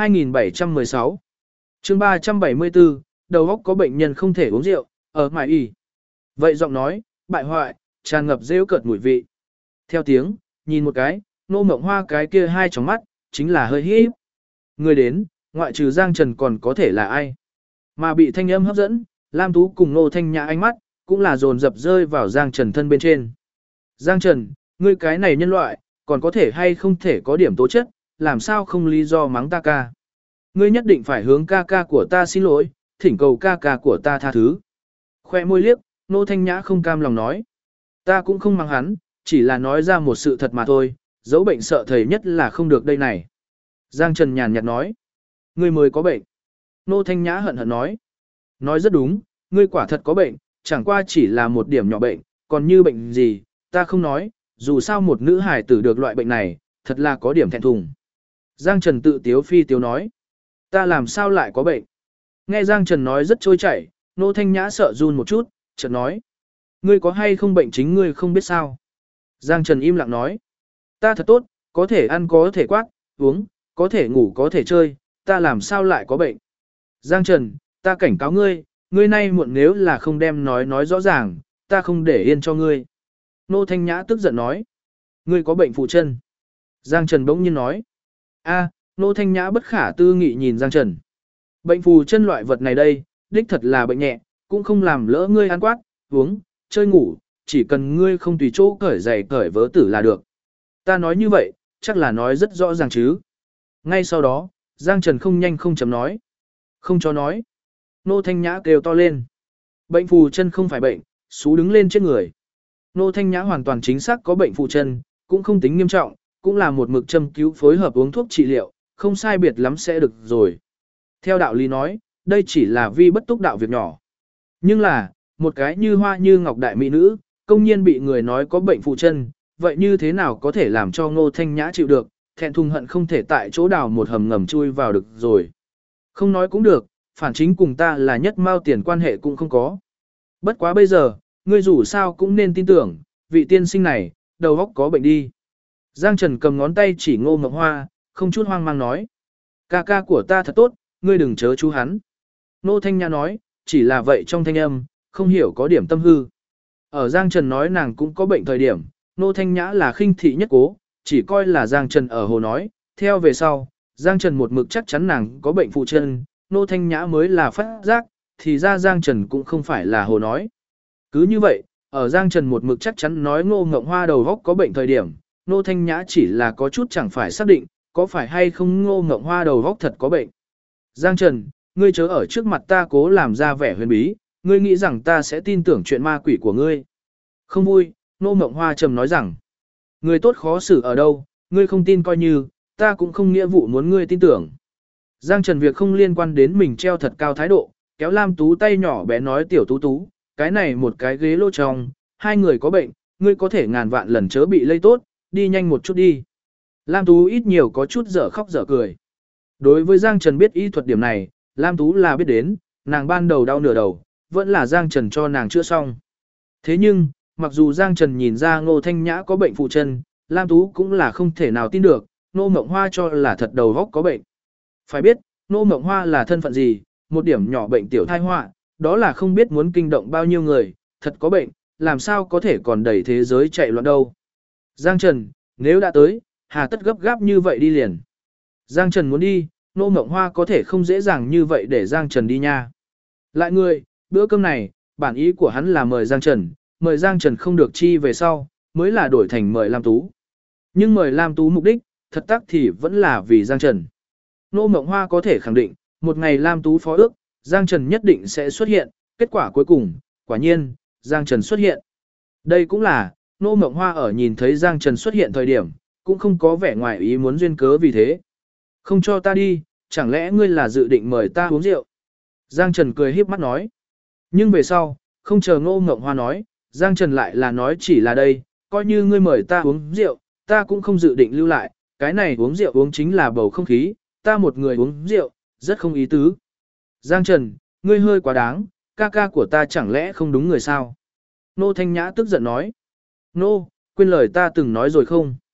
2716. chương 374, đầu óc có bệnh nhân không thể uống rượu, ở mải y. Vậy giọng nói, bại hoại, tràn ngập rêu cợt mùi vị. Theo tiếng, nhìn một cái, Nô Mộng Hoa cái kia hai tròng mắt, chính là hơi híp. Người đến, ngoại trừ Giang Trần còn có thể là ai? Mà bị thanh âm hấp dẫn, Lam Tú cùng Nô Thanh Nhã ánh mắt, cũng là dồn dập rơi vào Giang Trần thân bên trên. Giang Trần, ngươi cái này nhân loại, còn có thể hay không thể có điểm tố chất, làm sao không lý do mắng ta ca. Ngươi nhất định phải hướng ca ca của ta xin lỗi, thỉnh cầu ca ca của ta tha thứ. Khoe môi liếc, Nô Thanh Nhã không cam lòng nói. Ta cũng không mắng hắn, chỉ là nói ra một sự thật mà thôi, dấu bệnh sợ thầy nhất là không được đây này. Giang Trần nhàn nhạt nói. Ngươi mới có bệnh. Nô Thanh Nhã hận hận nói. Nói rất đúng, ngươi quả thật có bệnh, chẳng qua chỉ là một điểm nhỏ bệnh, còn như bệnh gì, ta không nói, dù sao một nữ hài tử được loại bệnh này, thật là có điểm thẹn thùng. Giang Trần tự tiếu phi tiếu nói. Ta làm sao lại có bệnh? Nghe Giang Trần nói rất trôi chảy, Nô Thanh Nhã sợ run một chút, chợt nói. Ngươi có hay không bệnh chính ngươi không biết sao? Giang Trần im lặng nói. Ta thật tốt, có thể ăn có thể quát, uống, có thể ngủ có thể chơi, ta làm sao lại có bệnh? Giang Trần, ta cảnh cáo ngươi, ngươi nay muộn nếu là không đem nói rõ ràng, ta không để yên cho ngươi. Nô Thanh Nhã tức giận nói. Ngươi có bệnh phụ chân. Giang Trần bỗng nhiên nói. A, Nô Thanh Nhã bất khả tư nghị nhìn Giang Trần. Bệnh phù chân loại vật này đây, đích thật là bệnh nhẹ, cũng không làm lỡ ngươi ăn quát, uống, chơi ngủ, chỉ cần ngươi không tùy chỗ cởi giày cởi vớ tử là được. Ta nói như vậy, chắc là nói rất rõ ràng chứ. Ngay sau đó, Giang Trần không nhanh không chậm nói. Không cho nói. Nô Thanh Nhã kêu to lên. Bệnh phù chân không phải bệnh, xú đứng lên chết người. Nô Thanh Nhã hoàn toàn chính xác có bệnh phù chân, cũng không tính nghiêm trọng, cũng là một mực châm cứu phối hợp uống thuốc trị liệu, không sai biệt lắm sẽ được rồi. Theo đạo lý nói, đây chỉ là vi bất túc đạo việc nhỏ. Nhưng là, một cái như hoa như ngọc đại mỹ nữ, công nhiên bị người nói có bệnh phù chân, vậy như thế nào có thể làm cho Ngô Thanh Nhã chịu được, thẹn thùng hận không thể tại chỗ đào một hầm ngầm chui vào được rồi. Không nói cũng được, phản chính cùng ta là nhất mao tiền quan hệ cũng không có. Bất quá bây giờ, ngươi dù sao cũng nên tin tưởng, vị tiên sinh này, đầu óc có bệnh đi. Giang Trần cầm ngón tay chỉ Ngô Mộng Hoa, không chút hoang mang nói. Ca ca của ta thật tốt, ngươi đừng chớ chú hắn. Nô Thanh Nhã nói, chỉ là vậy trong thanh âm, không hiểu có điểm tâm hư. Ở Giang Trần nói nàng cũng có bệnh thời điểm, Nô Thanh Nhã là khinh thị nhất cố, chỉ coi là Giang Trần ở hồ nói, theo về sau, Giang Trần một mực chắc chắn nàng có bệnh phụ chân, Nô Thanh Nhã mới là phát giác, thì ra Giang Trần cũng không phải là hồ nói. Cứ như vậy, ở Giang Trần một mực chắc chắn nói Ngô Ngộng Hoa đầu góc có bệnh thời điểm, Nô Thanh Nhã chỉ là có chút chẳng phải xác định, có phải hay không Ngô Ngộng Hoa đầu góc thật có bệnh. Giang Trần, ngươi chớ ở trước mặt ta cố làm ra vẻ huyền bí, ngươi nghĩ rằng ta sẽ tin tưởng chuyện ma quỷ của ngươi. Không vui, Ngô Ngộng Hoa trầm nói rằng, ngươi tốt khó xử ở đâu, ngươi không tin coi như, ta cũng không nghĩa vụ muốn ngươi tin tưởng. Giang Trần việc không liên quan đến mình treo thật cao thái độ, kéo Lam Tú tay nhỏ bé nói tiểu Tú Tú, cái này một cái ghế lô trong, hai người có bệnh, ngươi có thể ngàn vạn lần chớ bị lây tốt, đi nhanh một chút đi. Lam Tú ít nhiều có chút dở khóc dở cười. Đối với Giang Trần biết y thuật điểm này, Lam Tú là biết đến, nàng ban đầu đau nửa đầu, vẫn là Giang Trần cho nàng chữa xong. Thế nhưng, mặc dù Giang Trần nhìn ra Ngô Thanh Nhã có bệnh phụ chân, Lam Tú cũng là không thể nào tin được, Ngô Mộng Hoa cho là thật đầu góc có bệnh. Phải biết, Ngô Mộng Hoa là thân phận gì, một điểm nhỏ bệnh tiểu thai họa, đó là không biết muốn kinh động bao nhiêu người, thật có bệnh, làm sao có thể còn đẩy thế giới chạy loạn đâu. Giang Trần, nếu đã tới, hà tất gấp gáp như vậy đi liền. Giang Trần muốn đi, Ngô Mộng Hoa có thể không dễ dàng như vậy để Giang Trần đi nha. Lại người, bữa cơm này, bản ý của hắn là mời Giang Trần không được chi về sau, mới là đổi thành mời Lam Tú. Nhưng mời Lam Tú mục đích, thật tắc thì vẫn là vì Giang Trần. Ngô Mộng Hoa có thể khẳng định, một ngày Lam Tú phó ước, Giang Trần nhất định sẽ xuất hiện, kết quả cuối cùng, quả nhiên, Giang Trần xuất hiện. Đây cũng là, Ngô Mộng Hoa ở nhìn thấy Giang Trần xuất hiện thời điểm, cũng không có vẻ ngoài ý muốn duyên cớ vì thế. Không cho ta đi, chẳng lẽ ngươi là dự định mời ta uống rượu? Giang Trần cười híp mắt nói. Nhưng về sau, không chờ Ngô Mộng Hoa nói, Giang Trần lại là nói chỉ là đây, coi như ngươi mời ta uống rượu, ta cũng không dự định lưu lại, cái này uống rượu uống chính là bầu không khí, ta một người uống rượu, rất không ý tứ. Giang Trần, ngươi hơi quá đáng, ca ca của ta chẳng lẽ không đúng người sao? Nô Thanh Nhã tức giận nói. Nô, quên lời ta từng nói rồi không?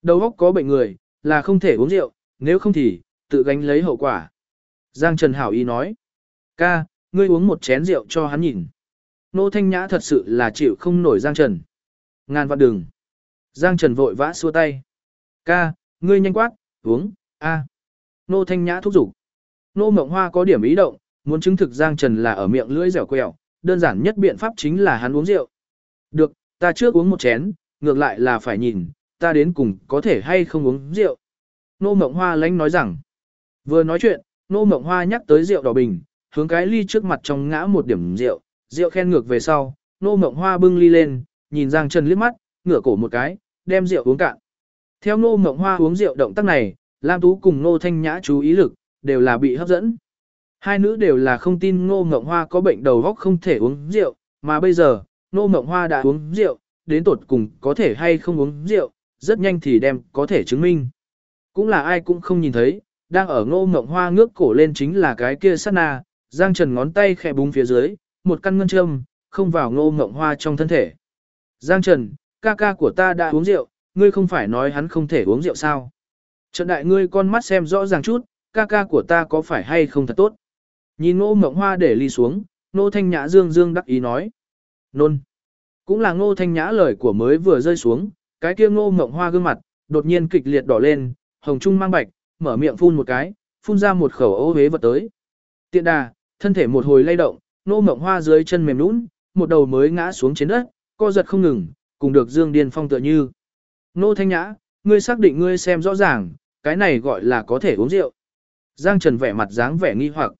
Đầu óc có bệnh người, là không thể uống rượu, nếu không thì, tự gánh lấy hậu quả. Giang Trần hảo ý nói. Ca, ngươi uống một chén rượu cho hắn nhìn. Nô Thanh Nhã thật sự là chịu không nổi Giang Trần. Ngàn vạn đừng. Giang Trần vội vã xua tay. Ca, ngươi nhanh quát, uống, a. Nô Thanh Nhã thúc giục. Nô Mộng Hoa có điểm ý động, muốn chứng thực Giang Trần là ở miệng lưỡi dẻo quẹo, đơn giản nhất biện pháp chính là hắn uống rượu. Được, ta trước uống một chén, ngược lại là phải nhìn, ta đến cùng có thể hay không uống rượu. Nô Mộng Hoa lánh nói rằng. Vừa nói chuyện, Nô Mộng Hoa nhắc tới rượu đỏ bình, hướng cái ly trước mặt trong ngã một điểm rượu, rượu khen ngược về sau, Nô Mộng Hoa bưng ly lên, nhìn Giang Trần liếc mắt, ngửa cổ một cái, đem rượu uống cạn. Theo Nô Mộng Hoa uống rượu động tác này, Lam Tú cùng Nô Thanh Nhã chú ý lực, đều là bị hấp dẫn. Hai nữ đều là không tin Nô Mộng Hoa có bệnh đầu óc không thể uống rượu, mà bây giờ, Nô Mộng Hoa đã uống rượu, đến tột cùng có thể hay không uống rượu, rất nhanh thì đem có thể chứng minh. Cũng là ai cũng không nhìn thấy, đang ở Nô Mộng Hoa ngước cổ lên chính là cái kia sát na, Giang Trần ngón tay khẽ búng phía dưới, một căn ngân châm, không vào Nô Mộng Hoa trong thân thể. Giang Trần, ca ca của ta đã uống rượu, ngươi không phải nói hắn không thể uống rượu sao? Trận đại ngươi con mắt xem rõ ràng chút, ca ca của ta có phải hay không thật tốt? Nhìn Ngô Mộng Hoa để ly xuống, Ngô Thanh Nhã dương dương đắc ý nói. Nôn. Cũng là Ngô Thanh Nhã lời của mới vừa rơi xuống, cái kia Ngô Mộng Hoa gương mặt, đột nhiên kịch liệt đỏ lên, hồng trung mang bạch, mở miệng phun một cái, phun ra một khẩu ô hế vật tới. Tiện đà, thân thể một hồi lay động, Ngô Mộng Hoa dưới chân mềm nhũn, một đầu mới ngã xuống trên đất, co giật không ngừng, cùng được Dương Điên Phong tựa như. Ngô Thanh Nhã, ngươi xác định ngươi xem rõ ràng, cái này gọi là có thể uống rượu. Giang Trần vẻ mặt dáng vẻ nghi hoặc.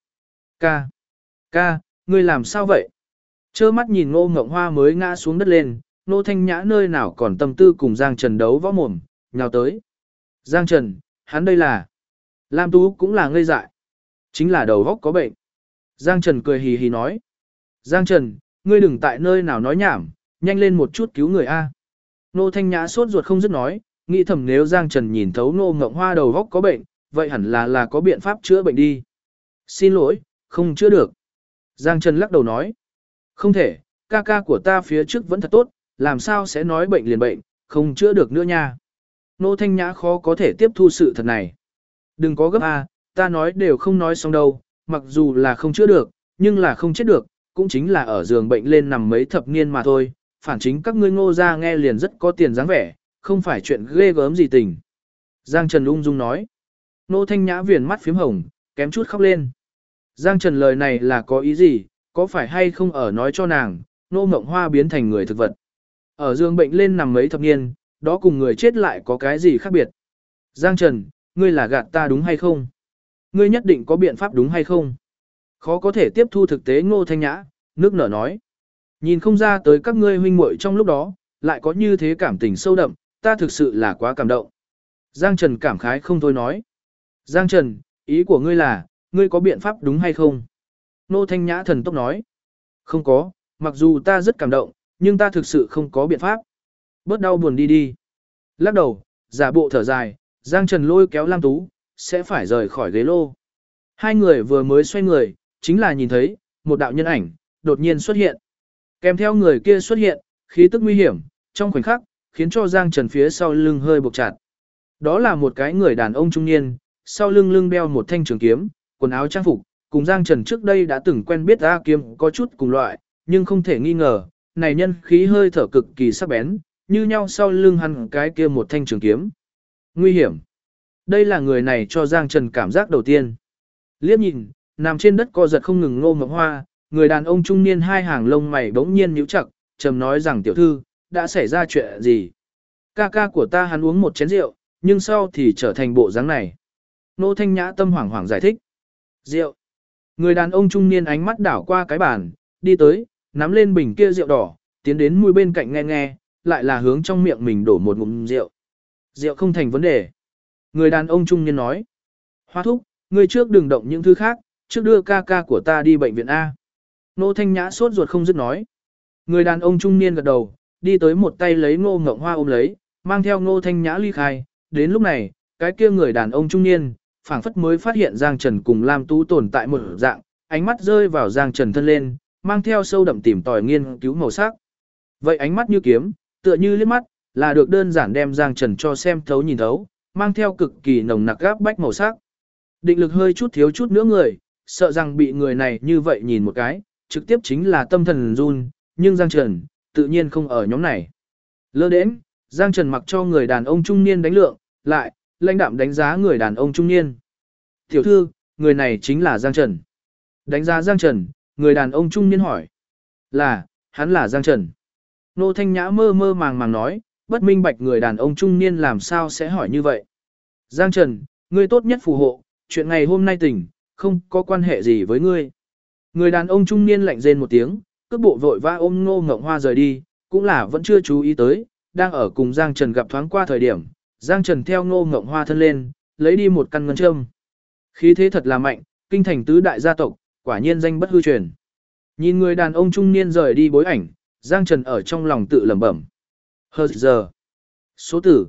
Ca, ngươi làm sao vậy? Chơ mắt nhìn Ngô Ngộng Hoa mới ngã xuống đất lên, Ngô Thanh Nhã nơi nào còn tâm tư cùng Giang Trần đấu võ mồm, nhào tới. Giang Trần, hắn đây là... Lam Tú cũng là ngây dại. Chính là đầu góc có bệnh. Giang Trần cười hì hì nói. Giang Trần, ngươi đừng tại nơi nào nói nhảm, nhanh lên một chút cứu người A. Ngô Thanh Nhã sốt ruột không dứt nói, nghĩ thầm nếu Giang Trần nhìn thấu Ngô Ngộng Hoa đầu góc có bệnh, vậy hẳn là có biện pháp chữa bệnh đi. Xin lỗi, không chữa được. Giang Trần lắc đầu nói. Không thể, ca ca của ta phía trước vẫn thật tốt, làm sao sẽ nói bệnh liền bệnh, không chữa được nữa nha. Nô Thanh Nhã khó có thể tiếp thu sự thật này. Đừng có gấp a, ta nói đều không nói xong đâu, mặc dù là không chữa được, nhưng là không chết được, cũng chính là ở giường bệnh lên nằm mấy thập niên mà thôi. Phản chính các ngươi Ngô ra nghe liền rất có tiền dáng vẻ, không phải chuyện ghê gớm gì tình. Giang Trần ung dung nói. Nô Thanh Nhã viền mắt phím hồng, kém chút khóc lên. Giang Trần lời này là có ý gì, có phải hay không ở nói cho nàng, Nô Mộng Hoa biến thành người thực vật. Ở giường bệnh lên nằm mấy thập niên, đó cùng người chết lại có cái gì khác biệt. Giang Trần, ngươi là gạt ta đúng hay không? Ngươi nhất định có biện pháp đúng hay không? Khó có thể tiếp thu thực tế Ngô Thanh Nhã, nước nở nói. Nhìn không ra tới các ngươi huynh muội trong lúc đó, lại có như thế cảm tình sâu đậm, ta thực sự là quá cảm động. Giang Trần cảm khái không thôi nói. Giang Trần, ý của ngươi là, ngươi có biện pháp đúng hay không? Nô Thanh Nhã thần tốc nói. Không có, mặc dù ta rất cảm động, nhưng ta thực sự không có biện pháp. Bớt đau buồn đi đi. Lắc đầu, giả bộ thở dài, Giang Trần lôi kéo Lam Tú, sẽ phải rời khỏi ghế lô. Hai người vừa mới xoay người, chính là nhìn thấy, một đạo nhân ảnh, đột nhiên xuất hiện. Kèm theo người kia xuất hiện, khí tức nguy hiểm, trong khoảnh khắc, khiến cho Giang Trần phía sau lưng hơi buộc chặt. Đó là một cái người đàn ông trung niên, sau lưng lưng đeo một thanh trường kiếm, quần áo trang phục, cùng Giang Trần trước đây đã từng quen biết A Kiếm có chút cùng loại, nhưng không thể nghi ngờ, này nhân khí hơi thở cực kỳ sắc bén, như nhau sau lưng hắn cái kia một thanh trường kiếm. Nguy hiểm. Đây là người này cho Giang Trần cảm giác đầu tiên. Liếc nhìn, nằm trên đất co giật không ngừng Ngô Mộng Hoa, người đàn ông trung niên hai hàng lông mày bỗng nhiên nhíu chặt, trầm nói rằng tiểu thư, đã xảy ra chuyện gì? Ca ca của ta hắn uống một chén rượu, nhưng sau thì trở thành bộ dáng này. Nô Thanh Nhã tâm hoảng hoảng giải thích. Rượu. Người đàn ông trung niên ánh mắt đảo qua cái bàn, đi tới, nắm lên bình kia rượu đỏ, tiến đến mũi bên cạnh nghe nghe, lại là hướng trong miệng mình đổ một ngụm rượu. Rượu không thành vấn đề. Người đàn ông trung niên nói. Hoa thúc, ngươi trước đừng động những thứ khác, trước đưa ca ca của ta đi bệnh viện A. Nô Thanh Nhã sốt ruột không dứt nói. Người đàn ông trung niên gật đầu, đi tới một tay lấy Ngô Ngộng Hoa ôm lấy, mang theo Nô Thanh Nhã ly khai. Đến lúc này, cái kia người đàn ông trung niên, phảng phất mới phát hiện Giang Trần cùng Lam Tú tồn tại một dạng, ánh mắt rơi vào Giang Trần thân lên, mang theo sâu đậm tìm tòi nghiên cứu màu sắc. Vậy ánh mắt như kiếm, tựa như liếc mắt, là được đơn giản đem Giang Trần cho xem thấu nhìn thấu, mang theo cực kỳ nồng nặc gáp bách màu sắc. Định lực hơi chút thiếu chút nữa người, sợ rằng bị người này như vậy nhìn một cái, trực tiếp chính là tâm thần run, nhưng Giang Trần, tự nhiên không ở nhóm này. Lơ đễnh, Giang Trần mặc cho người đàn ông trung niên đánh lượng, lại, lãnh đạm đánh giá người đàn ông trung niên. Tiểu thư, người này chính là Giang Trần. Đánh giá Giang Trần, người đàn ông trung niên hỏi. Hắn là Giang Trần. Nô Thanh Nhã mơ mơ màng màng nói, bất minh bạch người đàn ông trung niên làm sao sẽ hỏi như vậy. Giang Trần, ngươi tốt nhất phù hộ, chuyện ngày hôm nay tỉnh, không có quan hệ gì với ngươi. Người đàn ông trung niên lạnh rên một tiếng, cước bộ vội vã ôm Ngô Ngộng Hoa rời đi, cũng là vẫn chưa chú ý tới, đang ở cùng Giang Trần gặp thoáng qua thời điểm, Giang Trần theo Ngô Ngộng Hoa thân lên, lấy đi một căn ngân châm. Khí thế thật là mạnh, kinh thành tứ đại gia tộc, quả nhiên danh bất hư truyền. Nhìn người đàn ông trung niên rời đi bối ảnh, Giang Trần ở trong lòng tự lẩm bẩm. Hờ giờ. Số tử,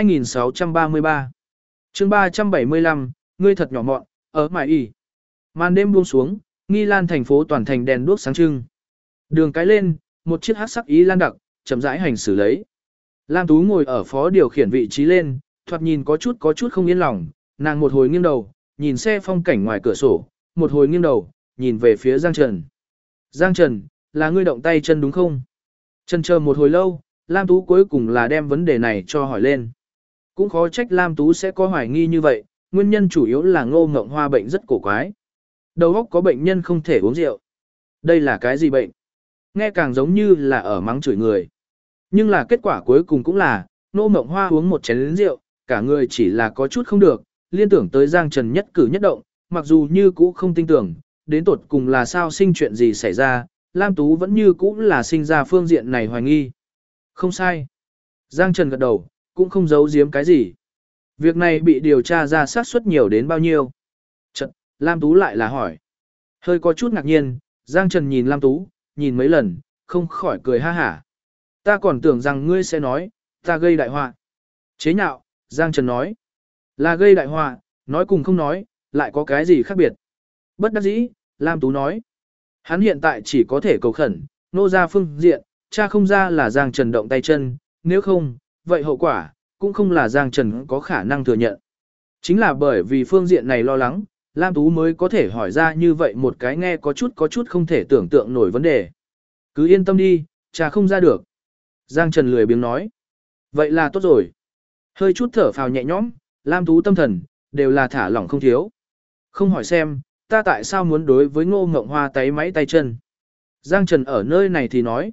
2633. chương 375, ngươi thật nhỏ mọn, ở mải y. Màn đêm buông xuống, Nghi Lan thành phố toàn thành đèn đuốc sáng trưng. Đường cái lên, một chiếc hắc sắc ý lan đặc, chậm rãi hành xử lấy. Lam Tú ngồi ở phó điều khiển vị trí lên, thoạt nhìn có chút không yên lòng, nàng một hồi nghiêng đầu, nhìn xe phong cảnh ngoài cửa sổ, một hồi nghiêng đầu, nhìn về phía Giang Trần. Giang Trần, là ngươi động tay chân đúng không? Chần chờ một hồi lâu, Lam Tú cuối cùng là đem vấn đề này cho hỏi lên. Cũng khó trách Lam Tú sẽ có hoài nghi như vậy, nguyên nhân chủ yếu là Ngô Ngộng Hoa bệnh rất cổ quái. Đầu óc có bệnh nhân không thể uống rượu. Đây là cái gì bệnh? Nghe càng giống như là ở mắng chửi người. Nhưng là kết quả cuối cùng cũng là, Ngô Ngộng Hoa uống một chén rượu, cả người chỉ là có chút không được, liên tưởng tới Giang Trần nhất cử nhất động, mặc dù như cũ không tin tưởng, đến tột cùng là sao sinh chuyện gì xảy ra, Lam Tú vẫn như cũ là sinh ra phương diện này hoài nghi. Không sai. Giang Trần gật đầu, cũng không giấu giếm cái gì. Việc này bị điều tra ra xác suất nhiều đến bao nhiêu? Chật, Lam Tú lại là hỏi. Hơi có chút ngạc nhiên, Giang Trần nhìn Lam Tú, nhìn mấy lần, không khỏi cười ha hả. Ta còn tưởng rằng ngươi sẽ nói, ta gây đại họa. Chế nhạo, Giang Trần nói. Là gây đại họa, nói cùng không nói, lại có cái gì khác biệt. Bất đắc dĩ, Lam Tú nói. Hắn hiện tại chỉ có thể cầu khẩn, nô ra phương diện, cha không ra là Giang Trần động tay chân, nếu không, vậy hậu quả, cũng không là Giang Trần có khả năng thừa nhận. Chính là bởi vì phương diện này lo lắng, Lam Tú mới có thể hỏi ra như vậy một cái nghe có chút không thể tưởng tượng nổi vấn đề. Cứ yên tâm đi, cha không ra được. Giang Trần lười biếng nói. Vậy là tốt rồi. Hơi chút thở phào nhẹ nhõm, Lam Tú tâm thần, đều là thả lỏng không thiếu. Không hỏi xem, ta tại sao muốn đối với Ngô Ngộng Hoa tay máy tay chân. Giang Trần ở nơi này thì nói.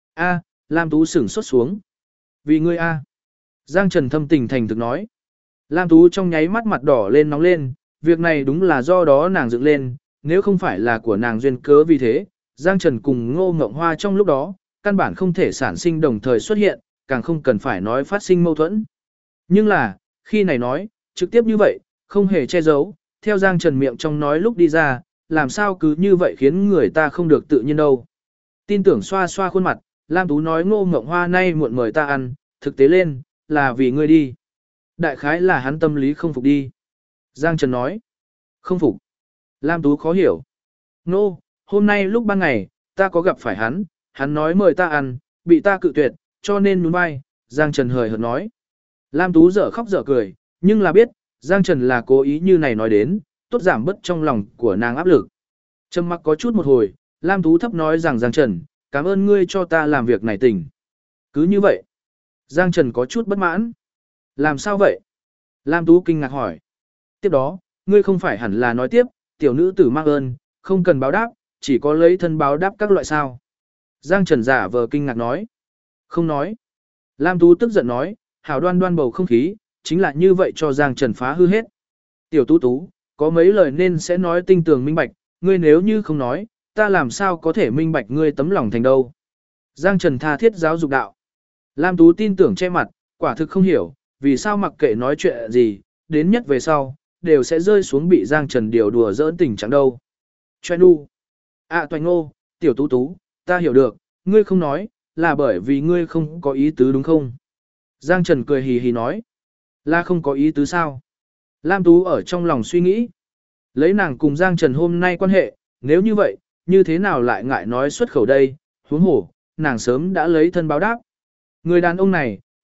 Lam Tú sửng sốt xuống. Vì ngươi a. Giang Trần thâm tình thành thực nói. Lam Tú trong nháy mắt mặt đỏ lên nóng lên, việc này đúng là do đó nàng dựng lên, nếu không phải là của nàng duyên cớ vì thế, Giang Trần cùng Ngô Ngộng Hoa trong lúc đó, căn bản không thể sản sinh đồng thời xuất hiện, càng không cần phải nói phát sinh mâu thuẫn. Nhưng là, khi này nói, trực tiếp như vậy, không hề che giấu, theo Giang Trần miệng trong nói lúc đi ra, làm sao cứ như vậy khiến người ta không được tự nhiên đâu. Tin tưởng xoa xoa khuôn mặt, Lam Tú nói Ngô Ngộng Hoa nay muộn mời ta ăn, thực tế lên, là vì ngươi đi. Đại khái là hắn tâm lý không phục đi. Giang Trần nói. Không phục. Lam Tú khó hiểu. Nô, hôm nay lúc ban ngày, ta có gặp phải hắn nói mời ta ăn, bị ta cự tuyệt, cho nên nhún vai. Giang Trần hời hợt nói. Lam Tú dở khóc dở cười, nhưng là biết, Giang Trần là cố ý như này nói đến, tốt giảm bớt trong lòng của nàng áp lực. Trầm mặc có chút một hồi, Lam Tú thấp nói rằng Giang Trần, cảm ơn ngươi cho ta làm việc này tình. Cứ như vậy. Giang Trần có chút bất mãn. Làm sao vậy? Lam Tú kinh ngạc hỏi. Tiếp đó, ngươi không phải hẳn là nói tiếp, tiểu nữ tử mang ơn, không cần báo đáp, chỉ có lấy thân báo đáp các loại sao. Giang Trần giả vờ kinh ngạc nói. Không nói. Lam Tú tức giận nói, hảo đoan đoan bầu không khí, chính là như vậy cho Giang Trần phá hư hết. Tiểu Tú Tú, có mấy lời nên sẽ nói tinh tường minh bạch, ngươi nếu như không nói, ta làm sao có thể minh bạch ngươi tấm lòng thành đâu. Giang Trần tha thiết giáo dục đạo. Lam Tú tin tưởng che mặt, quả thực không hiểu, vì sao mặc kệ nói chuyện gì, đến nhất về sau, đều sẽ rơi xuống bị Giang Trần điều đùa giỡn tình trạng đâu. Choe nu. Toành ngô, tiểu Tú Tú, ta hiểu được, ngươi không nói, là bởi vì ngươi không có ý tứ đúng không? Giang Trần cười hì hì nói. Là không có ý tứ sao? Lam Tú ở trong lòng suy nghĩ. Lấy nàng cùng Giang Trần hôm nay quan hệ, nếu như vậy, như thế nào lại ngại nói xuất khẩu đây, huống hổ, nàng sớm đã lấy thân báo đáp. Người đàn ông này,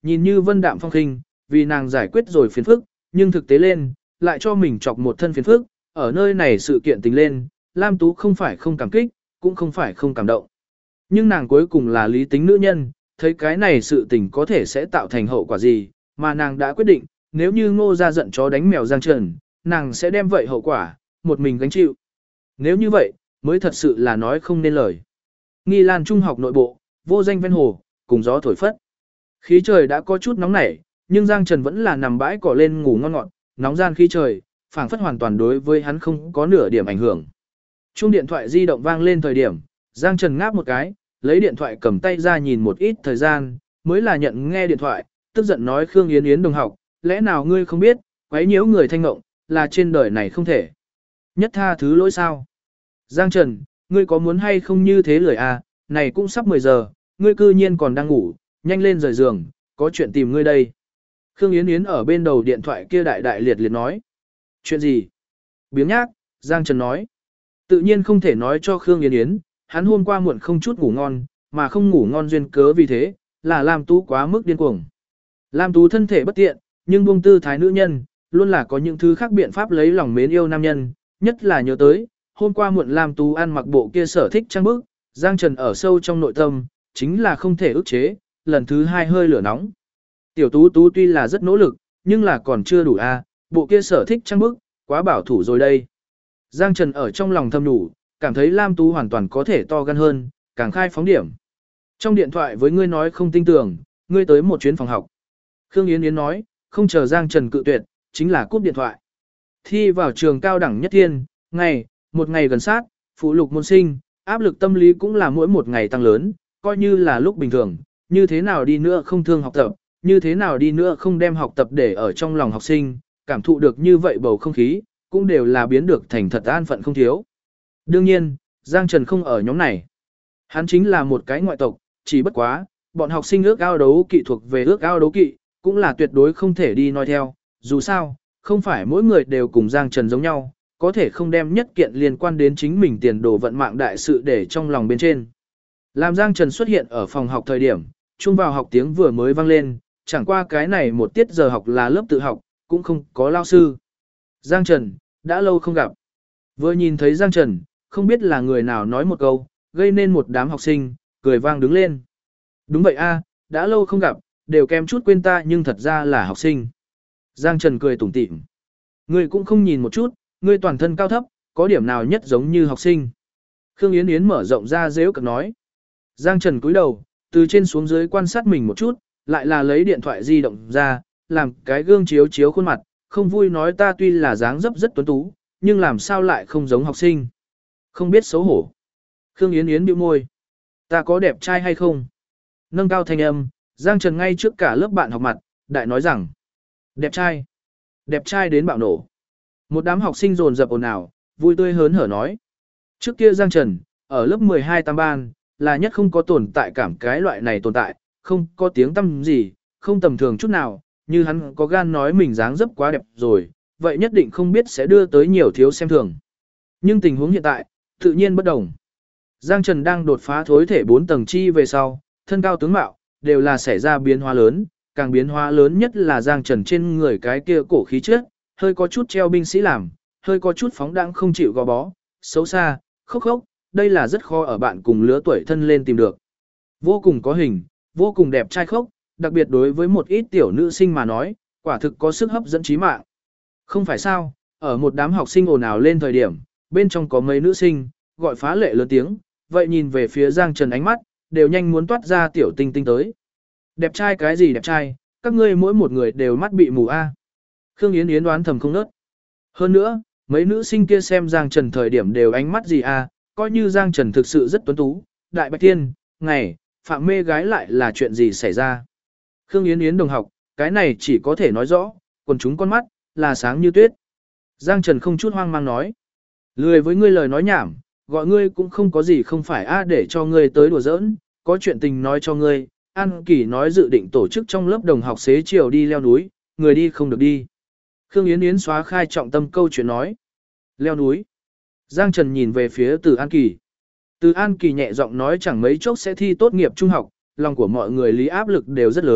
nhìn như vân đạm phong khinh, vì nàng giải quyết rồi phiền phức, nhưng thực tế lên, lại cho mình chọc một thân phiền phức, ở nơi này sự kiện tình lên, Lam Tú không phải không cảm kích, cũng không phải không cảm động. Nhưng nàng cuối cùng là lý tính nữ nhân, thấy cái này sự tình có thể sẽ tạo thành hậu quả gì, mà nàng đã quyết định, nếu như Ngô ra giận chó đánh mèo Giang Trần, nàng sẽ đem vậy hậu quả, một mình gánh chịu. Nếu như vậy, mới thật sự là nói không nên lời. Nghi Lan Trung học nội bộ, vô danh ven hồ, cùng gió thổi phất. Khí trời đã có chút nóng nảy, nhưng Giang Trần vẫn là nằm bãi cỏ lên ngủ ngon ngọt, nóng gian khí trời, phảng phất hoàn toàn đối với hắn không có nửa điểm ảnh hưởng. Chuông điện thoại di động vang lên thời điểm, Giang Trần ngáp một cái, lấy điện thoại cầm tay ra nhìn một ít thời gian, mới là nhận nghe điện thoại, tức giận nói Khương Yến Yến đồng học, lẽ nào ngươi không biết, quấy nhiễu người thanh ngộng, là trên đời này không thể. Nhất tha thứ lỗi sao? Giang Trần, ngươi có muốn hay không như thế lời à, này cũng sắp 10 giờ, ngươi cư nhiên còn đang ngủ, nhanh lên rời giường, có chuyện tìm ngươi đây. Khương Yến Yến ở bên đầu điện thoại kia đại đại liệt liệt nói. Chuyện gì? Biếng nhác, Giang Trần nói. Tự nhiên không thể nói cho Khương Yến Yến, hắn hôm qua muộn không chút ngủ ngon, mà không ngủ ngon duyên cớ vì thế, là Lam Tú quá mức điên cuồng. Lam Tú thân thể bất tiện, nhưng buông tư thái nữ nhân, luôn là có những thứ khác biện pháp lấy lòng mến yêu nam nhân, nhất là nhớ tới, hôm qua muộn Lam Tú ăn mặc bộ kia sở thích trang bức, Giang Trần ở sâu trong nội tâm, chính là không thể ức chế, lần thứ hai hơi lửa nóng. Tiểu Tú Tú tuy là rất nỗ lực, nhưng là còn chưa đủ a, bộ kia sở thích trang bức, quá bảo thủ rồi đây. Giang Trần ở trong lòng thầm đủ, cảm thấy Lam Tú hoàn toàn có thể to gan hơn, càng khai phóng điểm. Trong điện thoại với ngươi nói không tin tưởng, ngươi tới một chuyến phòng học. Khương Yến Yến nói, không chờ Giang Trần cự tuyệt, chính là cúp điện thoại. Thi vào trường cao đẳng nhất thiên, một ngày gần sát, phụ lục môn sinh, áp lực tâm lý cũng là mỗi một ngày tăng lớn, coi như là lúc bình thường, như thế nào đi nữa không thương học tập, như thế nào đi nữa không đem học tập để ở trong lòng học sinh, cảm thụ được như vậy bầu không khí, cũng đều là biến được thành thật an phận không thiếu. Đương nhiên, Giang Trần không ở nhóm này. Hắn chính là một cái ngoại tộc, chỉ bất quá, bọn học sinh ước ao đấu kỵ thuộc về ước ao đấu kỵ, cũng là tuyệt đối không thể đi nói theo, dù sao, không phải mỗi người đều cùng Giang Trần giống nhau, có thể không đem nhất kiện liên quan đến chính mình tiền đồ vận mạng đại sự để trong lòng bên trên. Làm Giang Trần xuất hiện ở phòng học thời điểm, chuông vào học tiếng vừa mới vang lên, chẳng qua cái này một tiết giờ học là lớp tự học, cũng không có lao sư. Giang Trần, đã lâu không gặp. Vừa nhìn thấy Giang Trần, không biết là người nào nói một câu, gây nên một đám học sinh, cười vang đứng lên. Đúng vậy a, đã lâu không gặp, đều kém chút quên ta nhưng thật ra là học sinh. Giang Trần cười tủm tỉm. Ngươi cũng không nhìn một chút, ngươi toàn thân cao thấp, có điểm nào nhất giống như học sinh. Khương Yến Yến mở rộng ra dễu cực nói. Giang Trần cúi đầu, từ trên xuống dưới quan sát mình một chút, lại là lấy điện thoại di động ra, làm cái gương chiếu chiếu khuôn mặt, không vui nói ta tuy là dáng dấp rất tuấn tú, nhưng làm sao lại không giống học sinh. Không biết xấu hổ. Khương Yến Yến bĩu môi. Ta có đẹp trai hay không? Nâng cao thanh âm, Giang Trần ngay trước cả lớp bạn học mặt, đại nói rằng. Đẹp trai. Đẹp trai đến bạo nổ. Một đám học sinh dồn dập ồn ào, vui tươi hớn hở nói. Trước kia Giang Trần, ở lớp 12 tam ban, là nhất không có tồn tại cảm cái loại này tồn tại, không có tiếng tăm gì, không tầm thường chút nào, như hắn có gan nói mình dáng dấp quá đẹp rồi, vậy nhất định không biết sẽ đưa tới nhiều thiếu xem thường. Nhưng tình huống hiện tại, tự nhiên bất đồng. Giang Trần đang đột phá thối thể 4 tầng chi về sau, thân cao tướng mạo, đều là xảy ra biến hóa lớn, càng biến hóa lớn nhất là Giang Trần trên người cái kia cổ khí chất, hơi có chút treo binh sĩ làm, hơi có chút phóng đãng không chịu gò bó, xấu xa, khốc khốc, đây là rất khó ở bạn cùng lứa tuổi thân lên tìm được. Vô cùng có hình, vô cùng đẹp trai khốc, đặc biệt đối với một ít tiểu nữ sinh mà nói, quả thực có sức hấp dẫn trí mạng. Không phải sao, ở một đám học sinh ồn ào lên thời điểm, bên trong có mấy nữ sinh, gọi phá lệ lớn tiếng, vậy nhìn về phía Giang Trần ánh mắt, đều nhanh muốn toát ra tiểu tinh tinh tới. Đẹp trai cái gì đẹp trai, các ngươi mỗi một người đều mắt bị mù a. Khương Yến Yến đoán thầm không nớt. Hơn nữa, mấy nữ sinh kia xem Giang Trần thời điểm đều ánh mắt gì a, coi như Giang Trần thực sự rất tuấn tú, đại bạch tiên, phạm mê gái lại là chuyện gì xảy ra. Khương Yến Yến đồng học, cái này chỉ có thể nói rõ, còn chúng con mắt, là sáng như tuyết. Giang Trần không chút hoang mang nói. Lười với ngươi lời nói nhảm, gọi ngươi cũng không có gì không phải để cho ngươi tới đùa giỡn, có chuyện tình nói cho ngươi, An Kỳ nói dự định tổ chức trong lớp đồng học xế chiều đi leo núi, người đi không được đi. Khương Yến Yến xóa khai trọng tâm câu chuyện nói. Leo núi. Giang Trần nhìn về phía Từ An Kỳ. Từ An Kỳ nhẹ giọng nói chẳng mấy chốc sẽ thi tốt nghiệp trung học, lòng của mọi người lý áp lực đều rất lớn,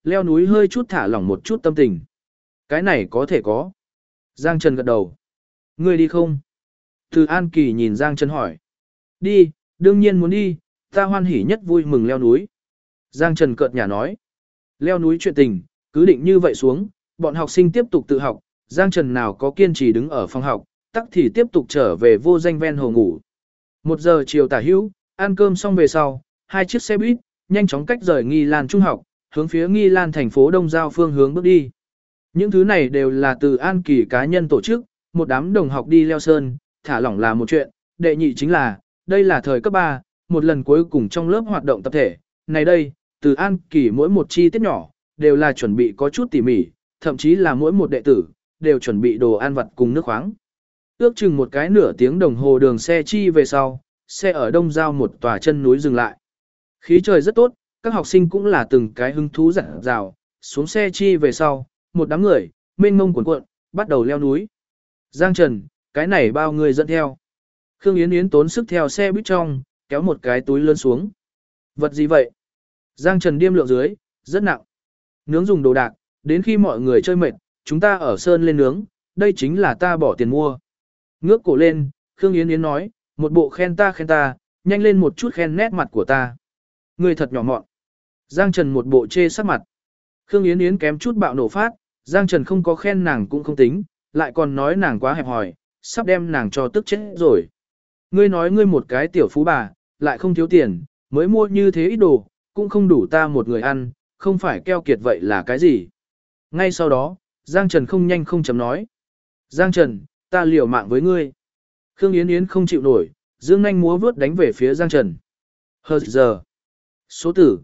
leo núi hơi chút thả lỏng một chút tâm tình. Cái này có thể có. Giang Trần gật đầu. Ngươi đi không? Từ An Kỳ nhìn Giang Trần hỏi. Đi, đương nhiên muốn đi, ta hoan hỉ nhất vui mừng leo núi. Giang Trần cợt nhả nói. Leo núi chuyện tình, cứ định như vậy xuống, bọn học sinh tiếp tục tự học, Giang Trần nào có kiên trì đứng ở phòng học, tắc thì tiếp tục trở về vô danh ven hồ ngủ. 1 giờ chiều tả hữu, ăn cơm xong về sau, 2 chiếc xe buýt, nhanh chóng cách rời Nghi Lan Trung học, hướng phía Nghi Lan thành phố Đông Giao phương hướng bước đi. Những thứ này đều là từ An Kỳ cá nhân tổ chức, một đám đồng học đi leo sơn, thả lỏng là một chuyện, đệ nhị chính là, đây là thời cấp 3, một lần cuối cùng trong lớp hoạt động tập thể, này đây, từ An Kỳ mỗi một chi tiết nhỏ, đều là chuẩn bị có chút tỉ mỉ, thậm chí là mỗi một đệ tử, đều chuẩn bị đồ ăn vặt cùng nước khoáng. Ước chừng một cái nửa tiếng đồng hồ đường xe chi về sau, xe ở Đông Giao một tòa chân núi dừng lại. Khí trời rất tốt, các học sinh cũng là từng cái hứng thú dặn dào, xuống xe chi về sau, một đám người, mênh mông cuộn cuộn, bắt đầu leo núi. Giang Trần, cái này bao người dẫn theo. Khương Yến Yến tốn sức theo xe buýt trong, kéo một cái túi lớn xuống. Vật gì vậy? Giang Trần điêm lượng dưới, rất nặng. Nướng dùng đồ đạc, đến khi mọi người chơi mệt, chúng ta ở sơn lên nướng, đây chính là ta bỏ tiền mua. Ngước cổ lên, Khương Yến Yến nói, một bộ khen ta, nhanh lên một chút khen nét mặt của ta. Người thật nhỏ mọn. Giang Trần một bộ chê sắc mặt. Khương Yến Yến kém chút bạo nổ phát, Giang Trần không có khen nàng cũng không tính, lại còn nói nàng quá hẹp hòi, sắp đem nàng cho tức chết rồi. Ngươi nói ngươi một cái tiểu phú bà, lại không thiếu tiền, mới mua như thế ít đồ, cũng không đủ ta một người ăn, không phải keo kiệt vậy là cái gì. Ngay sau đó, Giang Trần không nhanh không chậm nói. Giang Trần, ta liều mạng với ngươi. Khương Yến Yến không chịu nổi, dương nhanh múa vướt đánh về phía Giang Trần. Hờ giờ. Số tử,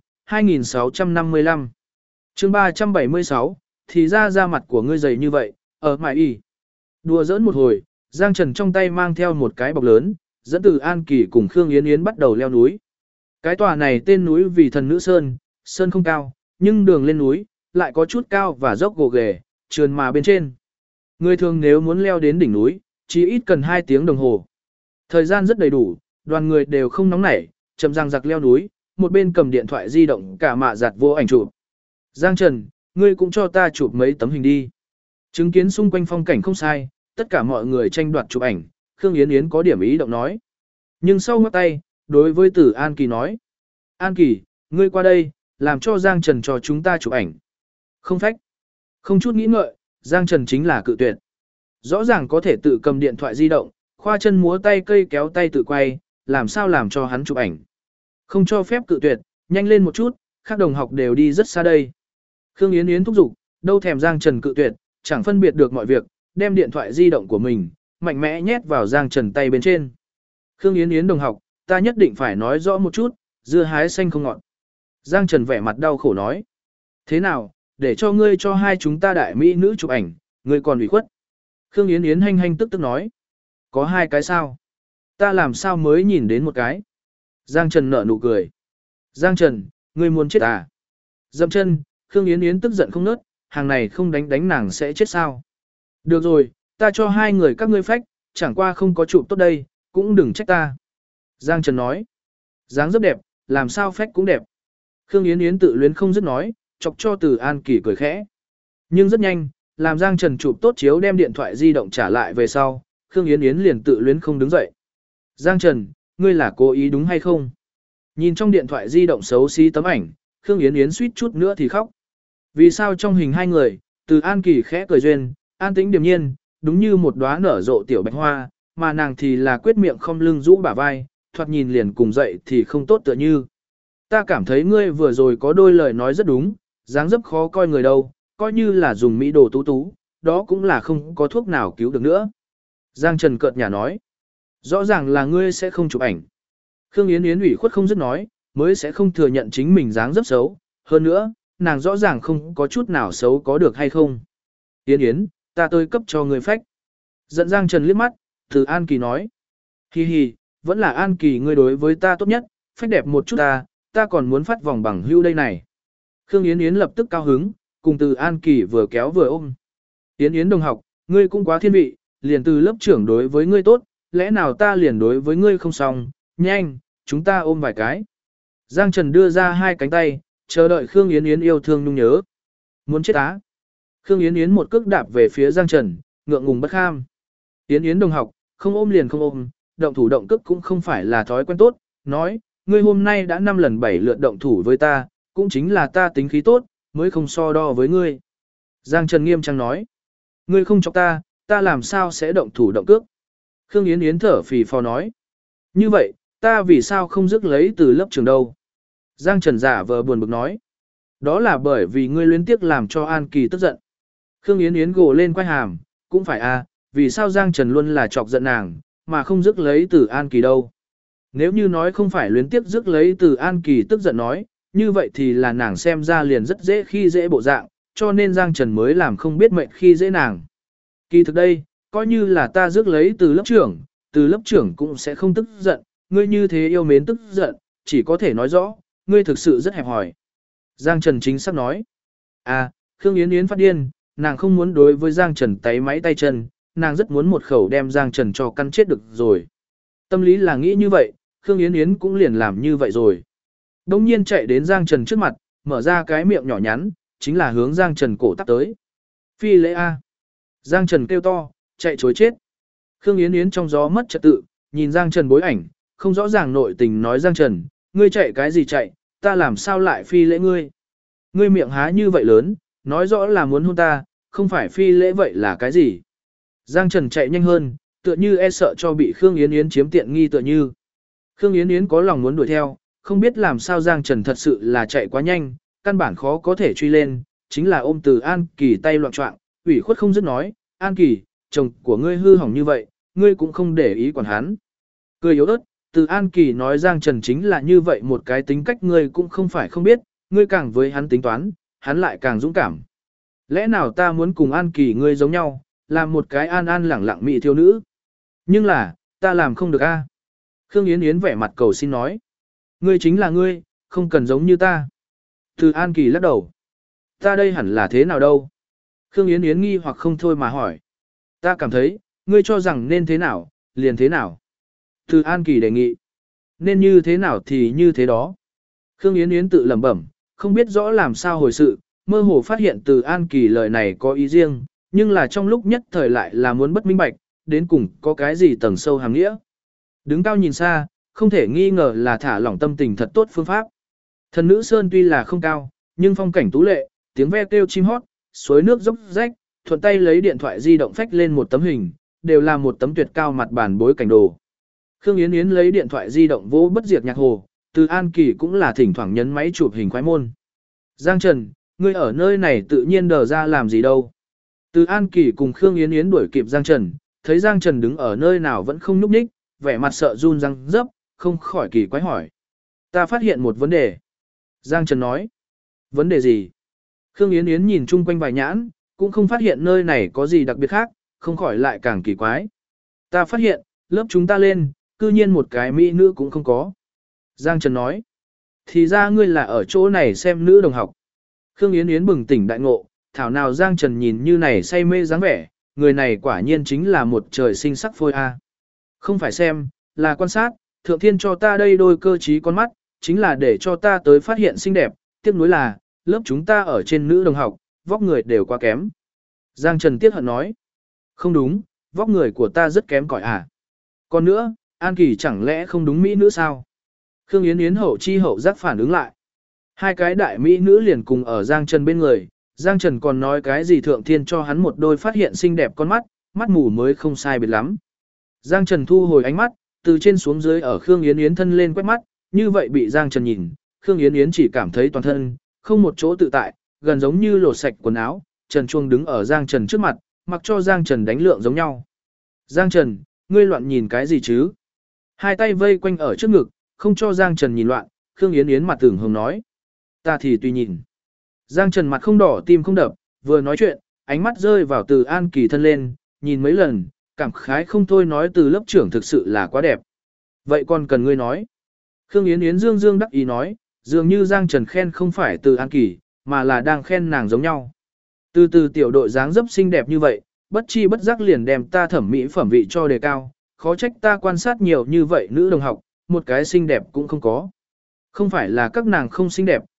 2655. chương 376, thì ra mặt của ngươi dày như vậy, ở mại y. Đùa giỡn một hồi, Giang Trần trong tay mang theo một cái bọc lớn, dẫn từ An Kỳ cùng Khương Yến Yến bắt đầu leo núi. Cái tòa này tên núi vì thần nữ Sơn, Sơn không cao, nhưng đường lên núi, lại có chút cao và dốc gồ ghề, trườn mà bên trên. Người thường nếu muốn leo đến đỉnh núi, chỉ ít cần 2 tiếng đồng hồ. Thời gian rất đầy đủ, đoàn người đều không nóng nảy, chậm răng giặc leo núi, một bên cầm điện thoại di động cả mạ giặt vô ảnh chụp. Giang Trần, ngươi cũng cho ta chụp mấy tấm hình đi. Chứng kiến xung quanh phong cảnh không sai, tất cả mọi người tranh đoạt chụp ảnh, Khương Yến Yến có điểm ý động nói. Nhưng sau ngắt tay, đối với Tử An Kỳ nói. An Kỳ, ngươi qua đây, làm cho Giang Trần cho chúng ta chụp ảnh. Không phách. Không chút nghĩ ngợi, Giang Trần chính là cự tuyệt. Rõ ràng có thể tự cầm điện thoại di động, khoa chân múa tay cây kéo tay tự quay, làm sao làm cho hắn chụp ảnh. Không cho phép cự tuyệt, nhanh lên một chút, các đồng học đều đi rất xa đây. Khương Yến Yến thúc giục, đâu thèm Giang Trần cự tuyệt, chẳng phân biệt được mọi việc, đem điện thoại di động của mình, mạnh mẽ nhét vào Giang Trần tay bên trên. Khương Yến Yến đồng học, ta nhất định phải nói rõ một chút, dưa hái xanh không ngọt. Giang Trần vẻ mặt đau khổ nói. Thế nào, để cho ngươi cho hai chúng ta đại mỹ nữ chụp ảnh, ngươi còn ủy khuất. Khương Yến Yến hanh hanh tức tức nói. Có 2 cái sao? Ta làm sao mới nhìn đến một cái? Giang Trần nở nụ cười. Giang Trần, ngươi muốn chết à? Dậm chân, Khương Yến Yến tức giận không nớt, hàng này không đánh nàng sẽ chết sao? Được rồi, ta cho 2 người các ngươi phách, chẳng qua không có chụp tốt đây, cũng đừng trách ta. Giang Trần nói. Dáng rất đẹp, làm sao phách cũng đẹp. Khương Yến Yến tự luyến không dứt nói, chọc cho Từ An Kỳ cười khẽ. Nhưng rất nhanh, làm Giang Trần chụp tốt chiếu đem điện thoại di động trả lại về sau, Khương Yến Yến liền tự luyến không đứng dậy. Giang Trần, ngươi là cố ý đúng hay không? Nhìn trong điện thoại di động xấu xí tấm ảnh, Khương Yến Yến suýt chút nữa thì khóc. Vì sao trong hình 2 người, Từ An Kỳ khẽ cười duyên, an tĩnh điềm nhiên, đúng như một đóa nở rộ tiểu bạch hoa, mà nàng thì là quyết miệng không lưng rũ bả vai, thoạt nhìn liền cùng dậy thì không tốt tựa như. Ta cảm thấy ngươi vừa rồi có đôi lời nói rất đúng, dáng dấp khó coi người đâu, coi như là dùng mỹ đồ tú tú, đó cũng là không có thuốc nào cứu được nữa. Giang Trần cợt nhả nói, rõ ràng là ngươi sẽ không chụp ảnh. Khương Yến Yến ủy khuất không dứt nói, mới sẽ không thừa nhận chính mình dáng dấp xấu, hơn nữa, nàng rõ ràng không có chút nào xấu có được hay không. Yến Yến, ta tôi cấp cho ngươi phách. Giận Giang Trần liếc mắt, Từ An Kỳ nói, hi hi, vẫn là An Kỳ ngươi đối với ta tốt nhất, phách đẹp một chút ta còn muốn phát vòng bằng hưu đây này. Khương Yến Yến lập tức cao hứng, cùng Từ An Kỳ vừa kéo vừa ôm. Yến Yến đồng học, ngươi cũng quá thiên vị, liền từ lớp trưởng đối với ngươi tốt, lẽ nào ta liền đối với ngươi không xong, nhanh, chúng ta ôm vài cái. Giang Trần đưa ra 2 cánh tay, chờ đợi Khương Yến Yến yêu thương nhung nhớ. Muốn chết á. Khương Yến Yến một cước đạp về phía Giang Trần, ngượng ngùng bất kham. Yến Yến đồng học, không ôm liền không ôm, động thủ động cước cũng không phải là thói quen tốt, nói, ngươi hôm nay đã 5 lần 7 lượt động thủ với ta, cũng chính là ta tính khí tốt, mới không so đo với ngươi. Giang Trần nghiêm trang nói, ngươi không chọc ta làm sao sẽ động thủ động cước. Khương Yến Yến thở phì phò nói, như vậy, ta vì sao không rước lấy từ lớp trường đâu. Giang Trần giả vờ buồn bực nói, đó là bởi vì ngươi luyến tiếc làm cho An Kỳ tức giận. Khương Yến Yến gồ lên quay hàm, cũng phải à, vì sao Giang Trần luôn là chọc giận nàng, mà không rước lấy từ An Kỳ đâu. Nếu như nói không phải luyến tiếc rước lấy từ An Kỳ tức giận nói, như vậy thì là nàng xem ra liền rất dễ khi dễ bộ dạng, cho nên Giang Trần mới làm không biết mệnh khi dễ nàng. Kỳ thực đây, coi như là ta rước lấy từ lớp trưởng cũng sẽ không tức giận, ngươi như thế yêu mến tức giận, chỉ có thể nói rõ, ngươi thực sự rất hẹp hòi. Giang Trần chính xác nói. À, Khương Yến Yến phát điên, nàng không muốn đối với Giang Trần tay máy tay chân, nàng rất muốn một khẩu đem Giang Trần cho căn chết được rồi. Tâm lý là nghĩ như vậy, Khương Yến Yến cũng liền làm như vậy rồi. Đông nhiên chạy đến Giang Trần trước mặt, mở ra cái miệng nhỏ nhắn, chính là hướng Giang Trần cổ tắp tới. Phi lễ A. Giang Trần kêu to, chạy chối chết. Khương Yến Yến trong gió mất trật tự, nhìn Giang Trần bối ảnh, không rõ ràng nội tình nói Giang Trần, ngươi chạy cái gì chạy, ta làm sao lại phi lễ ngươi. Ngươi miệng há như vậy lớn, nói rõ là muốn hôn ta, không phải phi lễ vậy là cái gì. Giang Trần chạy nhanh hơn, tựa như e sợ cho bị Khương Yến Yến chiếm tiện nghi tựa như. Khương Yến Yến có lòng muốn đuổi theo, không biết làm sao Giang Trần thật sự là chạy quá nhanh, căn bản khó có thể truy lên, chính là ôm từ An Kỳ tay loạn trọng, ủy khuất không dứt nói, An Kỳ, chồng của ngươi hư hỏng như vậy, ngươi cũng không để ý quản hắn. Cười yếu ớt, từ An Kỳ nói Giang Trần chính là như vậy một cái tính cách ngươi cũng không phải không biết, ngươi càng với hắn tính toán, hắn lại càng dũng cảm. Lẽ nào ta muốn cùng An Kỳ ngươi giống nhau, làm một cái an an lẳng lặng mị thiếu nữ. Nhưng là, ta làm không được a. Khương Yến Yến vẻ mặt cầu xin nói. Ngươi chính là ngươi, không cần giống như ta. Từ An Kỳ lắc đầu. Ta đây hẳn là thế nào đâu? Khương Yến Yến nghi hoặc không thôi mà hỏi. Ta cảm thấy, ngươi cho rằng nên thế nào, liền thế nào. Từ An Kỳ đề nghị. Nên như thế nào thì như thế đó. Khương Yến Yến tự lẩm bẩm, không biết rõ làm sao hồi sự, mơ hồ phát hiện từ An Kỳ lời này có ý riêng, nhưng là trong lúc nhất thời lại là muốn bất minh bạch, đến cùng có cái gì tầng sâu hàm nghĩa. Đứng cao nhìn xa, không thể nghi ngờ là thả lỏng tâm tình thật tốt phương pháp. Thần nữ sơn tuy là không cao, nhưng phong cảnh tú lệ, tiếng ve kêu chim hót, suối nước dốc rách, thuận tay lấy điện thoại di động phách lên một tấm hình, đều là một tấm tuyệt cao mặt bàn bối cảnh đồ. Khương Yến Yến lấy điện thoại di động vỗ bất diệt nhạc hồ, từ An Kỳ cũng là thỉnh thoảng nhấn máy chụp hình khoái môn. Giang Trần, ngươi ở nơi này tự nhiên đờ ra làm gì đâu. Từ An Kỳ cùng Khương Yến Yến đuổi kịp Giang Trần, thấy Giang Trần đứng ở nơi nào vẫn không nhúc nhích, vẻ mặt sợ run răng dấp, không khỏi kỳ quái hỏi. Ta phát hiện một vấn đề. Giang Trần nói. Vấn đề gì? Khương Yến Yến nhìn chung quanh vài nhãn, cũng không phát hiện nơi này có gì đặc biệt khác, không khỏi lại càng kỳ quái. Ta phát hiện, lớp chúng ta lên, cư nhiên một cái mỹ nữ cũng không có. Giang Trần nói. Thì ra ngươi là ở chỗ này xem nữ đồng học. Khương Yến Yến bừng tỉnh đại ngộ, thảo nào Giang Trần nhìn như này say mê dáng vẻ, người này quả nhiên chính là một trời sinh sắc phôi a. Không phải xem, là quan sát, thượng thiên cho ta đây đôi cơ trí con mắt, chính là để cho ta tới phát hiện xinh đẹp, tiếc nuối là, lớp chúng ta ở trên nữ đồng học, vóc người đều quá kém. Giang Trần tiếc hận nói, không đúng, vóc người của ta rất kém cỏi à. Còn nữa, An Kỳ chẳng lẽ không đúng mỹ nữ sao? Khương Yến Yến hậu chi hậu giác phản ứng lại. Hai cái đại mỹ nữ liền cùng ở Giang Trần bên người, Giang Trần còn nói cái gì thượng thiên cho hắn một đôi phát hiện xinh đẹp con mắt, mắt mù mới không sai biệt lắm. Giang Trần thu hồi ánh mắt, từ trên xuống dưới ở Khương Yến Yến thân lên quét mắt, như vậy bị Giang Trần nhìn, Khương Yến Yến chỉ cảm thấy toàn thân, không một chỗ tự tại, gần giống như lột sạch quần áo, Trần Chuông đứng ở Giang Trần trước mặt, mặc cho Giang Trần đánh lượng giống nhau. Giang Trần, ngươi loạn nhìn cái gì chứ? Hai tay vây quanh ở trước ngực, không cho Giang Trần nhìn loạn, Khương Yến Yến mặt tưởng hồng nói. Ta thì tùy nhìn. Giang Trần mặt không đỏ tim không đập, vừa nói chuyện, ánh mắt rơi vào từ An Kỳ thân lên, nhìn mấy lần, cảm khái không thôi nói từ lớp trưởng thực sự là quá đẹp. Vậy còn cần ngươi nói. Khương Yến Yến dương dương đắc ý nói, dường như Giang Trần khen không phải từ An Kỳ, mà là đang khen nàng giống nhau. Từ từ tiểu đội dáng dấp xinh đẹp như vậy, bất chi bất giác liền đem ta thẩm mỹ phẩm vị cho đề cao, khó trách ta quan sát nhiều như vậy nữ đồng học, một cái xinh đẹp cũng không có. Không phải là các nàng không xinh đẹp,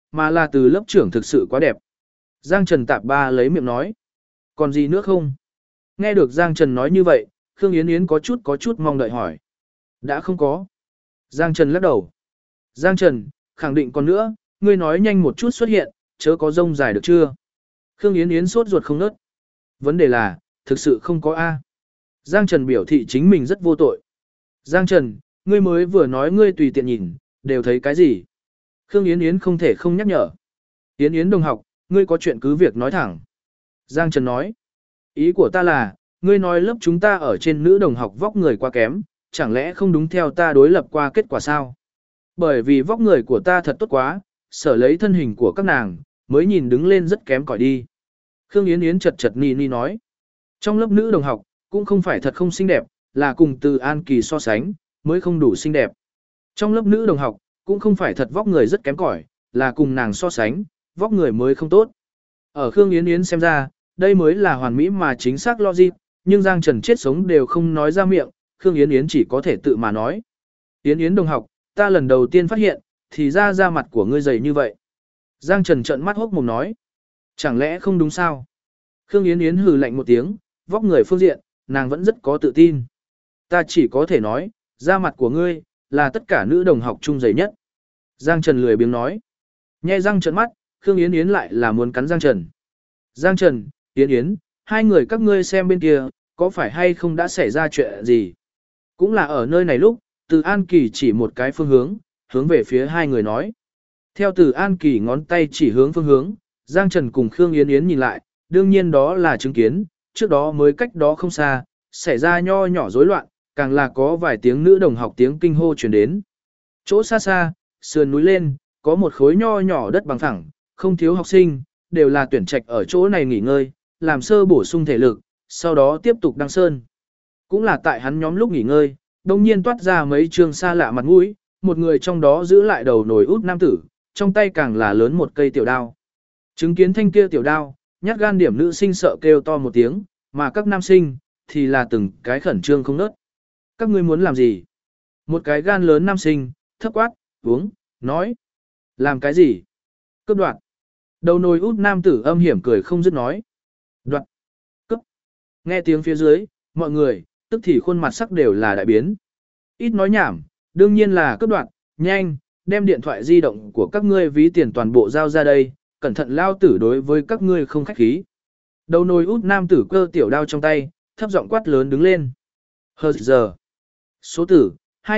mà là từ lớp trưởng thực sự quá đẹp. Giang Trần tạp ba lấy miệng nói. Còn gì nữa không? Nghe được Giang Trần nói như vậy, Khương Yến Yến có chút mong đợi hỏi. Đã không có. Giang Trần lắc đầu. Giang Trần, khẳng định còn nữa, ngươi nói nhanh một chút xuất hiện, chớ có rông dài được chưa? Khương Yến Yến sốt ruột không nớt. Vấn đề là, thực sự không có A. Giang Trần biểu thị chính mình rất vô tội. Giang Trần, ngươi mới vừa nói ngươi tùy tiện nhìn, đều thấy cái gì? Khương Yến Yến không thể không nhắc nhở. Yến Yến đồng học, ngươi có chuyện cứ việc nói thẳng. Giang Trần nói. Ý của ta là, ngươi nói lớp chúng ta ở trên nữ đồng học vóc người quá kém, chẳng lẽ không đúng theo ta đối lập qua kết quả sao? Bởi vì vóc người của ta thật tốt quá, sở lấy thân hình của các nàng, mới nhìn đứng lên rất kém cỏi đi. Khương Yến Yến chật chật ni nói. Trong lớp nữ đồng học, cũng không phải thật không xinh đẹp, là cùng từ An Kỳ so sánh, mới không đủ xinh đẹp. Trong lớp nữ đồng học, cũng không phải thật vóc người rất kém cỏi, là cùng nàng so sánh, vóc người mới không tốt. Ở Khương Yến Yến xem ra, đây mới là hoàn mỹ mà chính xác logic, nhưng Giang Trần chết sống đều không nói ra miệng, Khương Yến Yến chỉ có thể tự mà nói. Yến Yến đồng học, ta lần đầu tiên phát hiện, thì ra da mặt của ngươi dày như vậy. Giang Trần trợn mắt hốc mồm nói. Chẳng lẽ không đúng sao? Khương Yến Yến hừ lạnh một tiếng, vóc người phương diện, nàng vẫn rất có tự tin. Ta chỉ có thể nói, da mặt của ngươi, là tất cả nữ đồng học chung dày nhất. Giang Trần lười biếng nói. Nhe răng trợn mắt, Khương Yến Yến lại là muốn cắn Giang Trần. Giang Trần, Yến Yến, hai người các ngươi xem bên kia, có phải hay không đã xảy ra chuyện gì? Cũng là ở nơi này lúc, Từ An Kỳ chỉ một cái phương hướng, hướng về phía hai người nói. Theo Từ An Kỳ ngón tay chỉ hướng phương hướng, Giang Trần cùng Khương Yến Yến nhìn lại, đương nhiên đó là chứng kiến, trước đó mới cách đó không xa, xảy ra nho nhỏ rối loạn, càng là có vài tiếng nữ đồng học tiếng kinh hô truyền đến. Chỗ xa xa, sườn núi lên, có một khối nho nhỏ đất bằng phẳng, không thiếu học sinh, đều là tuyển trạch ở chỗ này nghỉ ngơi, làm sơ bổ sung thể lực, sau đó tiếp tục đăng sơn. Cũng là tại hắn nhóm lúc nghỉ ngơi, đồng nhiên toát ra mấy trường xa lạ mặt mũi, một người trong đó giữ lại đầu nồi út nam tử, trong tay càng là lớn một cây tiểu đao. Chứng kiến thanh kia tiểu đao, nhát gan điểm nữ sinh sợ kêu to một tiếng, mà các nam sinh, thì là từng cái khẩn trương không nớt. Các ngươi muốn làm gì? Một cái gan lớn nam sinh, thấp quát, uống, nói. Làm cái gì? Cướp đoạt. Đầu nồi út nam tử âm hiểm cười không dứt nói. Đoạt. Cướp. Nghe tiếng phía dưới, mọi người, tức thì khuôn mặt sắc đều là đại biến. Ít nói nhảm, đương nhiên là cướp đoạt, nhanh, đem điện thoại di động của các ngươi ví tiền toàn bộ giao ra đây, cẩn thận lao tử đối với các ngươi không khách khí. Đầu nồi út nam tử cơ tiểu đao trong tay, thấp giọng quát lớn đứng lên. Hờ giờ. Số tử,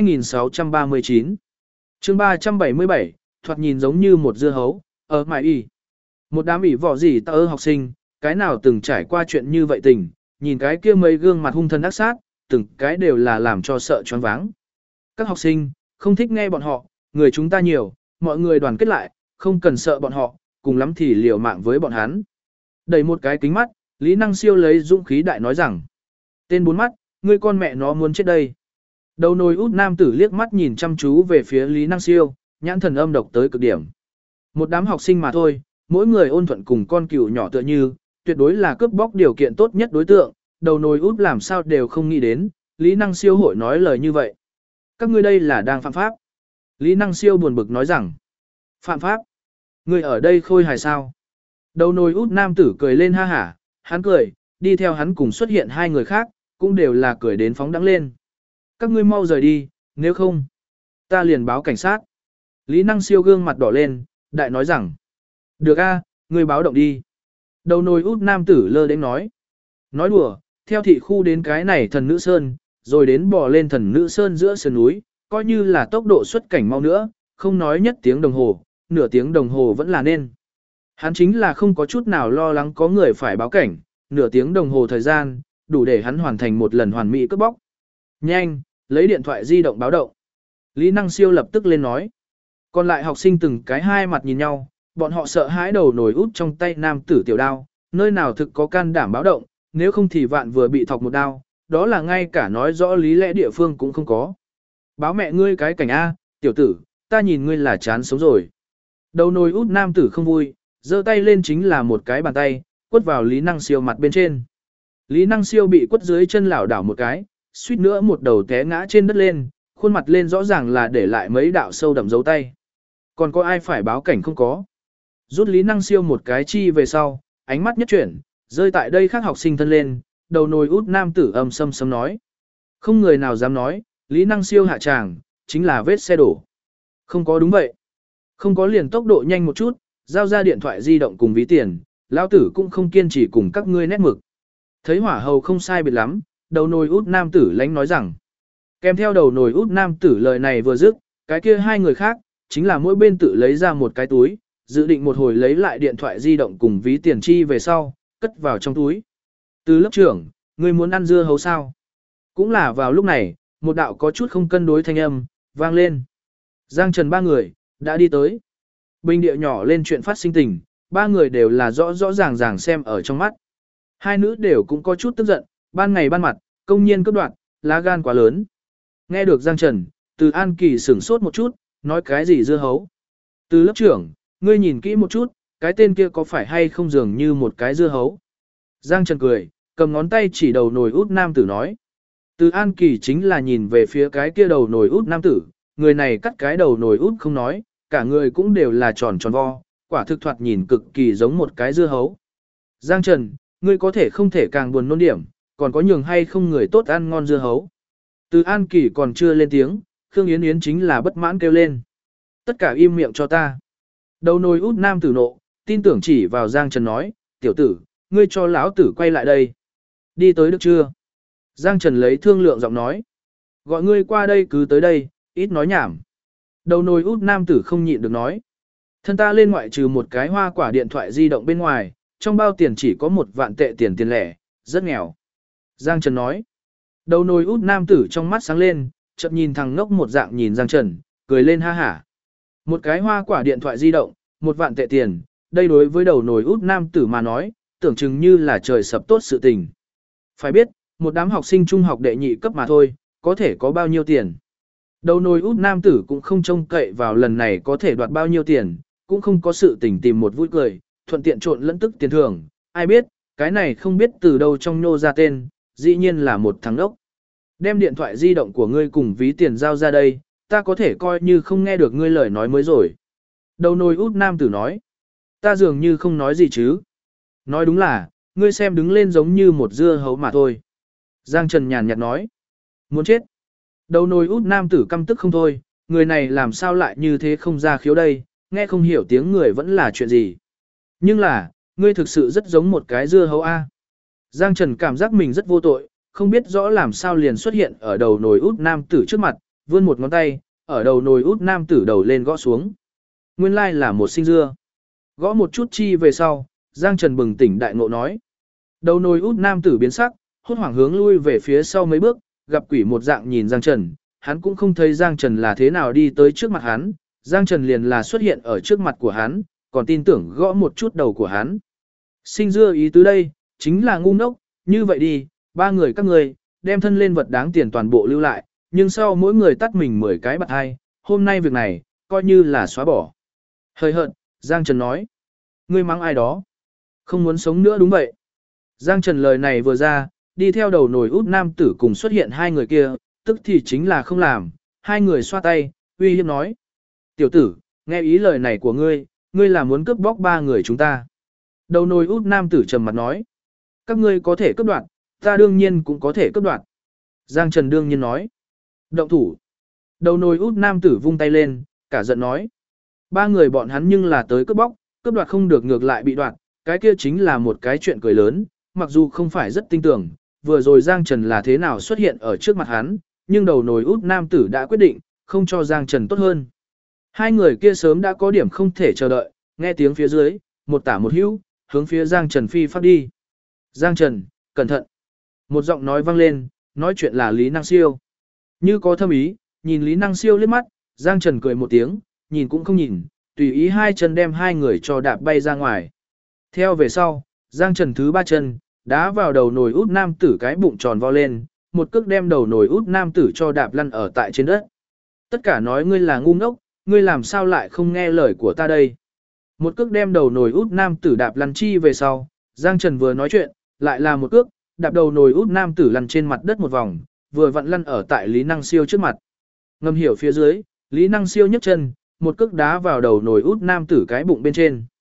2639. Chương 377, thoạt nhìn giống như một dưa hấu, ở mải y. Một đám ỉ vỏ gì ta học sinh, cái nào từng trải qua chuyện như vậy tình, nhìn cái kia mấy gương mặt hung thần ác sát, từng cái đều là làm cho sợ choáng váng. Các học sinh, không thích nghe bọn họ, người chúng ta nhiều, mọi người đoàn kết lại, không cần sợ bọn họ, cùng lắm thì liều mạng với bọn hắn. Đẩy một cái kính mắt, Lý Năng Siêu lấy dũng khí đại nói rằng. Tên bốn mắt, ngươi con mẹ nó muốn chết đây. Đầu nồi út nam tử liếc mắt nhìn chăm chú về phía Lý Năng Siêu, nhãn thần âm độc tới cực điểm. Một đám học sinh mà thôi, mỗi người ôn thuận cùng con cừu nhỏ tựa như, tuyệt đối là cướp bóc điều kiện tốt nhất đối tượng, đầu nồi út làm sao đều không nghĩ đến, Lý Năng Siêu hội nói lời như vậy. Các ngươi đây là đang phạm pháp. Lý Năng Siêu buồn bực nói rằng, phạm pháp? Ngươi ở đây khôi hài sao? Đầu nồi út nam tử cười lên ha hả, hắn cười, đi theo hắn cùng xuất hiện hai người khác, cũng đều là cười đến phóng đắng lên. Các ngươi mau rời đi, nếu không, ta liền báo cảnh sát. Lý Năng Siêu gương mặt đỏ lên, đại nói rằng, được a, ngươi báo động đi. Đầu nồi út nam tử lơ đến nói. Nói đùa, theo thị khu đến cái này thần nữ sơn, rồi đến bò lên thần nữ sơn giữa sườn núi, coi như là tốc độ xuất cảnh mau nữa, không nói nhất tiếng đồng hồ, nửa tiếng đồng hồ vẫn là nên. Hắn chính là không có chút nào lo lắng có người phải báo cảnh, nửa tiếng đồng hồ thời gian, đủ để hắn hoàn thành một lần hoàn mỹ cướp bóc. Nhanh, lấy điện thoại di động báo động. Lý Năng Siêu lập tức lên nói. Còn lại học sinh từng cái hai mặt nhìn nhau, bọn họ sợ hãi đầu nổi út trong tay nam tử tiểu đao, nơi nào thực có can đảm báo động, nếu không thì vạn vừa bị thọc một đao, đó là ngay cả nói rõ lý lẽ địa phương cũng không có. Báo mẹ ngươi cái cảnh A, tiểu tử, ta nhìn ngươi là chán sống rồi. Đầu nồi út nam tử không vui, giơ tay lên chính là một cái bàn tay, quất vào Lý Năng Siêu mặt bên trên. Lý Năng Siêu bị quất dưới chân lảo đảo một cái, suýt nữa một đầu té ngã trên đất lên, khuôn mặt lên rõ ràng là để lại mấy đạo sâu đậm dấu tay. Còn có ai phải báo cảnh không có? Rút Lý Năng Siêu một cái chi về sau, ánh mắt nhất chuyển, rơi tại đây khác học sinh thân lên, đầu nồi út nam tử âm sâm sâm nói. Không người nào dám nói, Lý Năng Siêu hạ tràng, chính là vết xe đổ. Không có đúng vậy. Không có liền tốc độ nhanh một chút, giao ra điện thoại di động cùng ví tiền, lão tử cũng không kiên trì cùng các ngươi nét mực. Thấy hỏa hầu không sai biệt lắm, đầu nồi út nam tử lánh nói rằng. Kèm theo đầu nồi út nam tử lời này vừa dứt, cái kia hai người khác, chính là mỗi bên tự lấy ra một cái túi, dự định một hồi lấy lại điện thoại di động cùng ví tiền chi về sau, cất vào trong túi. Từ lớp trưởng, ngươi muốn ăn dưa hấu sao? Cũng là vào lúc này, một đạo có chút không cân đối thanh âm, vang lên. Giang Trần ba người, đã đi tới. Bình địa nhỏ lên chuyện phát sinh tình, ba người đều là rõ rõ ràng ràng xem ở trong mắt. Hai nữ đều cũng có chút tức giận, ban ngày ban mặt, công nhiên cấp đoạn, lá gan quá lớn. Nghe được Giang Trần, Từ An Kỳ sửng sốt một chút, nói cái gì dưa hấu. Từ lớp trưởng, ngươi nhìn kỹ một chút, cái tên kia có phải hay không dường như một cái dưa hấu. Giang Trần cười, cầm ngón tay chỉ đầu nồi út nam tử nói. Từ An Kỳ chính là nhìn về phía cái kia đầu nồi út nam tử, người này cắt cái đầu nồi út không nói, cả người cũng đều là tròn tròn vo, quả thực thoạt nhìn cực kỳ giống một cái dưa hấu. Giang Trần, ngươi có thể không thể càng buồn nôn điểm, còn có nhường hay không người tốt ăn ngon dưa hấu. Từ An Kỳ còn chưa lên tiếng, Khương Yến Yến chính là bất mãn kêu lên. Tất cả im miệng cho ta. Đầu nồi út nam tử nộ, tin tưởng chỉ vào Giang Trần nói, tiểu tử, ngươi cho lão tử quay lại đây. Đi tới được chưa? Giang Trần lấy thương lượng giọng nói. Gọi ngươi qua đây cứ tới đây, ít nói nhảm. Đầu nồi út nam tử không nhịn được nói. Thân ta lên ngoại trừ một cái hoa quả điện thoại di động bên ngoài, trong bao tiền chỉ có 1 vạn tệ tiền lẻ, rất nghèo. Giang Trần nói. Đầu nồi út nam tử trong mắt sáng lên, chợt nhìn thằng ngốc một dạng nhìn Giang Trần, cười lên ha hả. Một cái hoa quả điện thoại di động, 1 vạn tệ tiền, đây đối với đầu nồi út nam tử mà nói, tưởng chừng như là trời sập tốt sự tình. Phải biết, một đám học sinh trung học đệ nhị cấp mà thôi, có thể có bao nhiêu tiền. Đầu nồi út nam tử cũng không trông cậy vào lần này có thể đoạt bao nhiêu tiền, cũng không có sự tình tìm một vui cười, thuận tiện trộn lẫn tức tiền thưởng. Ai biết, cái này không biết từ đâu trong nhô ra tên, dĩ nhiên là một thằng đốc. Đem điện thoại di động của ngươi cùng ví tiền giao ra đây, ta có thể coi như không nghe được ngươi lời nói mới rồi. Đầu nồi út nam tử nói, ta dường như không nói gì chứ. Nói đúng là, ngươi xem đứng lên giống như một dưa hấu mà thôi. Giang Trần nhàn nhạt nói, muốn chết. Đầu nồi út nam tử căm tức không thôi, người này làm sao lại như thế không ra khiếu đây, nghe không hiểu tiếng người vẫn là chuyện gì. Nhưng là, ngươi thực sự rất giống một cái dưa hấu A. Giang Trần cảm giác mình rất vô tội, không biết rõ làm sao liền xuất hiện ở đầu nồi út nam tử trước mặt, vươn một ngón tay, ở đầu nồi út nam tử đầu lên gõ xuống. Nguyên lai là một sinh dưa. Gõ một chút chi về sau, Giang Trần bừng tỉnh đại ngộ nói. Đầu nồi út nam tử biến sắc, hốt hoảng hướng lui về phía sau mấy bước, gặp quỷ một dạng nhìn Giang Trần, hắn cũng không thấy Giang Trần là thế nào đi tới trước mặt hắn, Giang Trần liền là xuất hiện ở trước mặt của hắn, còn tin tưởng gõ một chút đầu của hắn. Sinh dưa ý tứ đây, chính là ngu ngốc, như vậy đi, 3 người các ngươi, đem thân lên vật đáng tiền toàn bộ lưu lại, nhưng sau mỗi người tắt mình 10 cái bạc hai, hôm nay việc này, coi như là xóa bỏ. Hơi hợt, Giang Trần nói, ngươi mắng ai đó, không muốn sống nữa đúng vậy. Giang Trần lời này vừa ra, đi theo đầu nồi út nam tử cùng xuất hiện 2 người kia, tức thì chính là không làm, 2 người xoa tay, uy hiếp nói. Tiểu tử, nghe ý lời này của ngươi, ngươi là muốn cướp bóc 3 người chúng ta. Đầu nồi út nam tử trầm mặt nói, các ngươi có thể cướp đoạt, ta đương nhiên cũng có thể cướp đoạt. Giang Trần đương nhiên nói, động thủ. Đầu nồi út nam tử vung tay lên, cả giận nói, 3 người bọn hắn nhưng là tới cướp bóc, cướp đoạt không được ngược lại bị đoạt, cái kia chính là một cái chuyện cười lớn, mặc dù không phải rất tin tưởng, vừa rồi Giang Trần là thế nào xuất hiện ở trước mặt hắn, nhưng đầu nồi út nam tử đã quyết định, không cho Giang Trần tốt hơn. 2 người kia sớm đã có điểm không thể chờ đợi, nghe tiếng phía dưới, một tả một hữu, hướng phía Giang Trần phi phát đi. Giang Trần, cẩn thận. Một giọng nói vang lên, nói chuyện là Lý Năng Siêu. Như có thâm ý, nhìn Lý Năng Siêu liếc mắt, Giang Trần cười một tiếng, nhìn cũng không nhìn, tùy ý 2 chân đem 2 người cho đạp bay ra ngoài. Theo về sau, Giang Trần thứ 3 chân, đá vào đầu nồi út nam tử cái bụng tròn vo lên, một cước đem đầu nồi út nam tử cho đạp lăn ở tại trên đất. Tất cả nói ngươi là ngu ngốc, ngươi làm sao lại không nghe lời của ta đây. Một cước đem đầu nồi út nam tử đạp lăn chi về sau, Giang Trần vừa nói chuyện, lại là một cước, đạp đầu nồi út nam tử lăn trên mặt đất một vòng, vừa vặn lăn ở tại Lý Năng Siêu trước mặt. Ngầm hiểu phía dưới, Lý Năng Siêu nhấc chân, một cước đá vào đầu nồi út nam tử cái bụng bên trên.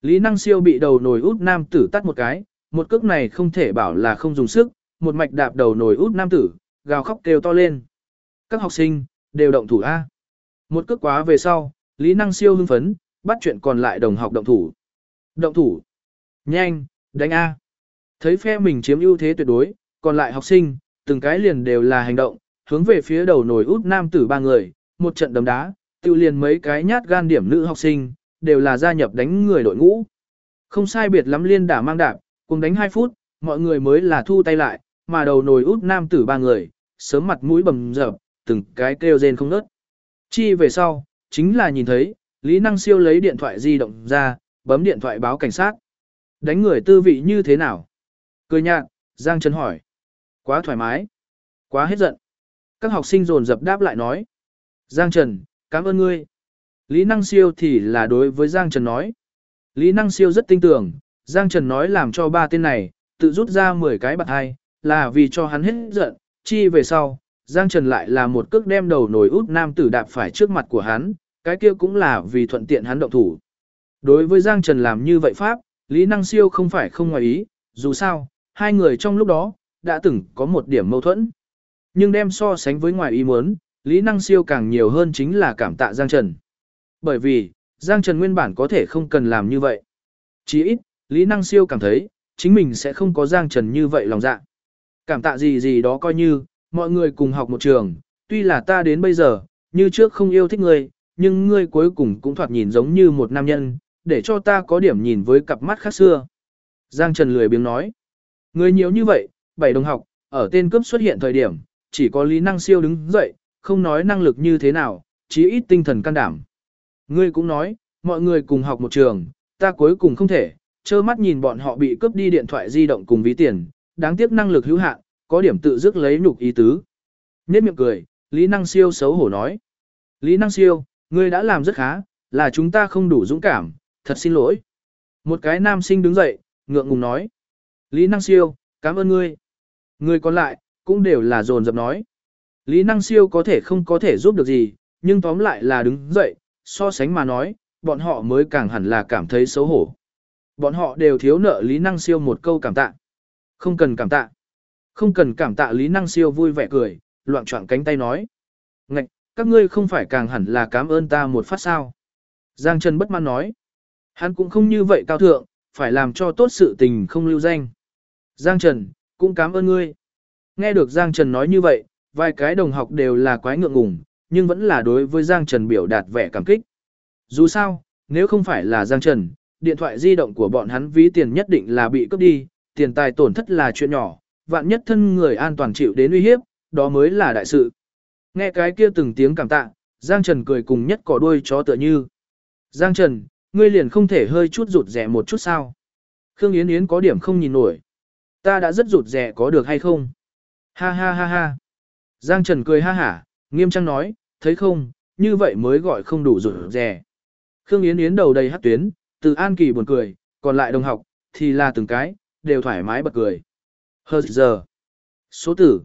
Lý Năng Siêu bị đầu nồi út nam tử tắt một cái, một cước này không thể bảo là không dùng sức, một mạch đạp đầu nồi út nam tử, gào khóc kêu to lên. Các học sinh, đều động thủ A. Một cước quá về sau, Lý Năng Siêu hưng phấn, bắt chuyện còn lại đồng học động thủ. Động thủ. Nhanh, đánh A. Thấy phe mình chiếm ưu thế tuyệt đối, còn lại học sinh, từng cái liền đều là hành động, hướng về phía đầu nồi út nam tử ba người, một trận đấm đá, tiêu liền mấy cái nhát gan điểm nữ học sinh, đều là gia nhập đánh người đội ngũ. Không sai biệt lắm liên đả mang đạp, cùng đánh 2 phút, mọi người mới là thu tay lại, mà đầu nồi út nam tử ba người, sớm mặt mũi bầm dập, từng cái kêu rên không ngớt. Chi về sau, chính là nhìn thấy, Lý Năng Siêu lấy điện thoại di động ra, bấm điện thoại báo cảnh sát. Đánh người tư vị như thế nào? Cười nhạt, Giang Trần hỏi. Quá thoải mái. Quá hết giận. Các học sinh dồn dập đáp lại nói. Giang Trần, cảm ơn ngươi. Lý Năng Siêu thì là đối với Giang Trần nói. Lý Năng Siêu rất tin tưởng, Giang Trần nói làm cho ba tên này, tự rút ra 10 cái bạc hai, là vì cho hắn hết giận, chi về sau, Giang Trần lại là một cước đem đầu nồi út nam tử đạp phải trước mặt của hắn, cái kia cũng là vì thuận tiện hắn động thủ. Đối với Giang Trần làm như vậy pháp, Lý Năng Siêu không phải không ngoài ý, dù sao, hai người trong lúc đó, đã từng có một điểm mâu thuẫn. Nhưng đem so sánh với ngoài ý muốn, Lý Năng Siêu càng nhiều hơn chính là cảm tạ Giang Trần. Bởi vì, Giang Trần nguyên bản có thể không cần làm như vậy. Chỉ ít, Lý Năng Siêu cảm thấy, chính mình sẽ không có Giang Trần như vậy lòng dạ. Cảm tạ gì gì đó coi như, mọi người cùng học một trường, tuy là ta đến bây giờ, như trước không yêu thích ngươi, nhưng ngươi cuối cùng cũng thoạt nhìn giống như một nam nhân, để cho ta có điểm nhìn với cặp mắt khác xưa. Giang Trần lười biếng nói. Người nhiều như vậy, 7 đồng học, ở tên cướp xuất hiện thời điểm, chỉ có Lý Năng Siêu đứng dậy, không nói năng lực như thế nào, chí ít tinh thần can đảm. Ngươi cũng nói, mọi người cùng học một trường, ta cuối cùng không thể, trơ mắt nhìn bọn họ bị cướp đi điện thoại di động cùng ví tiền, đáng tiếc năng lực hữu hạn, có điểm tự dứt lấy nhục ý tứ. Nhết miệng cười, Lý Năng Siêu xấu hổ nói. Lý Năng Siêu, ngươi đã làm rất khá, là chúng ta không đủ dũng cảm, thật xin lỗi. Một cái nam sinh đứng dậy, ngượng ngùng nói. Lý Năng Siêu, cảm ơn ngươi. Người còn lại, cũng đều là dồn dập nói. Lý Năng Siêu có thể không có thể giúp được gì, nhưng tóm lại là đứng dậy, so sánh mà nói, bọn họ mới càng hẳn là cảm thấy xấu hổ. Bọn họ đều thiếu nợ Lý Năng Siêu một câu cảm tạ. Không cần cảm tạ. Không cần cảm tạ. Lý Năng Siêu vui vẻ cười, loạng choạng cánh tay nói. Ngạch, các ngươi không phải càng hẳn là cảm ơn ta một phát sao. Giang Trần bất mãn nói. Hắn cũng không như vậy cao thượng, phải làm cho tốt sự tình không lưu danh. Giang Trần, cũng cảm ơn ngươi. Nghe được Giang Trần nói như vậy, vài cái đồng học đều là quái ngượng ngùng, nhưng vẫn là đối với Giang Trần biểu đạt vẻ cảm kích. Dù sao, nếu không phải là Giang Trần, điện thoại di động của bọn hắn ví tiền nhất định là bị cướp đi, tiền tài tổn thất là chuyện nhỏ, vạn nhất thân người an toàn chịu đến uy hiếp, đó mới là đại sự. Nghe cái kia từng tiếng cảm tạ, Giang Trần cười cùng nhất cỏ đuôi chó tựa như. Giang Trần, ngươi liền không thể hơi chút rụt rẻ một chút sao? Khương Yến Yến có điểm không nhìn nổi. Ta đã rất rụt rẻ có được hay không? Ha ha ha ha. Giang Trần cười ha hả, nghiêm trang nói, thấy không, như vậy mới gọi không đủ rụt rẻ. Khương Yến Yến đầu đầy hắc tuyến, Từ An Kỳ buồn cười, còn lại đồng học, thì là từng cái, đều thoải mái bật cười. Hờ giờ. Số tử,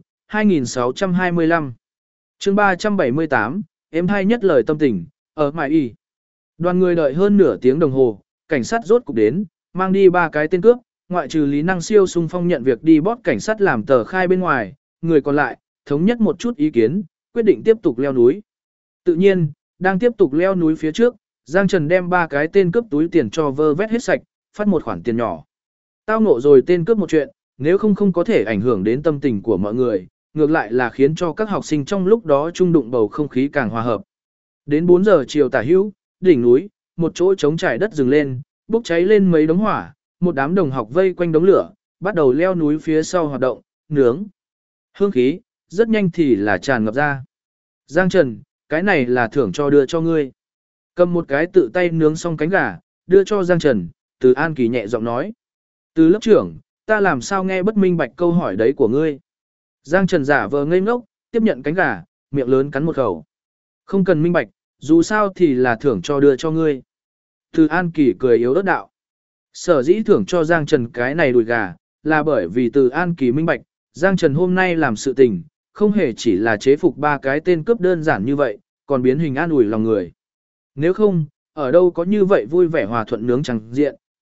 2625. chương 378, em hay nhất lời tâm tình, ở Mai Y. Đoàn người đợi hơn nửa tiếng đồng hồ, cảnh sát rốt cục đến, mang đi 3 cái tên cướp, ngoại trừ Lý Năng Siêu xung phong nhận việc đi bót cảnh sát làm tờ khai bên ngoài, người còn lại, thống nhất một chút ý kiến, quyết định tiếp tục leo núi. Tự nhiên, đang tiếp tục leo núi phía trước, Giang Trần đem 3 cái tên cướp túi tiền cho vơ vét hết sạch, phát một khoản tiền nhỏ. Tao ngộ rồi tên cướp một chuyện, nếu không có thể ảnh hưởng đến tâm tình của mọi người, ngược lại là khiến cho các học sinh trong lúc đó chung đụng bầu không khí càng hòa hợp. Đến 4 giờ chiều tả hữu, đỉnh núi, một chỗ trống trải đất dừng lên, bốc cháy lên mấy đống hỏa, một đám đồng học vây quanh đống lửa, bắt đầu leo núi phía sau hoạt động, nướng. Hương khí, rất nhanh thì là tràn ngập ra. Giang Trần, cái này là thưởng cho đưa cho ngươi. Cầm một cái tự tay nướng xong cánh gà, đưa cho Giang Trần, Từ An Kỳ nhẹ giọng nói. Từ lớp trưởng, ta làm sao nghe bất minh bạch câu hỏi đấy của ngươi. Giang Trần giả vờ ngây ngốc, tiếp nhận cánh gà, miệng lớn cắn một khẩu. Không cần minh bạch, dù sao thì là thưởng cho đưa cho ngươi. Từ An Kỳ cười yếu ớt đạo. Sở dĩ thưởng cho Giang Trần cái này đùi gà, là bởi vì Từ An Kỳ minh bạch, Giang Trần hôm nay làm sự tình, không hề chỉ là chế phục 3 cái tên cướp đơn giản như vậy, còn biến hình an ủi lòng người. Nếu không, ở đâu có như vậy vui vẻ hòa thuận nướng chẳng diện,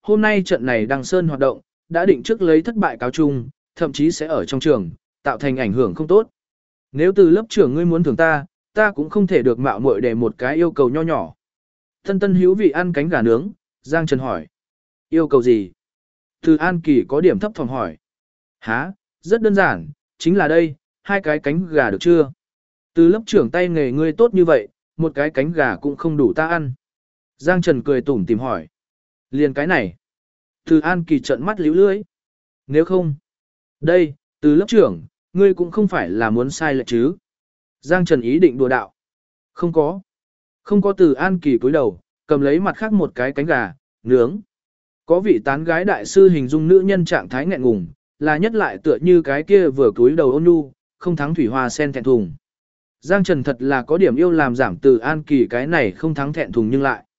hôm nay trận này đăng sơn hoạt động, đã định trước lấy thất bại cáo chung, thậm chí sẽ ở trong trường, tạo thành ảnh hưởng không tốt. Nếu từ lớp trưởng ngươi muốn thưởng ta cũng không thể được mạo muội để một cái yêu cầu nho nhỏ. Tân Tân hữu vị ăn cánh gà nướng, Giang Trần hỏi. Yêu cầu gì? Từ An Kỳ có điểm thấp thỏm hỏi. Hả, rất đơn giản, chính là đây, 2 cái cánh gà được chưa? Từ lớp trưởng tay nghề ngươi tốt như vậy, một cái cánh gà cũng không đủ ta ăn. Giang Trần cười tủm tìm hỏi. Liền cái này. Từ An Kỳ trợn mắt líu lưỡi. Nếu không. Đây, từ lớp trưởng, ngươi cũng không phải là muốn sai lệch chứ. Giang Trần ý định đùa đạo. Không có. Không có. Từ An Kỳ cúi đầu, cầm lấy mặt khác một cái cánh gà, nướng. Có vị tán gái đại sư hình dung nữ nhân trạng thái nghẹn ngùng, là nhất lại tựa như cái kia vừa cúi đầu ôn nhu, không thắng thủy hoa sen thẹn thùng. Giang Trần thật là có điểm yêu làm giảm Từ An Kỳ cái này không thắng thẹn thùng nhưng lại.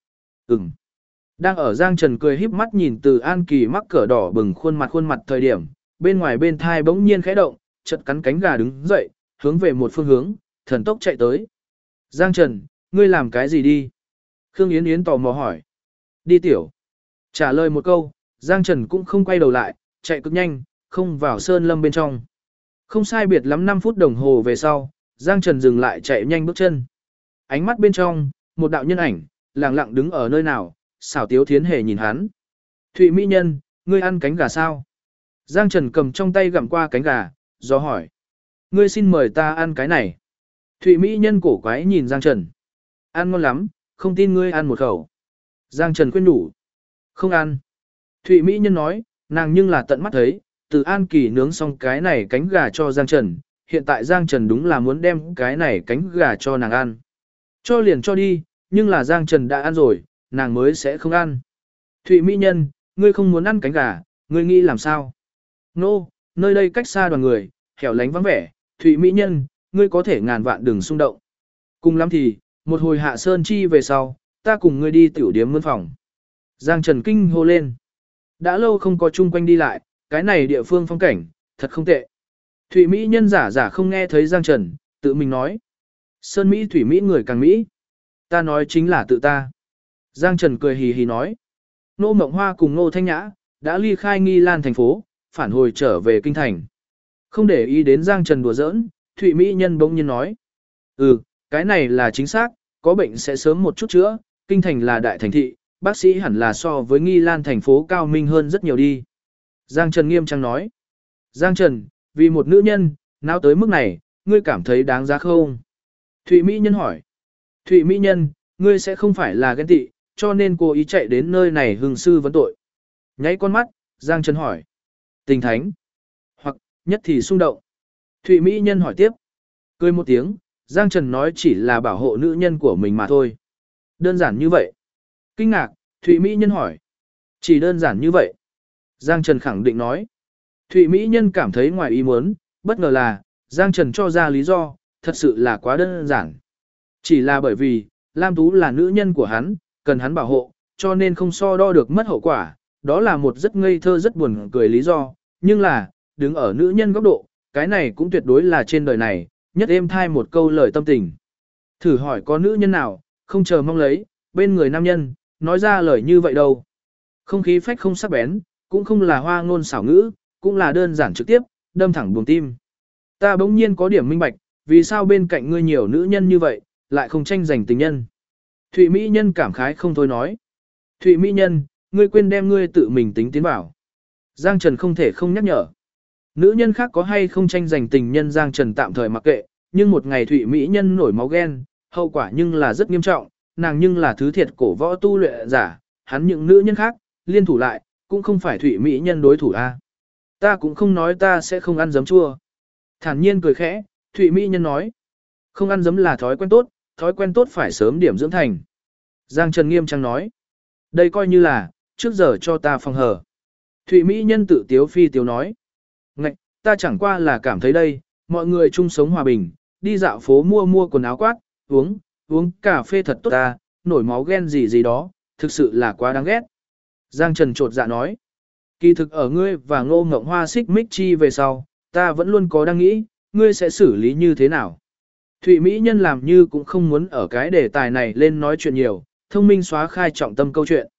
Đang ở Giang Trần cười híp mắt nhìn Từ An Kỳ mắc cỡ đỏ bừng khuôn mặt thời điểm, bên ngoài bên thai bỗng nhiên khẽ động, chợt cắn cánh gà đứng dậy, hướng về một phương hướng, thần tốc chạy tới. Giang Trần, ngươi làm cái gì đi? Khương Yến Yến tò mò hỏi. Đi tiểu. Trả lời một câu, Giang Trần cũng không quay đầu lại, chạy cực nhanh, không vào sơn lâm bên trong. Không sai biệt lắm 5 phút đồng hồ về sau, Giang Trần dừng lại chạy nhanh bước chân. Ánh mắt bên trong, một đạo nhân ảnh, lặng lặng đứng ở nơi nào, xảo tiếu thiến hề nhìn hắn. Thụy Mỹ Nhân, ngươi ăn cánh gà sao? Giang Trần cầm trong tay gặm qua cánh gà, do hỏi. Ngươi xin mời ta ăn cái này. Thụy Mỹ Nhân cổ quái nhìn Giang Trần. Ăn ngon lắm, không tin ngươi ăn một khẩu. Giang Trần khuyên nhủ. Không ăn. Thụy Mỹ Nhân nói, nàng nhưng là tận mắt thấy, Từ An Kỳ nướng xong cái này cánh gà cho Giang Trần. Hiện tại Giang Trần đúng là muốn đem cái này cánh gà cho nàng ăn. Cho liền cho đi, nhưng là Giang Trần đã ăn rồi, nàng mới sẽ không ăn. Thụy Mỹ Nhân, ngươi không muốn ăn cánh gà, ngươi nghĩ làm sao? Nô, nơi đây cách xa đoàn người, hẻo lánh vắng vẻ, Thụy Mỹ Nhân, ngươi có thể ngàn vạn đừng xung động. Cùng lắm thì, một hồi hạ sơn chi về sau, ta cùng ngươi đi tiểu điếm mướn phòng. Giang Trần kinh hô lên. Đã lâu không có chung quanh đi lại, cái này địa phương phong cảnh, thật không tệ. Thụy Mỹ Nhân giả không nghe thấy Giang Trần, tự mình nói. Sơn Mỹ Thủy Mỹ người càng Mỹ. Ta nói chính là tự ta. Giang Trần cười hì hì nói. Nô Mộng Hoa cùng Nô Thanh Nhã, đã ly khai Nghi Lan thành phố, phản hồi trở về kinh thành. Không để ý đến Giang Trần đùa giỡn, Thụy Mỹ Nhân bỗng nhiên nói. Cái này là chính xác, có bệnh sẽ sớm một chút chữa, kinh thành là đại thành thị, bác sĩ hẳn là so với Nghi Lan thành phố cao minh hơn rất nhiều đi. Giang Trần nghiêm trang nói. Giang Trần, vì một nữ nhân, nào tới mức này, ngươi cảm thấy đáng giá không? Thụy Mỹ Nhân hỏi. Thụy Mỹ Nhân, ngươi sẽ không phải là ghen tị, cho nên cố ý chạy đến nơi này hưng sư vấn tội. Nháy con mắt, Giang Trần hỏi. Tình thánh. Hoặc, nhất thì xung động. Thụy Mỹ Nhân hỏi tiếp. Cười một tiếng, Giang Trần nói chỉ là bảo hộ nữ nhân của mình mà thôi. Đơn giản như vậy. Kinh ngạc, Thụy Mỹ Nhân hỏi. Chỉ đơn giản như vậy. Giang Trần khẳng định nói. Thụy Mỹ Nhân cảm thấy ngoài ý muốn, bất ngờ là, Giang Trần cho ra lý do, thật sự là quá đơn giản. Chỉ là bởi vì, Lam Tú là nữ nhân của hắn, cần hắn bảo hộ, cho nên không so đo được mất hậu quả. Đó là một rất ngây thơ rất buồn cười lý do, nhưng là, đứng ở nữ nhân góc độ, cái này cũng tuyệt đối là trên đời này, nhất êm thai một câu lời tâm tình. Thử hỏi có nữ nhân nào, không chờ mong lấy, bên người nam nhân, nói ra lời như vậy đâu. Không khí phách không sắc bén, cũng không là hoa ngôn xảo ngữ, cũng là đơn giản trực tiếp, đâm thẳng buồng tim. Ta bỗng nhiên có điểm minh bạch, vì sao bên cạnh ngươi nhiều nữ nhân như vậy, lại không tranh giành tình nhân. Thụy Mỹ Nhân cảm khái không thôi nói. Thụy Mỹ Nhân, ngươi quên đem ngươi tự mình tính tiến vào. Giang Trần không thể không nhắc nhở. Nữ nhân khác có hay không tranh giành tình nhân Giang Trần tạm thời mặc kệ, nhưng một ngày Thụy Mỹ Nhân nổi máu ghen, hậu quả nhưng là rất nghiêm trọng, nàng nhưng là thứ thiệt cổ võ tu luyện giả, hắn những nữ nhân khác, liên thủ lại, cũng không phải Thụy Mỹ Nhân đối thủ a. Ta cũng không nói ta sẽ không ăn giấm chua. Thản nhiên cười khẽ, Thụy Mỹ Nhân nói. Không ăn giấm là thói quen tốt phải sớm điểm dưỡng thành. Giang Trần nghiêm trang nói. Đây coi như là, trước giờ cho ta phòng hờ. Thụy Mỹ Nhân tự tiếu phi tiếu nói. Ngạch, ta chẳng qua là cảm thấy đây, mọi người chung sống hòa bình, đi dạo phố mua quần áo quát, uống cà phê thật tốt ta, nổi máu ghen gì đó, thực sự là quá đáng ghét. Giang Trần trột dạ nói. Kỳ thực ở ngươi và Ngô Ngộng Hoa xích mích chi về sau, ta vẫn luôn có đang nghĩ, ngươi sẽ xử lý như thế nào. Thụy Mỹ Nhân làm như cũng không muốn ở cái đề tài này lên nói chuyện nhiều, thông minh xóa khai trọng tâm câu chuyện.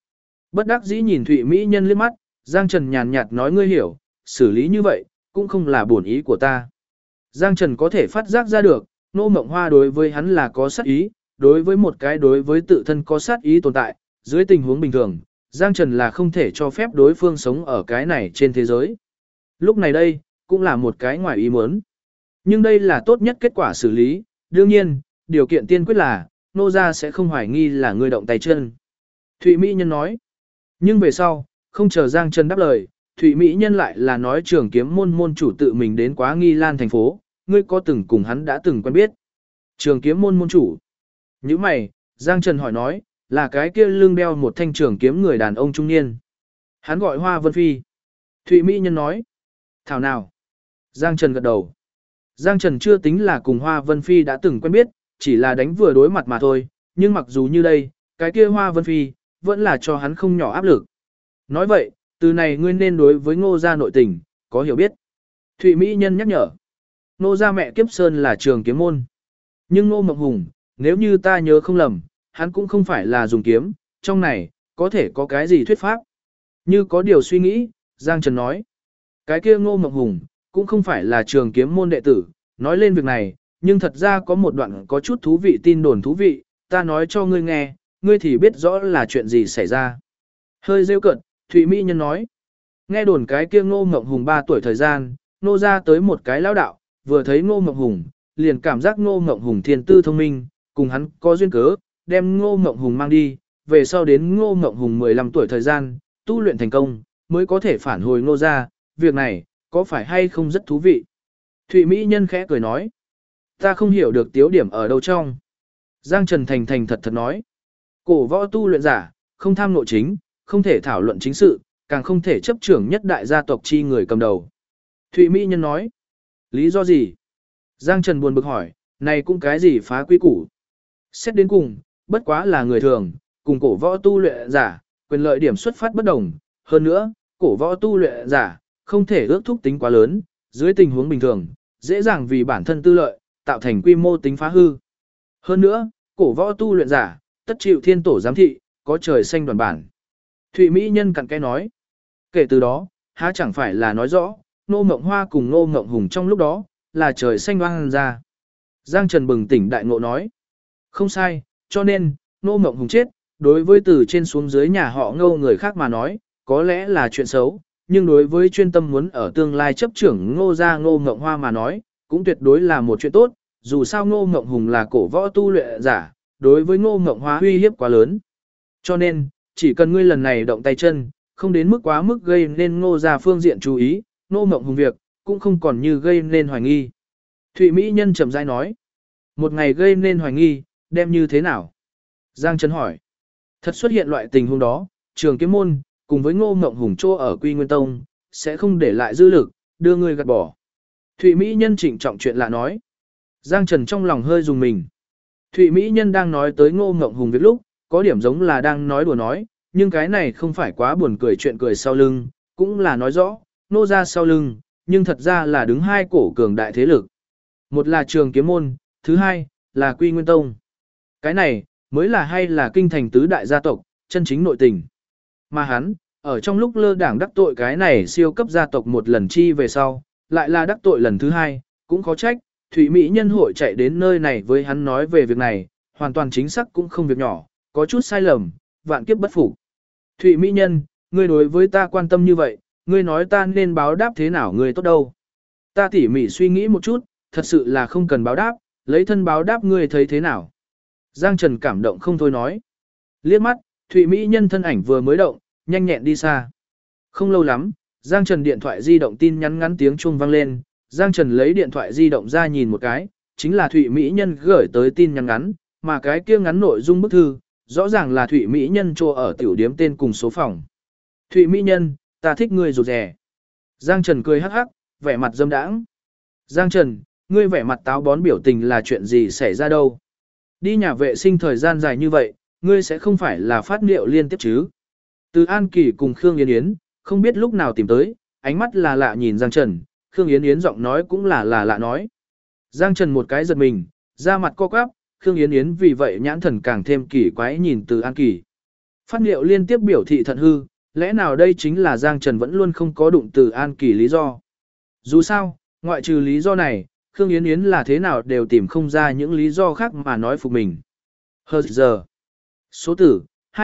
Bất đắc dĩ nhìn Thụy Mỹ Nhân liếc mắt, Giang Trần nhàn nhạt nói ngươi hiểu, xử lý như vậy, cũng không là bổn ý của ta. Giang Trần có thể phát giác ra được, Nô Mộng Hoa đối với hắn là có sát ý, đối với một cái đối với tự thân có sát ý tồn tại, dưới tình huống bình thường, Giang Trần là không thể cho phép đối phương sống ở cái này trên thế giới. Lúc này đây, cũng là một cái ngoài ý muốn. Nhưng đây là tốt nhất kết quả xử lý, đương nhiên, điều kiện tiên quyết là, nô gia sẽ không hoài nghi là người động tay chân. Thụy Mỹ Nhân nói. Nhưng về sau, không chờ Giang Trần đáp lời, Thụy Mỹ Nhân lại là nói Trường Kiếm môn môn chủ tự mình đến Quá Nghi Lan thành phố, ngươi có từng cùng hắn đã từng quen biết. Trường Kiếm môn môn chủ. Như mày, Giang Trần hỏi nói, là cái kia lưng đeo một thanh trường kiếm người đàn ông trung niên. Hắn gọi Hoa Vân Phi. Thụy Mỹ Nhân nói. Thảo nào? Giang Trần gật đầu. Giang Trần chưa tính là cùng Hoa Vân Phi đã từng quen biết, chỉ là đánh vừa đối mặt mà thôi, nhưng mặc dù như đây, cái kia Hoa Vân Phi, vẫn là cho hắn không nhỏ áp lực. Nói vậy, từ này ngươi nên đối với Ngô gia nội tình, có hiểu biết. Thụy Mỹ Nhân nhắc nhở. Ngô gia mẹ Kiếp Sơn là Trường Kiếm môn. Nhưng Ngô Mộng Hùng, nếu như ta nhớ không lầm, hắn cũng không phải là dùng kiếm, trong này, có thể có cái gì thuyết pháp. Như có điều suy nghĩ, Giang Trần nói. Cái kia Ngô Mộng Hùng, cũng không phải là Trường Kiếm môn đệ tử, nói lên việc này, nhưng thật ra có một đoạn có chút thú vị tin đồn thú vị, ta nói cho ngươi nghe, ngươi thì biết rõ là chuyện gì xảy ra. Hơi rêu cận, Thụy Mỹ Nhân nói. Nghe đồn cái kia Ngô Mộng Hùng 3 tuổi thời gian, nô ra tới một cái lão đạo, vừa thấy Ngô Mộng Hùng, liền cảm giác Ngô Mộng Hùng thiên tư thông minh, cùng hắn có duyên cớ, đem Ngô Mộng Hùng mang đi, về sau đến Ngô Mộng Hùng 15 tuổi thời gian, tu luyện thành công, mới có thể phản hồi Ngô ra, việc này, có phải hay không rất thú vị. Thụy Mỹ Nhân khẽ cười nói. Ta không hiểu được tiếu điểm ở đâu trong. Giang Trần thành thành thật thật nói. Cổ võ tu luyện giả, không tham nội chính, không thể thảo luận chính sự, càng không thể chấp trưởng nhất đại gia tộc chi người cầm đầu. Thụy Mỹ Nhân nói. Lý do gì? Giang Trần buồn bực hỏi, này cũng cái gì phá quy củ? Xét đến cùng, bất quá là người thường, cùng cổ võ tu luyện giả, quyền lợi điểm xuất phát bất đồng. Hơn nữa, cổ võ tu luyện giả, không thể ước thúc tính quá lớn, dưới tình huống bình thường, dễ dàng vì bản thân tư lợi, tạo thành quy mô tính phá hư. Hơn nữa, cổ võ tu luyện giả, tất chịu thiên tổ giám thị, có trời xanh đoàn bản. Thụy Mỹ Nhân cặn kẽ nói. Kể từ đó, há chẳng phải là nói rõ, Ngô Mộng Hoa cùng Ngô Mộng Hùng trong lúc đó, là trời xanh oan ra. Giang Trần bừng tỉnh đại ngộ nói. Không sai, cho nên, Ngô Mộng Hùng chết, đối với từ trên xuống dưới nhà họ Ngô người khác mà nói, có lẽ là chuyện xấu, nhưng đối với chuyên tâm muốn ở tương lai chấp trưởng Ngô gia Ngô Mộng Hoa mà nói, cũng tuyệt đối là một chuyện tốt, dù sao Ngô Mộng Hùng là cổ võ tu luyện giả, đối với Ngô Mộng Hoa uy hiếp quá lớn. Cho nên, chỉ cần ngươi lần này động tay chân, không đến mức quá mức gây nên Ngô gia phương diện chú ý, Ngô Mộng Hùng việc, cũng không còn như gây nên hoài nghi. Thụy Mỹ Nhân chậm rãi nói, một ngày gây nên hoài nghi, đem như thế nào? Giang Trần hỏi, thật xuất hiện loại tình huống đó, Trường Kiếm môn, cùng với Ngô Mộng Hùng chỗ ở Quy Nguyên Tông, sẽ không để lại dư lực, đưa ngươi gạt bỏ. Thụy Mỹ Nhân trịnh trọng chuyện lạ nói. Giang Trần trong lòng hơi dùng mình. Thụy Mỹ Nhân đang nói tới Ngô Mộng Hùng việc lúc, có điểm giống là đang nói đùa nói, nhưng cái này không phải quá buồn cười chuyện cười sau lưng, cũng là nói rõ, nô ra sau lưng, nhưng thật ra là đứng hai cổ cường đại thế lực. Một là Trường Kiếm môn, thứ hai là Quy Nguyên Tông. Cái này mới là hay là kinh thành tứ đại gia tộc, chân chính nội tình. Mà hắn, ở trong lúc lơ đảng đắc tội cái này siêu cấp gia tộc một lần chi về sau, lại là đắc tội lần thứ hai, cũng khó trách, Thụy Mỹ Nhân hội chạy đến nơi này với hắn nói về việc này, hoàn toàn chính xác cũng không việc nhỏ, có chút sai lầm, vạn kiếp bất phục. Thụy Mỹ Nhân, ngươi đối với ta quan tâm như vậy, ngươi nói ta nên báo đáp thế nào ngươi tốt đâu. Ta tỉ mỉ suy nghĩ một chút, thật sự là không cần báo đáp, lấy thân báo đáp ngươi thấy thế nào. Giang Trần cảm động không thôi nói. Liếc mắt, Thụy Mỹ Nhân thân ảnh vừa mới động, nhanh nhẹn đi xa. Không lâu lắm, Giang Trần điện thoại di động tin nhắn ngắn tiếng chuông vang lên, Giang Trần lấy điện thoại di động ra nhìn một cái, chính là Thụy Mỹ Nhân gửi tới tin nhắn ngắn, mà cái kia ngắn nội dung bức thư, rõ ràng là Thụy Mỹ Nhân cho ở tiểu điếm tên cùng số phòng. Thụy Mỹ Nhân, ta thích ngươi rụt rè. Giang Trần cười hắc hắc, vẻ mặt dâm đãng. Giang Trần, ngươi vẻ mặt táo bón biểu tình là chuyện gì xảy ra đâu? Đi nhà vệ sinh thời gian dài như vậy, ngươi sẽ không phải là phát niệu liên tiếp chứ? Từ An Kỳ cùng Khương Yến Yến, không biết lúc nào tìm tới, ánh mắt là lạ nhìn Giang Trần, Khương Yến Yến giọng nói cũng là lạ nói. Giang Trần một cái giật mình, ra mặt co quắp, Khương Yến Yến vì vậy nhãn thần càng thêm kỳ quái nhìn Từ An Kỳ. Phát Niệu liên tiếp biểu thị thận hư, lẽ nào đây chính là Giang Trần vẫn luôn không có đụng từ An Kỳ lý do. Dù sao, ngoại trừ lý do này, Khương Yến Yến là thế nào đều tìm không ra những lý do khác mà nói phục mình. Hờ giờ. Số tử,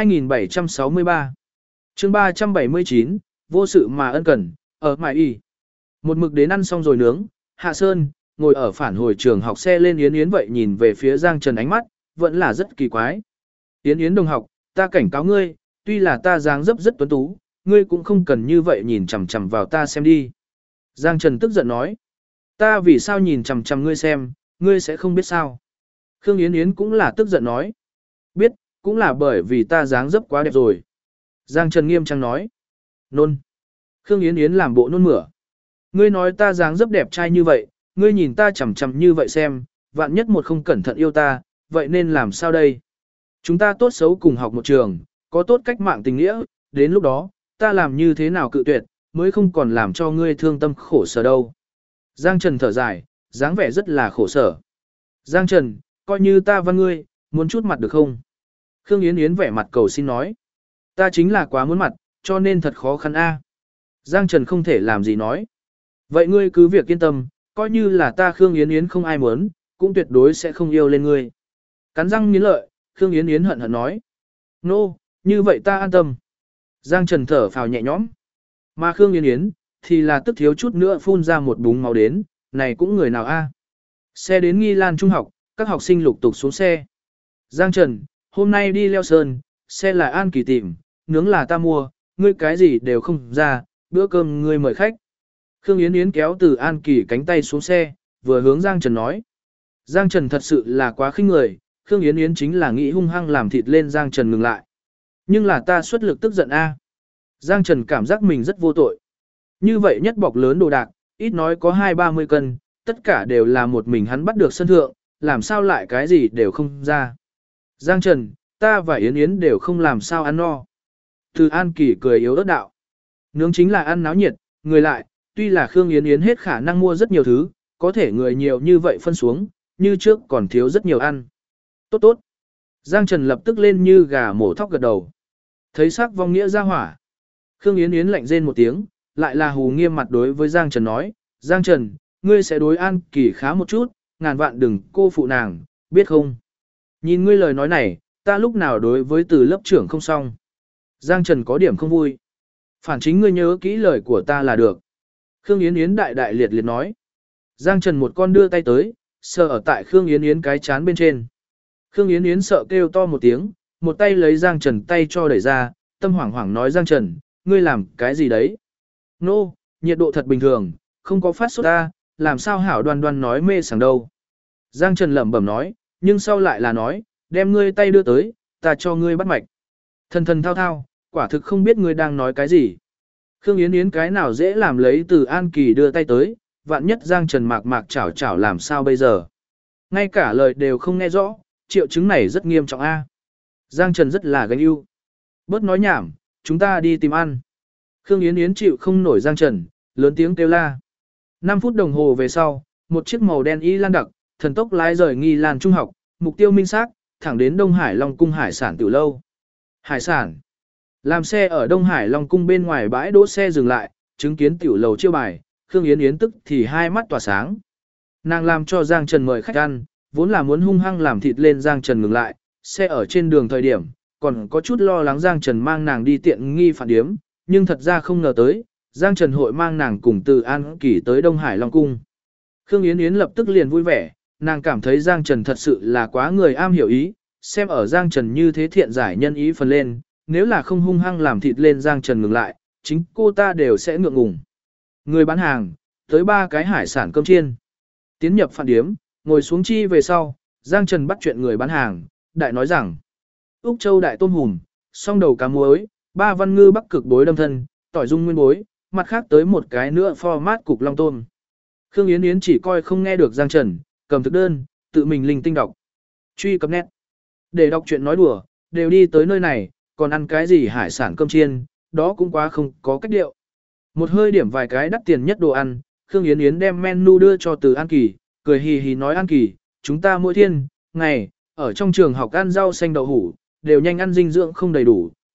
2763. chương 379, vô sự mà ân cần, ở mại y. Một mực đến ăn xong rồi nướng, Hạ Sơn, ngồi ở phản hồi trường học xe lên Yến Yến vậy nhìn về phía Giang Trần ánh mắt, vẫn là rất kỳ quái. Yến Yến đồng học, ta cảnh cáo ngươi, tuy là ta dáng dấp rất tuấn tú, ngươi cũng không cần như vậy nhìn chằm chằm vào ta xem đi. Giang Trần tức giận nói, ta vì sao nhìn chằm chằm ngươi xem, ngươi sẽ không biết sao. Khương Yến Yến cũng là tức giận nói, biết, cũng là bởi vì ta dáng dấp quá đẹp rồi. Giang Trần nghiêm trang nói, nôn. Khương Yến Yến làm bộ nôn mửa. Ngươi nói ta dáng dấp đẹp trai như vậy, ngươi nhìn ta chằm chằm như vậy xem, vạn nhất một không cẩn thận yêu ta, vậy nên làm sao đây? Chúng ta tốt xấu cùng học một trường, có tốt cách mạng tình nghĩa, đến lúc đó, ta làm như thế nào cự tuyệt, mới không còn làm cho ngươi thương tâm khổ sở đâu. Giang Trần thở dài, dáng vẻ rất là khổ sở. Giang Trần, coi như ta văn ngươi, muốn chút mặt được không? Khương Yến Yến vẻ mặt cầu xin nói. Ta chính là quá muốn mặt, cho nên thật khó khăn a. Giang Trần không thể làm gì nói. Vậy ngươi cứ việc yên tâm, coi như là ta Khương Yến Yến không ai muốn, cũng tuyệt đối sẽ không yêu lên ngươi. Cắn răng nghiến lợi, Khương Yến Yến hận hận nói. Nô, như vậy ta an tâm. Giang Trần thở phào nhẹ nhõm. Mà Khương Yến Yến, thì là tức thiếu chút nữa phun ra một búng máu đến, này cũng người nào a? Xe đến Nghi Lan Trung học, các học sinh lục tục xuống xe. Giang Trần, hôm nay đi leo sơn, xe là An Kỳ tìm, nướng là ta mua, ngươi cái gì đều không ra, bữa cơm ngươi mời khách. Khương Yến Yến kéo từ An Kỳ cánh tay xuống xe, vừa hướng Giang Trần nói. Giang Trần thật sự là quá khinh người, Khương Yến Yến chính là nghĩ hung hăng làm thịt lên Giang Trần ngừng lại. Nhưng là ta xuất lực tức giận a. Giang Trần cảm giác mình rất vô tội. Như vậy nhất bọc lớn đồ đạc, ít nói có 20-30 cân, tất cả đều là một mình hắn bắt được sân thượng, làm sao lại cái gì đều không ra. Giang Trần, ta và Yến Yến đều không làm sao ăn no. Từ An Kỳ cười yếu ớt đạo. Nướng chính là ăn náo nhiệt, người lại, tuy là Khương Yến Yến hết khả năng mua rất nhiều thứ, có thể người nhiều như vậy phân xuống, như trước còn thiếu rất nhiều ăn. Tốt tốt. Giang Trần lập tức lên như gà mổ thóc gật đầu. Thấy sắc vong nghĩa ra hỏa. Khương Yến Yến lạnh rên một tiếng, lại là hù nghiêm mặt đối với Giang Trần nói, Giang Trần, ngươi sẽ đối An Kỳ khá một chút, ngàn vạn đừng cô phụ nàng, biết không? Nhìn ngươi lời nói này, ta lúc nào đối với từ lớp trưởng không xong. Giang Trần có điểm không vui. Phản chính ngươi nhớ kỹ lời của ta là được. Khương Yến Yến đại đại liệt liệt nói. Giang Trần một con đưa tay tới, sờ ở tại Khương Yến Yến cái chán bên trên. Khương Yến Yến sợ kêu to một tiếng, một tay lấy Giang Trần tay cho đẩy ra, tâm hoảng hoảng nói Giang Trần, ngươi làm cái gì đấy? Nô, nhiệt độ thật bình thường, không có phát sốt ta, làm sao hảo đoan đoan nói mê sảng đâu. Giang Trần lẩm bẩm nói, nhưng sau lại là nói, đem ngươi tay đưa tới, ta cho ngươi bắt mạch. Thần thần thao thao, quả thực không biết ngươi đang nói cái gì. Khương Yến Yến cái nào dễ làm lấy từ An Kỳ đưa tay tới, vạn nhất Giang Trần mạc mạc chảo chảo làm sao bây giờ. Ngay cả lời đều không nghe rõ, triệu chứng này rất nghiêm trọng a. Giang Trần rất là gánh ưu. Bớt nói nhảm, chúng ta đi tìm ăn. Khương Yến Yến chịu không nổi Giang Trần, lớn tiếng kêu la. 5 phút đồng hồ về sau, một chiếc màu đen y lan đặc, thần tốc lái rời Nghi Lan Trung học, mục tiêu minh xác, thẳng đến Đông Hải Long Cung hải sản tiểu lâu. Hải sản. Làm xe ở Đông Hải Long Cung bên ngoài bãi đỗ xe dừng lại, chứng kiến tiểu lầu chiêu bài, Khương Yến Yến tức thì hai mắt tỏa sáng. Nàng làm cho Giang Trần mời khách ăn, vốn là muốn hung hăng làm thịt lên Giang Trần ngừng lại, xe ở trên đường thời điểm, còn có chút lo lắng Giang Trần mang nàng đi tiện nghi phản điếm, nhưng thật ra không ngờ tới, Giang Trần hội mang nàng cùng từ An Kỳ tới Đông Hải Long Cung. Khương Yến Yến lập tức liền vui vẻ, nàng cảm thấy Giang Trần thật sự là quá người am hiểu ý, xem ở Giang Trần như thế thiện giải nhân ý phần lên, nếu là không hung hăng làm thịt lên Giang Trần ngừng lại, chính cô ta đều sẽ ngượng ngùng. Người bán hàng, tới 3 cái hải sản cơm chiên. Tiến nhập phản điếm, ngồi xuống chi về sau, Giang Trần bắt chuyện người bán hàng, đại nói rằng, Úc Châu đại tôm hùm, song đầu cá muối, 3 văn ngư bắc cực bối đâm thân, tỏi dung nguyên bối, mặt khác tới một cái nữa format cục long tôm. Khương Yến Yến chỉ coi không nghe được Giang Trần, cầm thực đơn, tự mình linh tinh đọc. Truy cập nét. Để đọc chuyện nói đùa, đều đi tới nơi này, còn ăn cái gì hải sản cơm chiên, đó cũng quá không có cách điệu. Một hơi điểm vài cái đắt tiền nhất đồ ăn, Khương Yến Yến đem menu đưa cho từ An Kỳ, cười hì hì nói An Kỳ, chúng ta mỗi thiên, ngày, ở trong trường học ăn rau xanh đậu hủ, đều nhanh ăn dinh dưỡng không đầy đủ,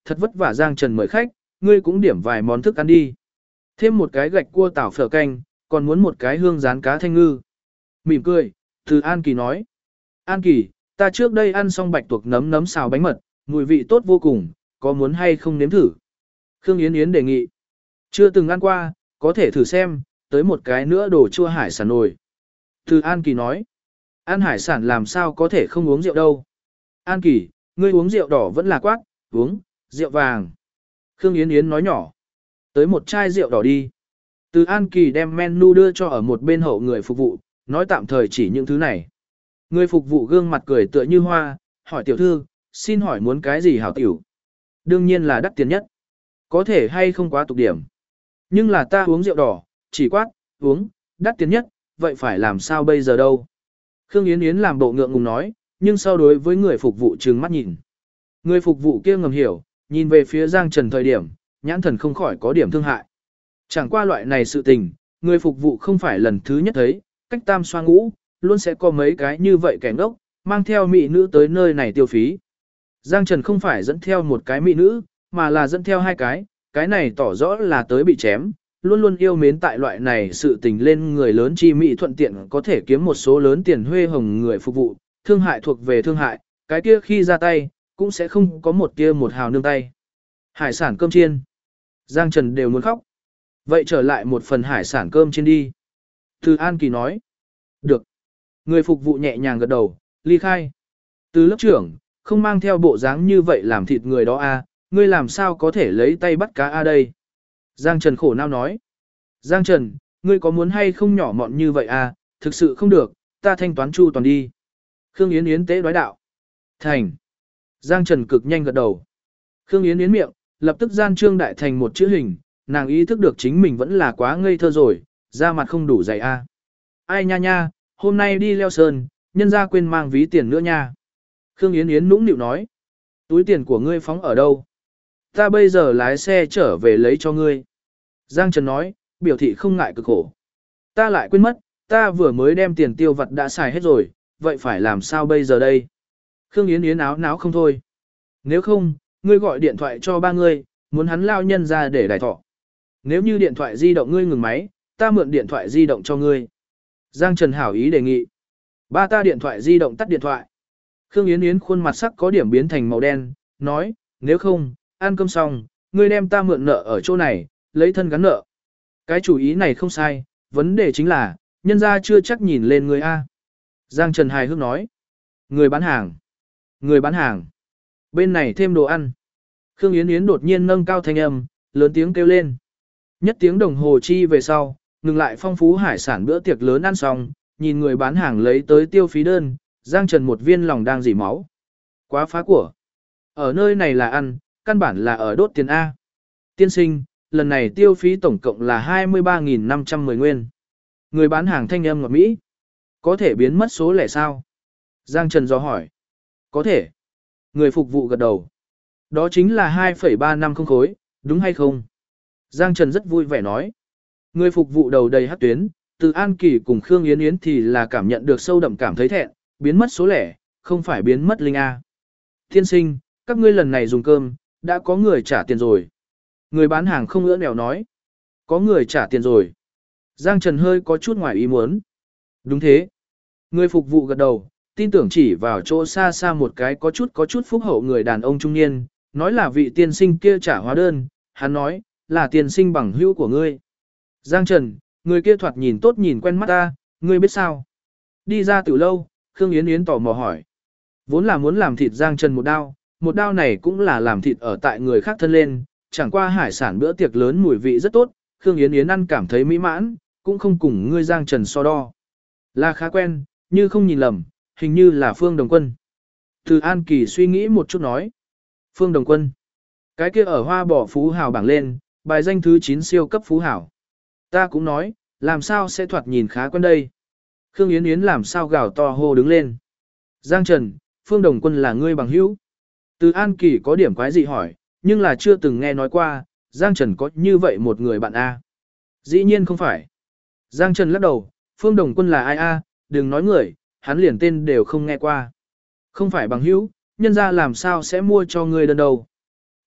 thật vất vả Giang Trần mời khách, ngươi cũng điểm vài món thức ăn đi. Thêm một cái gạch cua tảo phở canh, còn muốn một cái hương rán cá thanh ngư. Mỉm cười, Từ An Kỳ nói. An Kỳ, ta trước đây ăn xong bạch tuộc nấm nấm xào bánh mật, mùi vị tốt vô cùng, có muốn hay không nếm thử? Khương Yến Yến đề nghị. Chưa từng ăn qua, có thể thử xem, tới một cái nữa đồ chua hải sản nồi. Từ An Kỳ nói. Ăn hải sản làm sao có thể không uống rượu đâu. An Kỳ, ngươi uống rượu đỏ vẫn là quát, uống, rượu vàng. Khương Yến Yến nói nhỏ. Tới một chai rượu đỏ đi. Từ An Kỳ đem menu đưa cho ở một bên hậu người phục vụ, nói tạm thời chỉ những thứ này. Người phục vụ gương mặt cười tựa như hoa, hỏi tiểu thư, xin hỏi muốn cái gì hảo tiểu? Đương nhiên là đắt tiền nhất. Có thể hay không quá tục điểm. Nhưng là ta uống rượu đỏ, chỉ quát, uống, đắt tiền nhất, vậy phải làm sao bây giờ đâu? Khương Yến Yến làm bộ ngượng ngùng nói, nhưng sau đối với người phục vụ trừng mắt nhìn. Người phục vụ kia ngầm hiểu, nhìn về phía Giang Trần thời điểm, nhãn thần không khỏi có điểm thương hại. Chẳng qua loại này sự tình, người phục vụ không phải lần thứ nhất thấy, cách tam xoa ngũ, luôn sẽ có mấy cái như vậy kẻ ngốc, mang theo mỹ nữ tới nơi này tiêu phí. Giang Trần không phải dẫn theo một cái mỹ nữ, mà là dẫn theo hai cái này tỏ rõ là tới bị chém, luôn luôn yêu mến tại loại này sự tình lên người lớn chi mỹ thuận tiện có thể kiếm một số lớn tiền huê hồng người phục vụ, thương hại thuộc về thương hại, cái kia khi ra tay, cũng sẽ không có một tia một hào nương tay. Hải sản cơm chiên. Giang Trần đều muốn khóc. Vậy trở lại một phần hải sản cơm chiên đi. Từ An Kỳ nói. Được. Người phục vụ nhẹ nhàng gật đầu, ly khai. Từ lớp trưởng, không mang theo bộ dáng như vậy làm thịt người đó a, ngươi làm sao có thể lấy tay bắt cá a đây? Giang Trần khổ não nói. Giang Trần, ngươi có muốn hay không nhỏ mọn như vậy a, thực sự không được, ta thanh toán chu toàn đi. Khương Yến Yến tế đoái đạo. Thành. Giang Trần cực nhanh gật đầu. Khương Yến Yến miệng, lập tức gian trương đại thành một chữ hình, nàng ý thức được chính mình vẫn là quá ngây thơ rồi, da mặt không đủ dày a. Ai nha nha, hôm nay đi leo sơn, nhân ra quên mang ví tiền nữa nha. Khương Yến Yến nũng nịu nói. Túi tiền của ngươi phóng ở đâu? Ta bây giờ lái xe trở về lấy cho ngươi. Giang Trần nói, biểu thị không ngại cực khổ. Ta lại quên mất, ta vừa mới đem tiền tiêu vặt đã xài hết rồi, vậy phải làm sao bây giờ đây? Khương Yến Yến áo náo không thôi. Nếu không, ngươi gọi điện thoại cho ba ngươi, muốn hắn lao nhân ra để đài thọ. Nếu như điện thoại di động ngươi ngừng máy, ta mượn điện thoại di động cho ngươi. Giang Trần hảo ý đề nghị. Ba ta điện thoại di động tắt điện thoại. Khương Yến Yến khuôn mặt sắc có điểm biến thành màu đen, nói, nếu không, ăn cơm xong, ngươi đem ta mượn nợ ở chỗ này, lấy thân gắn nợ. Cái chủ ý này không sai, vấn đề chính là, nhân gia chưa chắc nhìn lên người A. Giang Trần hài hước nói, người bán hàng, người bán hàng, bên này thêm đồ ăn. Khương Yến Yến đột nhiên nâng cao thanh âm, lớn tiếng kêu lên. Nhất tiếng đồng hồ chi về sau, ngừng lại phong phú hải sản bữa tiệc lớn ăn xong, nhìn người bán hàng lấy tới tiêu phí đơn, Giang Trần một viên lòng đang dỉ máu. Quá phá của. Ở nơi này là ăn, căn bản là ở đốt tiền A. Tiên sinh, lần này tiêu phí tổng cộng là 23.510 nguyên. Người bán hàng thanh âm ngọt mỹ. Có thể biến mất số lẻ sao? Giang Trần dò hỏi. Có thể. Người phục vụ gật đầu. Đó chính là 2,350 khối, đúng hay không? Giang Trần rất vui vẻ nói. Người phục vụ đầu đầy hát tuyến, từ An Kỳ cùng Khương Yến Yến thì là cảm nhận được sâu đậm cảm thấy thẹn, biến mất số lẻ, không phải biến mất linh A. Tiên sinh, các ngươi lần này dùng cơm, đã có người trả tiền rồi. Người bán hàng không ngỡ nẻo nói. Có người trả tiền rồi. Giang Trần hơi có chút ngoài ý muốn. Đúng thế. Người phục vụ gật đầu, tin tưởng chỉ vào chỗ xa xa một cái có chút phúc hậu người đàn ông trung niên, nói là vị tiên sinh kia trả hóa đơn, hắn nói, là tiên sinh bằng hữu của ngươi. Giang Trần, người kia thoạt nhìn tốt nhìn quen mắt ta, ngươi biết sao? Đi ra từ lâu, Khương Yến Yến tò mò hỏi. Vốn là muốn làm thịt Giang Trần một đao này cũng là làm thịt ở tại người khác thân lên, chẳng qua hải sản bữa tiệc lớn mùi vị rất tốt, Khương Yến Yến ăn cảm thấy mỹ mãn, cũng không cùng ngươi Giang Trần so đo. Là khá quen, như không nhìn lầm, hình như là Phương Đồng Quân. Từ An Kỳ suy nghĩ một chút nói. Phương Đồng Quân. Cái kia ở Hoa Bỏ Phú Hảo bảng lên, bài danh thứ 9 siêu cấp Phú Hảo. Ta cũng nói, làm sao sẽ thoạt nhìn khá quen đây. Khương Yến Yến làm sao gào to hô đứng lên. Giang Trần, Phương Đồng Quân là ngươi bằng hữu. Từ An Kỳ có điểm quái dị hỏi, nhưng là chưa từng nghe nói qua, Giang Trần có như vậy một người bạn A. Dĩ nhiên không phải. Giang Trần lắc đầu, Phương Đồng Quân là ai A, đừng nói người, hắn liền tên đều không nghe qua. Không phải bằng hữu, nhân ra làm sao sẽ mua cho ngươi đơn đâu.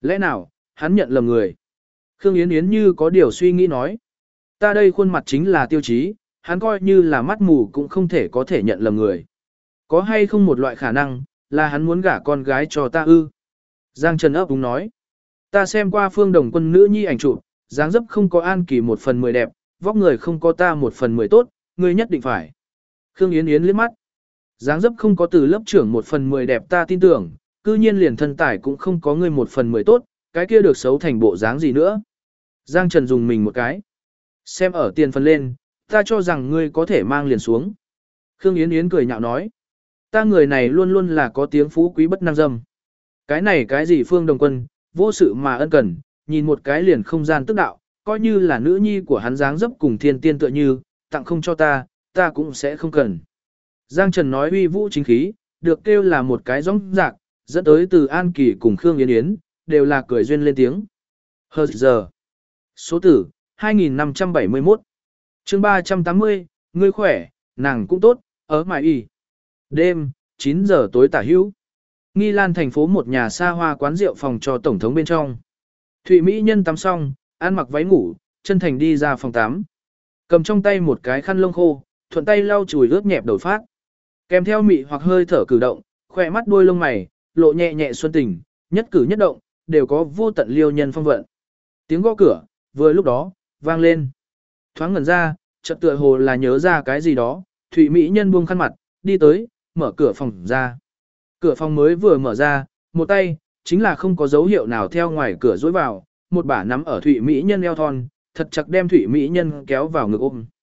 Lẽ nào, hắn nhận lầm người? Khương Yến Yến như có điều suy nghĩ nói. Ta đây khuôn mặt chính là tiêu chí, hắn coi như là mắt mù cũng không thể có thể nhận lầm người. Có hay không một loại khả năng, là hắn muốn gả con gái cho ta ư? Giang Trần ấp úng nói. Ta xem qua Phương Đồng Quân nữ nhi ảnh chụp, dáng dấp không có An Kỳ 1/10 đẹp, vóc người không có ta 1/10 tốt, ngươi nhất định phải. Khương Yến Yến liếc mắt. Dáng dấp không có từ lớp trưởng 1/10 đẹp ta tin tưởng, cư nhiên liền thân tài cũng không có ngươi 1/10 tốt, cái kia được xấu thành bộ dáng gì nữa. Giang Trần dùng mình một cái. Xem ở tiền phần lên, ta cho rằng ngươi có thể mang liền xuống. Khương Yến Yến cười nhạo nói. Ta người này luôn luôn là có tiếng phú quý bất năng dâm. Cái này cái gì Phương Đồng Quân, vô sự mà ân cần, nhìn một cái liền không gian tức đạo, coi như là nữ nhi của hắn dáng dấp cùng thiên tiên tựa như, tặng không cho ta, ta cũng sẽ không cần. Giang Trần nói uy vũ chính khí, được kêu là một cái rõng rạc, dẫn tới từ An Kỳ cùng Khương Yến Yến, đều là cười duyên lên tiếng. Hờ giờ. Số tử, 2571. chương 380, ngươi khỏe, nàng cũng tốt, ở mài y. Đêm, 9 giờ tối tả hữu. Nghi Lan thành phố một nhà xa hoa quán rượu phòng cho tổng thống bên trong. Thụy Mỹ nhân tắm xong, ăn mặc váy ngủ, chân thành đi ra phòng tắm. Cầm trong tay một cái khăn lông khô, thuận tay lau chùi ướt nhẹp đầu phát. Kèm theo mị hoặc hơi thở cử động, khỏe mắt đuôi lông mày, lộ nhẹ nhẹ xuân tình, nhất cử nhất động, đều có vô tận liêu nhân phong vận. Tiếng gõ cửa, vừa lúc đó, vang lên. Thoáng ngẩn ra, chợt tựa hồ là nhớ ra cái gì đó, Thụy Mỹ nhân buông khăn mặt, đi tới, mở cửa phòng ra. Cửa phòng mới vừa mở ra, một tay, chính là không có dấu hiệu nào theo ngoài cửa dối vào, một bả nắm ở Thụy Mỹ nhân eo thon, thật chặt đem Thụy Mỹ nhân kéo vào ngực ôm.